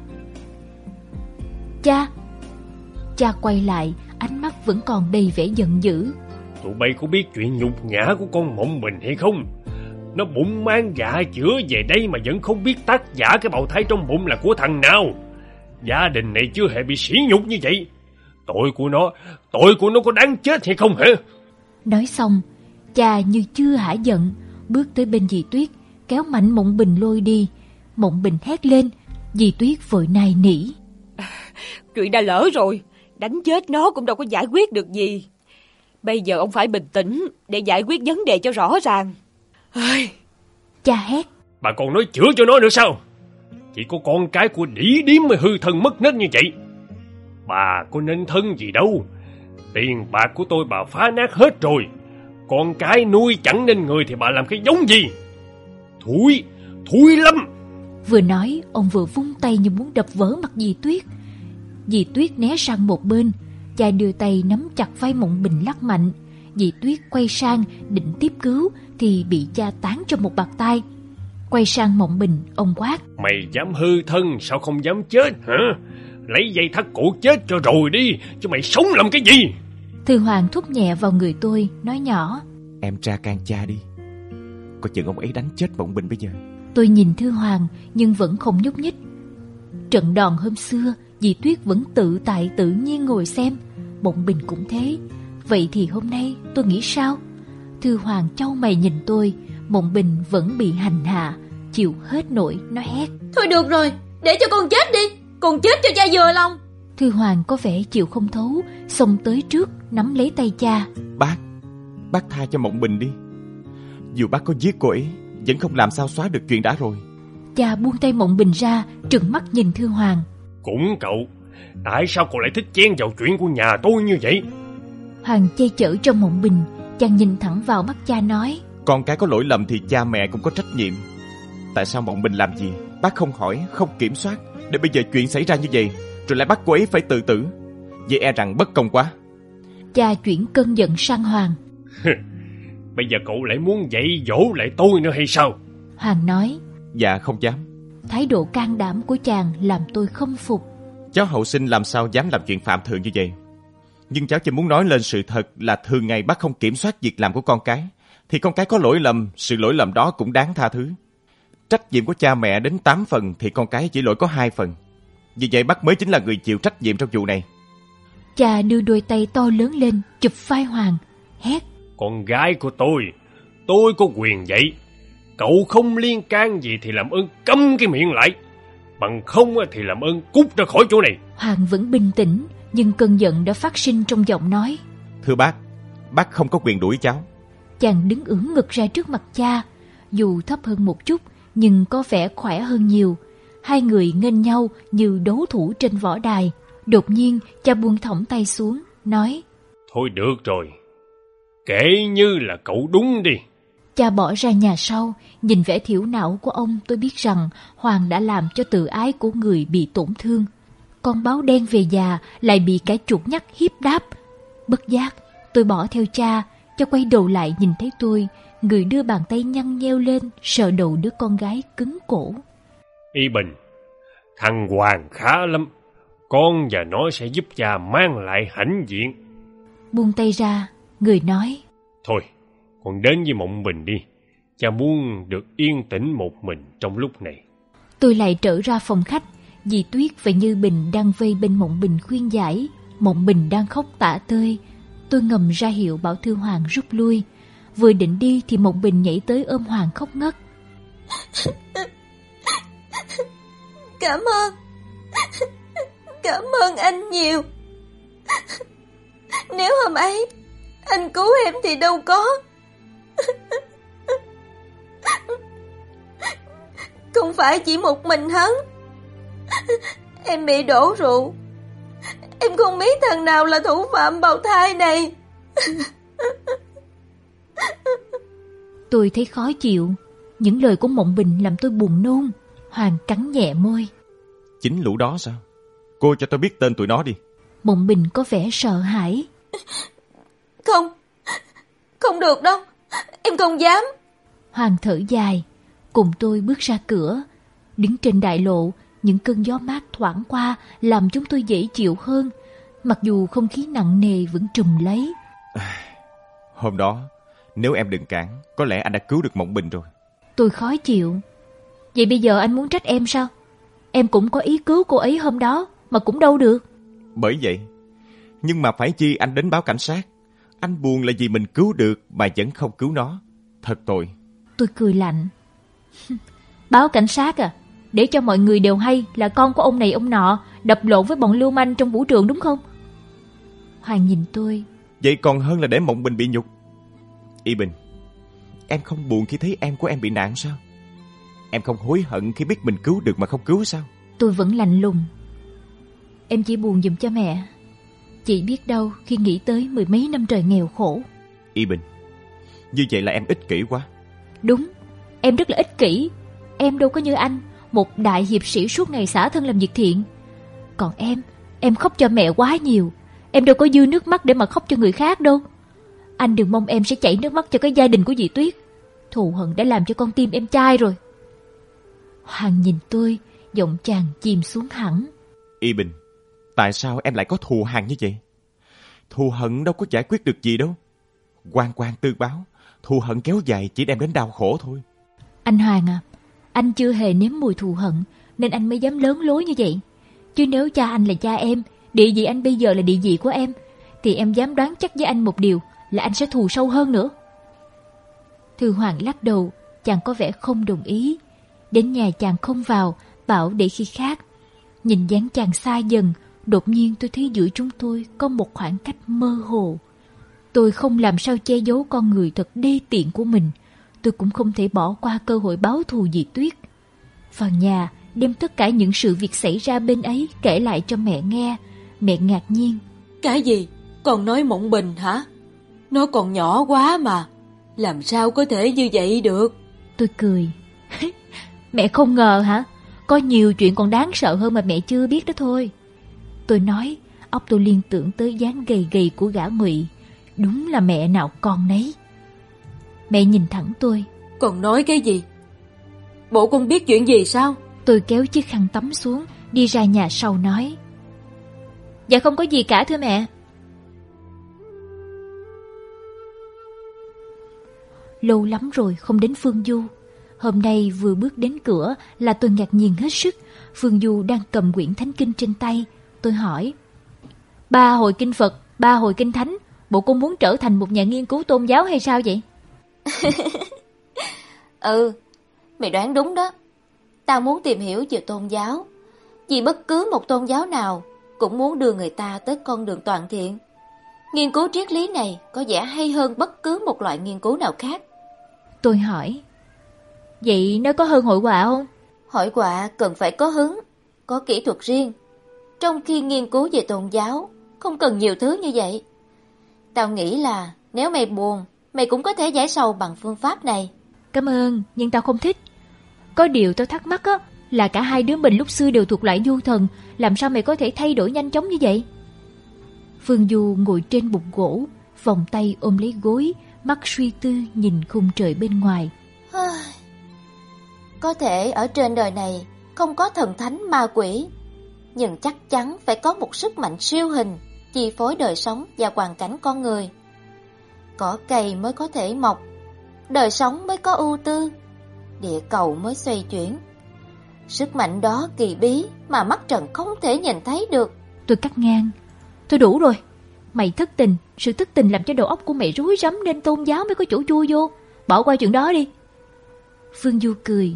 Cha! Cha quay lại, ánh mắt vẫn còn đầy vẻ giận dữ. Tụi bay có biết chuyện nhục nhã của con Mộng Bình hay không? Nó bụng mang dạ chữa về đây mà vẫn không biết tác giả cái bào thai trong bụng là của thằng nào. Gia đình này chưa hề bị sỉ nhục như vậy. Tội của nó, tội của nó có đáng chết hay không hả? Nói xong, cha như chưa hả giận, bước tới bên dì Tuyết, kéo mạnh Mộng Bình lôi đi. Mộng Bình hét lên, dì Tuyết vội nài nỉ. À, chuyện đã lỡ rồi, đánh chết nó cũng đâu có giải quyết được gì. Bây giờ ông phải bình tĩnh để giải quyết vấn đề cho rõ ràng. Ây. Cha hét. Bà còn nói chữa cho nó nữa sao? Chỉ có con cái của đĩ điếm mới hư thân mất nết như vậy. Bà có nên thân gì đâu. Tiền bạc của tôi bà phá nát hết rồi. Con cái nuôi chẳng nên người thì bà làm cái giống gì? Thúi, thúi lắm. Vừa nói, ông vừa vung tay như muốn đập vỡ mặt dì Tuyết. Dì Tuyết né sang một bên. Cha đưa tay nắm chặt vai Mộng Bình lắc mạnh. Dì Tuyết quay sang định tiếp cứu thì bị cha tán cho một bạt tai. Quay sang Mộng Bình, ông quát. Mày dám hư thân sao không dám chết hả? Lấy dây thắt cổ chết cho rồi đi, chứ mày sống làm cái gì? Thư Hoàng thúc nhẹ vào người tôi, nói nhỏ. Em tra can cha đi, coi chừng ông ấy đánh chết Mộng Bình bây giờ. Tôi nhìn Thư Hoàng nhưng vẫn không nhúc nhích. Trận đòn hôm xưa, dì Tuyết vẫn tự tại tự nhiên ngồi xem. Mộng Bình cũng thế. Vậy thì hôm nay tôi nghĩ sao? Thư Hoàng chau mày nhìn tôi. Mộng Bình vẫn bị hành hạ, chịu hết nổi, nó hét. Thôi được rồi, để cho con chết đi, con chết cho cha vừa lòng. Thư Hoàng có vẻ chịu không thấu, xông tới trước nắm lấy tay cha. Bác, bác tha cho Mộng Bình đi. Dù bác có giết cô ấy, vẫn không làm sao xóa được chuyện đã rồi. Cha buông tay Mộng Bình ra, trừng mắt nhìn Thư Hoàng. Cũng cậu, tại sao cậu lại thích chen vào chuyện của nhà tôi như vậy? Hoàng che chở cho Mộng Bình. Chàng nhìn thẳng vào mắt cha nói. Con cái có lỗi lầm thì cha mẹ cũng có trách nhiệm. Tại sao Mộng Bình làm gì bác không hỏi, không kiểm soát, để bây giờ chuyện xảy ra như vậy rồi lại bắt cô ấy phải tự tử? Vậy e rằng bất công quá. Cha chuyển cơn giận sang Hoàng. Bây giờ cậu lại muốn dạy dỗ lại tôi nữa hay sao? Hoàng nói. Dạ không dám. Thái độ can đảm của chàng làm tôi khâm phục. Cháu hậu sinh làm sao dám làm chuyện phạm thượng như vậy. Nhưng cháu chỉ muốn nói lên sự thật là thường ngày bác không kiểm soát việc làm của con cái, thì con cái có lỗi lầm, sự lỗi lầm đó cũng đáng tha thứ. Trách nhiệm của cha mẹ đến tám phần thì con cái chỉ lỗi có hai phần. Vì vậy bác mới chính là người chịu trách nhiệm trong vụ này. Cha đưa đôi tay to lớn lên chụp vai Hoàng, hét. Con gái của tôi, tôi có quyền vậy. Cậu không liên can gì thì làm ơn câm cái miệng lại, bằng không thì làm ơn cút ra khỏi chỗ này. Hoàng vẫn bình tĩnh, nhưng cơn giận đã phát sinh trong giọng nói. Thưa bác, bác không có quyền đuổi cháu. Chàng đứng ưỡn ngực ra trước mặt cha, dù thấp hơn một chút nhưng có vẻ khỏe hơn nhiều. Hai người nghênh nhau như đấu thủ trên võ đài. Đột nhiên cha buông thõng tay xuống, nói. Thôi được rồi, kể như là cậu đúng đi. Cha bỏ ra nhà sau. Nhìn vẻ thiểu não của ông, tôi biết rằng Hoàng đã làm cho tự ái của người bị tổn thương. Con báo đen về già lại bị cái chuột nhắt hiếp đáp. Bất giác tôi bỏ theo cha, Cha quay đầu lại nhìn thấy tôi, người đưa bàn tay nhăn nheo lên sờ đầu đứa con gái cứng cổ. Y Bình, thằng Hoàng khá lắm. Con và nó sẽ giúp cha mang lại hãnh diện. Buông tay ra, người nói: Thôi, con đến với Mộng Bình đi. Cha muốn được yên tĩnh một mình trong lúc này. Tôi lại trở ra phòng khách. Dì Tuyết và Như Bình đang vây bên Mộng Bình khuyên giải. Mộng Bình đang khóc tả tơi. Tôi ngầm ra hiệu bảo Thư Hoàng rút lui. Vừa định đi thì Mộng Bình nhảy tới ôm Hoàng khóc ngất. Cảm ơn. Cảm ơn anh nhiều. Nếu hôm ấy anh cứu em thì đâu có. Không phải chỉ một mình hắn. Em bị đổ rượu. Em không biết thằng nào là thủ phạm bào thai này. Tôi thấy khó chịu. Những lời của Mộng Bình làm tôi buồn nôn. Hoàng cắn nhẹ môi. Chính lũ đó sao? Cô cho tôi biết tên tụi nó đi. Mộng Bình có vẻ sợ hãi. Không, không được đâu. Em không dám. Hoàng thở dài, cùng tôi bước ra cửa. Đứng trên đại lộ, những cơn gió mát thoảng qua làm chúng tôi dễ chịu hơn, mặc dù không khí nặng nề vẫn trùm lấy. Hôm đó, nếu em đừng cản, có lẽ anh đã cứu được Mộng Bình rồi. Tôi khó chịu. Vậy bây giờ anh muốn trách em sao? Em cũng có ý cứu cô ấy hôm đó, mà cũng đâu được. Bởi vậy, nhưng mà phải chi anh đến báo cảnh sát. Anh buồn là vì mình cứu được mà vẫn không cứu nó. Thật tội. Tôi cười lạnh. Báo cảnh sát à? Để cho mọi người đều hay là con của ông này ông nọ đập lộn với bọn lưu manh trong vũ trường đúng không? Hoàng nhìn tôi. Vậy còn hơn là để Mộng Bình bị nhục. Y Bình, em không buồn khi thấy em của em bị nạn sao? Em không hối hận khi biết mình cứu được mà không cứu sao? Tôi vẫn lạnh lùng. Em chỉ buồn giùm cho mẹ. Chị biết đâu khi nghĩ tới mười mấy năm trời nghèo khổ. Y Bình, như vậy là em ích kỷ quá. Đúng, em rất là ích kỷ. Em đâu có như anh, một đại hiệp sĩ suốt ngày xả thân làm việc thiện. Còn em, em khóc cho mẹ quá nhiều. Em đâu có dư nước mắt để mà khóc cho người khác đâu. Anh đừng mong em sẽ chảy nước mắt cho cái gia đình của dì Tuyết. Thù hận đã làm cho con tim em chai rồi. Hoàng nhìn tôi, giọng chàng chìm xuống hẳn. Y Bình, tại sao em lại có thù hằn như vậy? Thù hận đâu có giải quyết được gì đâu. Oan oan tương báo, thù hận kéo dài chỉ đem đến đau khổ thôi. Anh Hoàng à, anh chưa hề nếm mùi thù hận nên anh mới dám lớn lối như vậy. Chứ nếu cha anh là cha em, địa vị anh bây giờ là địa vị của em, thì em dám đoán chắc với anh một điều là anh sẽ thù sâu hơn nữa. Thư Hoàng lắc đầu, chàng có vẻ không đồng ý. Đến nhà chàng không vào, bảo để khi khác. Nhìn dáng chàng xa dần, đột nhiên tôi thấy giữa chúng tôi có một khoảng cách mơ hồ. Tôi không làm sao che giấu con người thật đê tiện của mình. Tôi cũng không thể bỏ qua cơ hội báo thù dì Tuyết. Vào nhà, đem tất cả những sự việc xảy ra bên ấy kể lại cho mẹ nghe. Mẹ ngạc nhiên. Cái gì? Con nói Mộng Bình hả? Nó còn nhỏ quá mà. Làm sao có thể như vậy được? Tôi cười. Mẹ không ngờ hả? Có nhiều chuyện còn đáng sợ hơn mà mẹ chưa biết đó thôi. Tôi nói, óc tôi liên tưởng tới dáng gầy gầy của gã Ngụy. Đúng là mẹ nào con nấy. Mẹ nhìn thẳng tôi. Còn nói cái gì? Bộ con biết chuyện gì sao? Tôi kéo chiếc khăn tắm xuống, đi ra nhà sau nói. Dạ không có gì cả thưa mẹ. Lâu lắm rồi không đến Phương Du. Hôm nay vừa bước đến cửa là tôi ngạc nhiên hết sức. Phương Du đang cầm quyển thánh kinh trên tay. Tôi hỏi. Ba hồi kinh Phật, ba hồi kinh thánh. Bộ cô muốn trở thành một nhà nghiên cứu tôn giáo hay sao vậy? Ừ, mày đoán đúng đó. Tao muốn tìm hiểu về tôn giáo. Vì bất cứ một tôn giáo nào cũng muốn đưa người ta tới con đường toàn thiện. Nghiên cứu triết lý này có vẻ hay hơn bất cứ một loại nghiên cứu nào khác. Tôi hỏi. Vậy nó có hơn hội họa không? Hội họa cần phải có hứng, có kỹ thuật riêng. Trong khi nghiên cứu về tôn giáo không cần nhiều thứ như vậy. Tao nghĩ là nếu mày buồn, mày cũng có thể giải sầu bằng phương pháp này. Cảm ơn, nhưng tao không thích. Có điều tao thắc mắc á, là cả hai đứa mình lúc xưa đều thuộc loại du thần. Làm sao mày có thể thay đổi nhanh chóng như vậy? Phương Du ngồi trên bục gỗ, vòng tay ôm lấy gối, mắt suy tư nhìn khung trời bên ngoài. Có thể ở trên đời này không có thần thánh ma quỷ, nhưng chắc chắn phải có một sức mạnh siêu hình chi phối đời sống và hoàn cảnh con người. Cỏ cây mới có thể mọc, đời sống mới có ưu tư, địa cầu mới xoay chuyển. Sức mạnh đó kỳ bí mà mắt trần không thể nhìn thấy được. Tôi cắt ngang. Thôi đủ rồi. Mày thất tình, sự thất tình làm cho đầu óc của mày rối rắm nên tôn giáo mới có chỗ chui vô. Bỏ qua chuyện đó đi. Phương Du cười.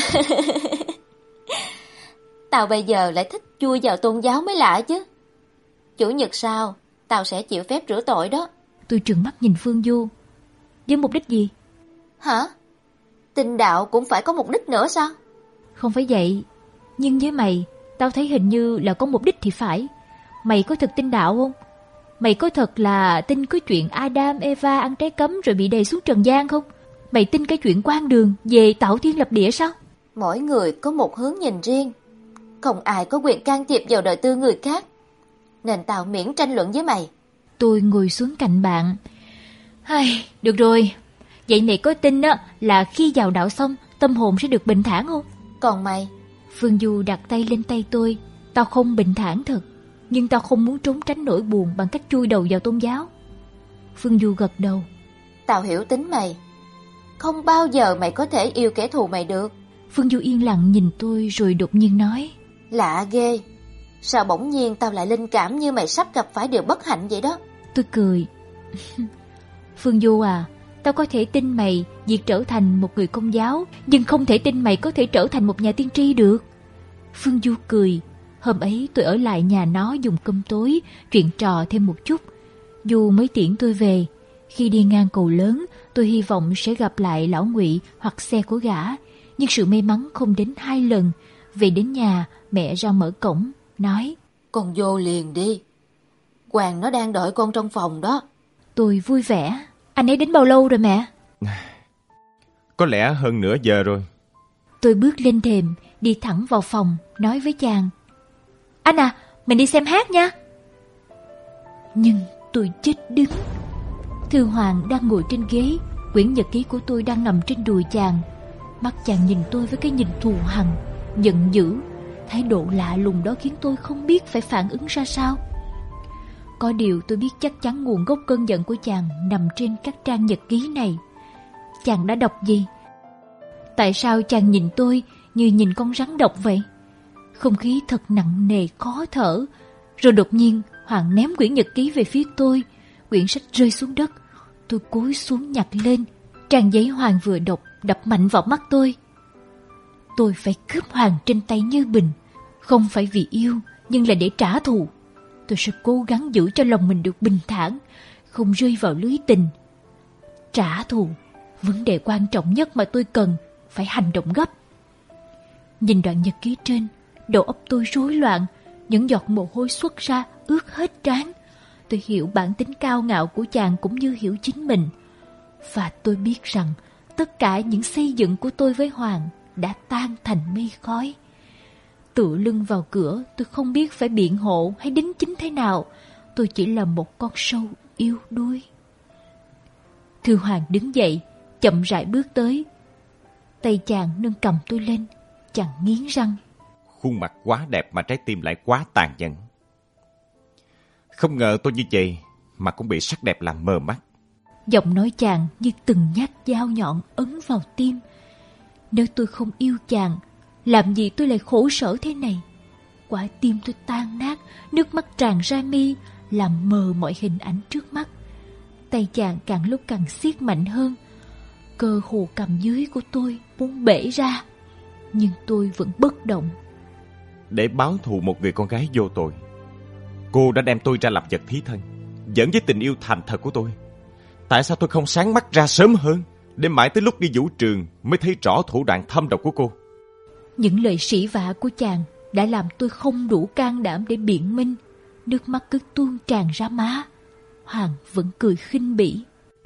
Tao bây giờ lại thích chui vào tôn giáo mới lạ chứ. Chủ nhật sau, tao sẽ chịu phép rửa tội đó. Tôi trừng mắt nhìn Phương Du. Với mục đích gì? Hả? Tin đạo cũng phải có mục đích nữa sao? Không phải vậy. Nhưng với mày, tao thấy hình như là có mục đích thì phải. Mày có thật tin đạo không? Mày có thật là tin cái chuyện Adam, Eva ăn trái cấm rồi bị đày xuống trần gian không? Mày tin cái chuyện quan đường về tạo thiên lập địa sao? Mỗi người có một hướng nhìn riêng, không ai có quyền can thiệp vào đời tư người khác, nên tao miễn tranh luận với mày. Tôi ngồi xuống cạnh bạn. Ai, được rồi. Vậy mày có tin á là khi vào đạo xong tâm hồn sẽ được bình thản không? Còn mày? Phương Du đặt tay lên tay tôi. Tao không bình thản thật, nhưng tao không muốn trốn tránh nỗi buồn bằng cách chui đầu vào tôn giáo. Phương Du gật đầu. Tao hiểu tính mày. Không bao giờ mày có thể yêu kẻ thù mày được. Phương Du yên lặng nhìn tôi rồi đột nhiên nói. Lạ ghê. Sao bỗng nhiên tao lại linh cảm như mày sắp gặp phải điều bất hạnh vậy đó? Tôi cười. Phương Du à, tao có thể tin mày việc trở thành một người công giáo, nhưng không thể tin mày có thể trở thành một nhà tiên tri được. Phương Du cười. Hôm ấy tôi ở lại nhà nó dùng cơm tối, chuyện trò thêm một chút. Du mới tiễn tôi về. Khi đi ngang cầu lớn, tôi hy vọng sẽ gặp lại lão Ngụy hoặc xe của gã. Nhưng sự may mắn không đến hai lần. Về đến nhà, mẹ ra mở cổng, nói. Con vô liền đi. Hoàng nó đang đợi con trong phòng đó. Tôi vui vẻ. Anh ấy đến bao lâu rồi mẹ? Có lẽ hơn nửa giờ rồi. Tôi bước lên thềm, đi thẳng vào phòng, nói với chàng. Anh à, mình đi xem hát nha. Nhưng tôi chết đứng. Thư Hoàng đang ngồi trên ghế, quyển nhật ký của tôi đang nằm trên đùi chàng. Mắt chàng nhìn tôi với cái nhìn thù hằn, giận dữ. Thái độ lạ lùng đó khiến tôi không biết phải phản ứng ra sao. Có điều tôi biết chắc chắn nguồn gốc cơn giận của chàng nằm trên các trang nhật ký này. Chàng đã đọc gì? Tại sao chàng nhìn tôi như nhìn con rắn độc vậy? Không khí thật nặng nề khó thở. Rồi đột nhiên Hoàng ném quyển nhật ký về phía tôi. Quyển sách rơi xuống đất. Tôi cúi xuống nhặt lên. Trang giấy Hoàng vừa đọc đập mạnh vào mắt tôi. Tôi phải cướp Hoàng trên tay Như Bình. Không phải vì yêu, nhưng là để trả thù. Tôi sẽ cố gắng giữ cho lòng mình được bình thản, không rơi vào lưới tình. Trả thù, vấn đề quan trọng nhất mà tôi cần, phải hành động gấp. Nhìn đoạn nhật ký trên, đầu óc tôi rối loạn, những giọt mồ hôi xuất ra ướt hết trán. Tôi hiểu bản tính cao ngạo của chàng cũng như hiểu chính mình. Và tôi biết rằng tất cả những xây dựng của tôi với Hoàng đã tan thành mây khói. Tựa lưng vào cửa, tôi không biết phải biện hộ hay đính chính thế nào. Tôi chỉ là một con sâu yếu đuối. Thư Hoàng đứng dậy, chậm rãi bước tới. Tay chàng nâng cầm tôi lên, chàng nghiến răng. Khuôn mặt quá đẹp mà trái tim lại quá tàn nhẫn. Không ngờ tôi như vậy mà cũng bị sắc đẹp làm mờ mắt. Giọng nói chàng như từng nhát dao nhọn ấn vào tim. Nếu tôi không yêu chàng, làm gì tôi lại khổ sở thế này? Quả tim tôi tan nát, nước mắt tràn ra mi, làm mờ mọi hình ảnh trước mắt. Tay chàng càng lúc càng siết mạnh hơn. Cơ hồ cầm dưới của tôi muốn bể ra, nhưng tôi vẫn bất động. Để báo thù một người con gái vô tội, cô đã đem tôi ra làm vật thí thân, giỡn với tình yêu thành thật của tôi. Tại sao tôi không sáng mắt ra sớm hơn, để mãi tới lúc đi vũ trường mới thấy rõ thủ đoạn thâm độc của cô? Những lời sỉ vả của chàng đã làm tôi không đủ can đảm để biện minh. Nước mắt cứ tuôn tràn ra má. Hoàng vẫn cười khinh bỉ.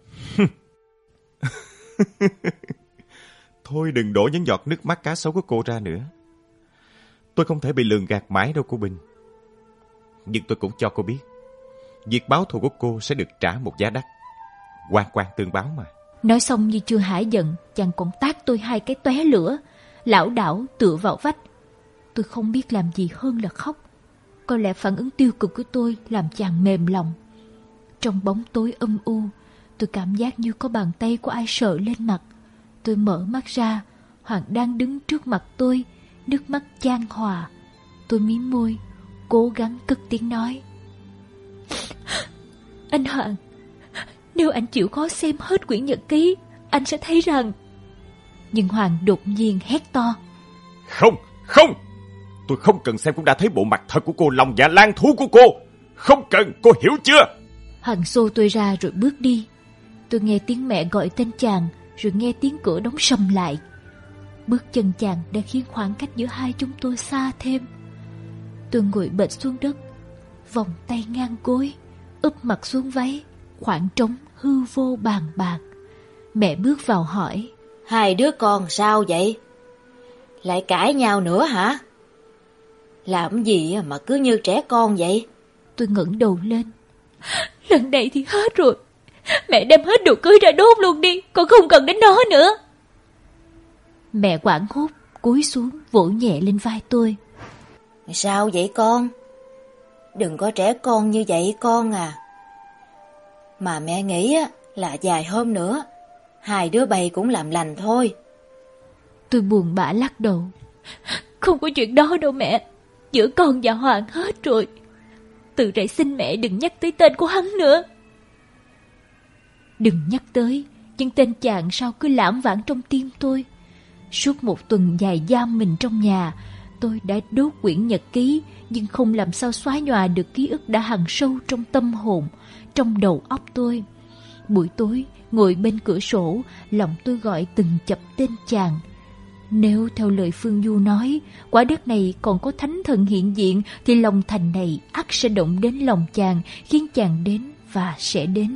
Thôi đừng đổ những giọt nước mắt cá sấu của cô ra nữa. Tôi không thể bị lường gạt mãi đâu cô Bình. Nhưng tôi cũng cho cô biết, việc báo thù của cô sẽ được trả một giá đắt. Quan quan tương báo mà. Nói xong như chưa hả giận, chàng còn tát tôi hai cái tóe lửa, lảo đảo tựa vào vách. Tôi không biết làm gì hơn là khóc. Có lẽ phản ứng tiêu cực của tôi làm chàng mềm lòng. Trong bóng tối âm u, tôi cảm giác như có bàn tay của ai sờ lên mặt. Tôi mở mắt ra, Hoàng đang đứng trước mặt tôi, nước mắt chan hòa. Tôi mím môi, cố gắng cất tiếng nói: Anh Hoàng, nếu anh chịu khó xem hết quyển nhật ký, anh sẽ thấy rằng... Nhưng Hoàng đột nhiên hét to: Không, không! Tôi không cần xem cũng đã thấy bộ mặt thật của cô, lòng dạ lang thú của cô. Không cần, cô hiểu chưa? Hoàng xô tôi ra rồi bước đi. Tôi nghe tiếng mẹ gọi tên chàng, rồi nghe tiếng cửa đóng sầm lại. Bước chân chàng đã khiến khoảng cách giữa hai chúng tôi xa thêm. Tôi ngồi bệt xuống đất, vòng tay ngang gối, úp mặt xuống váy, khoảng trống hư vô bàn bạc. Mẹ bước vào hỏi: Hai đứa con sao vậy? Lại cãi nhau nữa hả? Làm gì mà cứ như trẻ con vậy? Tôi ngẩng đầu lên. Lần này thì hết rồi. Mẹ đem hết đồ cưới ra đốt luôn đi, con không cần đến nó nữa. Mẹ hoảng hốt cúi xuống vỗ nhẹ lên vai tôi. Sao vậy con? Đừng có trẻ con như vậy con à. Mà mẹ nghĩ là vài hôm nữa hai đứa bay cũng làm lành thôi. Tôi buồn bã lắc đầu. Không có chuyện đó đâu mẹ. Giữa con và Hoàng hết rồi. Từ rày xin mẹ đừng nhắc tới tên của hắn nữa. Đừng nhắc tới, nhưng tên chàng sao cứ lãng vãng trong tim tôi. Suốt một tuần dài giam mình trong nhà, tôi đã đốt quyển nhật ký, nhưng không làm sao xóa nhòa được ký ức đã hằn sâu trong tâm hồn, trong đầu óc tôi. Buổi tối, ngồi bên cửa sổ, lòng tôi gọi từng chập tên chàng. Nếu theo lời Phương Du nói, quả đất này còn có thánh thần hiện diện, thì lòng thành này ắt sẽ động đến lòng chàng, khiến chàng đến và sẽ đến.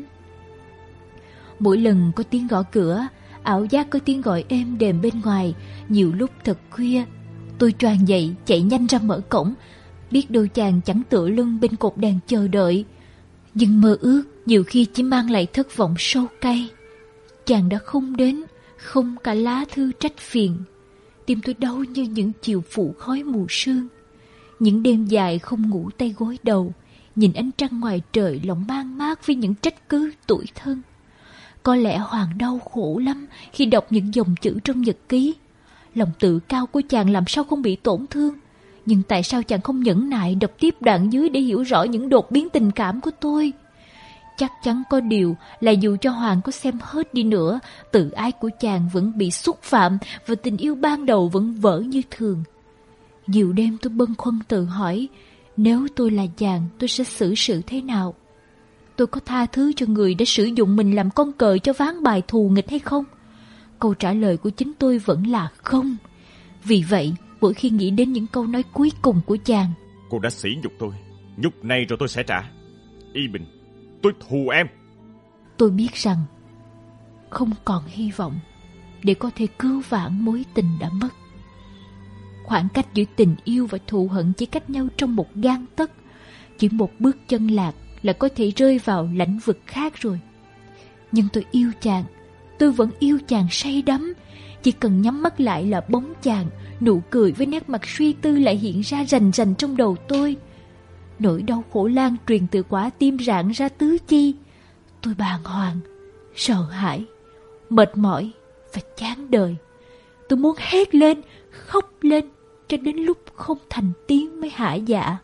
Mỗi lần có tiếng gõ cửa, ảo giác có tiếng gọi êm đềm bên ngoài. Nhiều lúc thật khuya, tôi choàng dậy chạy nhanh ra mở cổng, biết đôi chàng chẳng tựa lưng bên cột đèn chờ đợi. Nhưng mơ ước nhiều khi chỉ mang lại thất vọng sâu cay. Chàng đã không đến, không cả lá thư trách phiền. Tim tôi đau như những chiều phụ khói mù sương. Những đêm dài không ngủ tay gối đầu, nhìn ánh trăng ngoài trời lòng mang mát với những trách cứ tủi thân. Có lẽ Hoàng đau khổ lắm khi đọc những dòng chữ trong nhật ký. Lòng tự cao của chàng làm sao không bị tổn thương. Nhưng tại sao chàng không nhẫn nại đọc tiếp đoạn dưới để hiểu rõ những đột biến tình cảm của tôi? Chắc chắn có điều là dù cho Hoàng có xem hết đi nữa, tự ái của chàng vẫn bị xúc phạm và tình yêu ban đầu vẫn vỡ như thường. Nhiều đêm tôi bâng khuâng tự hỏi, nếu tôi là chàng tôi sẽ xử sự thế nào? Tôi có tha thứ cho người đã sử dụng mình làm con cờ cho ván bài thù nghịch hay không? Câu trả lời của chính tôi vẫn là không. Vì vậy, mỗi khi nghĩ đến những câu nói cuối cùng của chàng: Cô đã sỉ nhục tôi, nhục này rồi tôi sẽ trả. Y Bình, tôi thù em. Tôi biết rằng không còn hy vọng để có thể cứu vãn mối tình đã mất. Khoảng cách giữa tình yêu và thù hận chỉ cách nhau trong một gang tấc. Chỉ một bước chân lạc là có thể rơi vào lãnh vực khác rồi. Nhưng tôi yêu chàng, tôi vẫn yêu chàng say đắm. Chỉ cần nhắm mắt lại là bóng chàng, nụ cười với nét mặt suy tư lại hiện ra rành rành trong đầu tôi. Nỗi đau khổ lan truyền từ quả tim rạn ra tứ chi. Tôi bàng hoàng, sợ hãi, mệt mỏi và chán đời. Tôi muốn hét lên, khóc lên, cho đến lúc không thành tiếng mới hả dạ.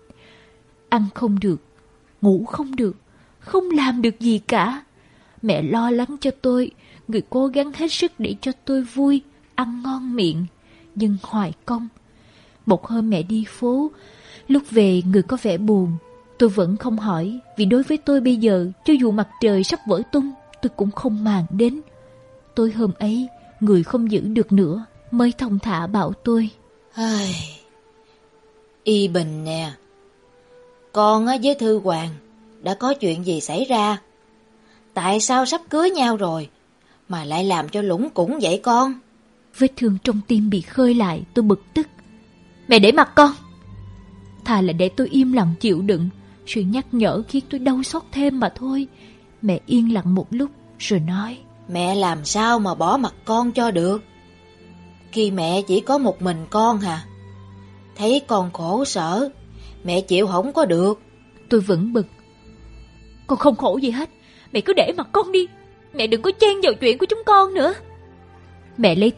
Ăn không được, ngủ không được, không làm được gì cả. Mẹ lo lắng cho tôi, người cố gắng hết sức để cho tôi vui, ăn ngon miệng, nhưng hoài công. Một hôm mẹ đi phố, lúc về người có vẻ buồn. Tôi vẫn không hỏi, vì đối với tôi bây giờ, cho dù mặt trời sắp vỡ tung, tôi cũng không màng đến. Tôi hôm ấy, người không giữ được nữa, mới thông thả bảo tôi: Y Bình nè, con với Thư Hoàng đã có chuyện gì xảy ra? Tại sao sắp cưới nhau rồi mà lại làm cho lủng củng vậy con? Vết thương trong tim bị khơi lại, tôi bực tức: Mẹ để mặc con! Thà là để tôi im lặng chịu đựng, sự nhắc nhở khiến tôi đau xót thêm mà thôi. Mẹ yên lặng một lúc rồi nói: Mẹ làm sao mà bỏ mặt con cho được? Khi mẹ chỉ có một mình con hả? Thấy con khổ sở, mẹ chịu không có được. Tôi vẫn bực: Con không khổ gì hết, mẹ cứ để mặc con đi. Mẹ đừng có chen vào chuyện của chúng con nữa. Mẹ lấy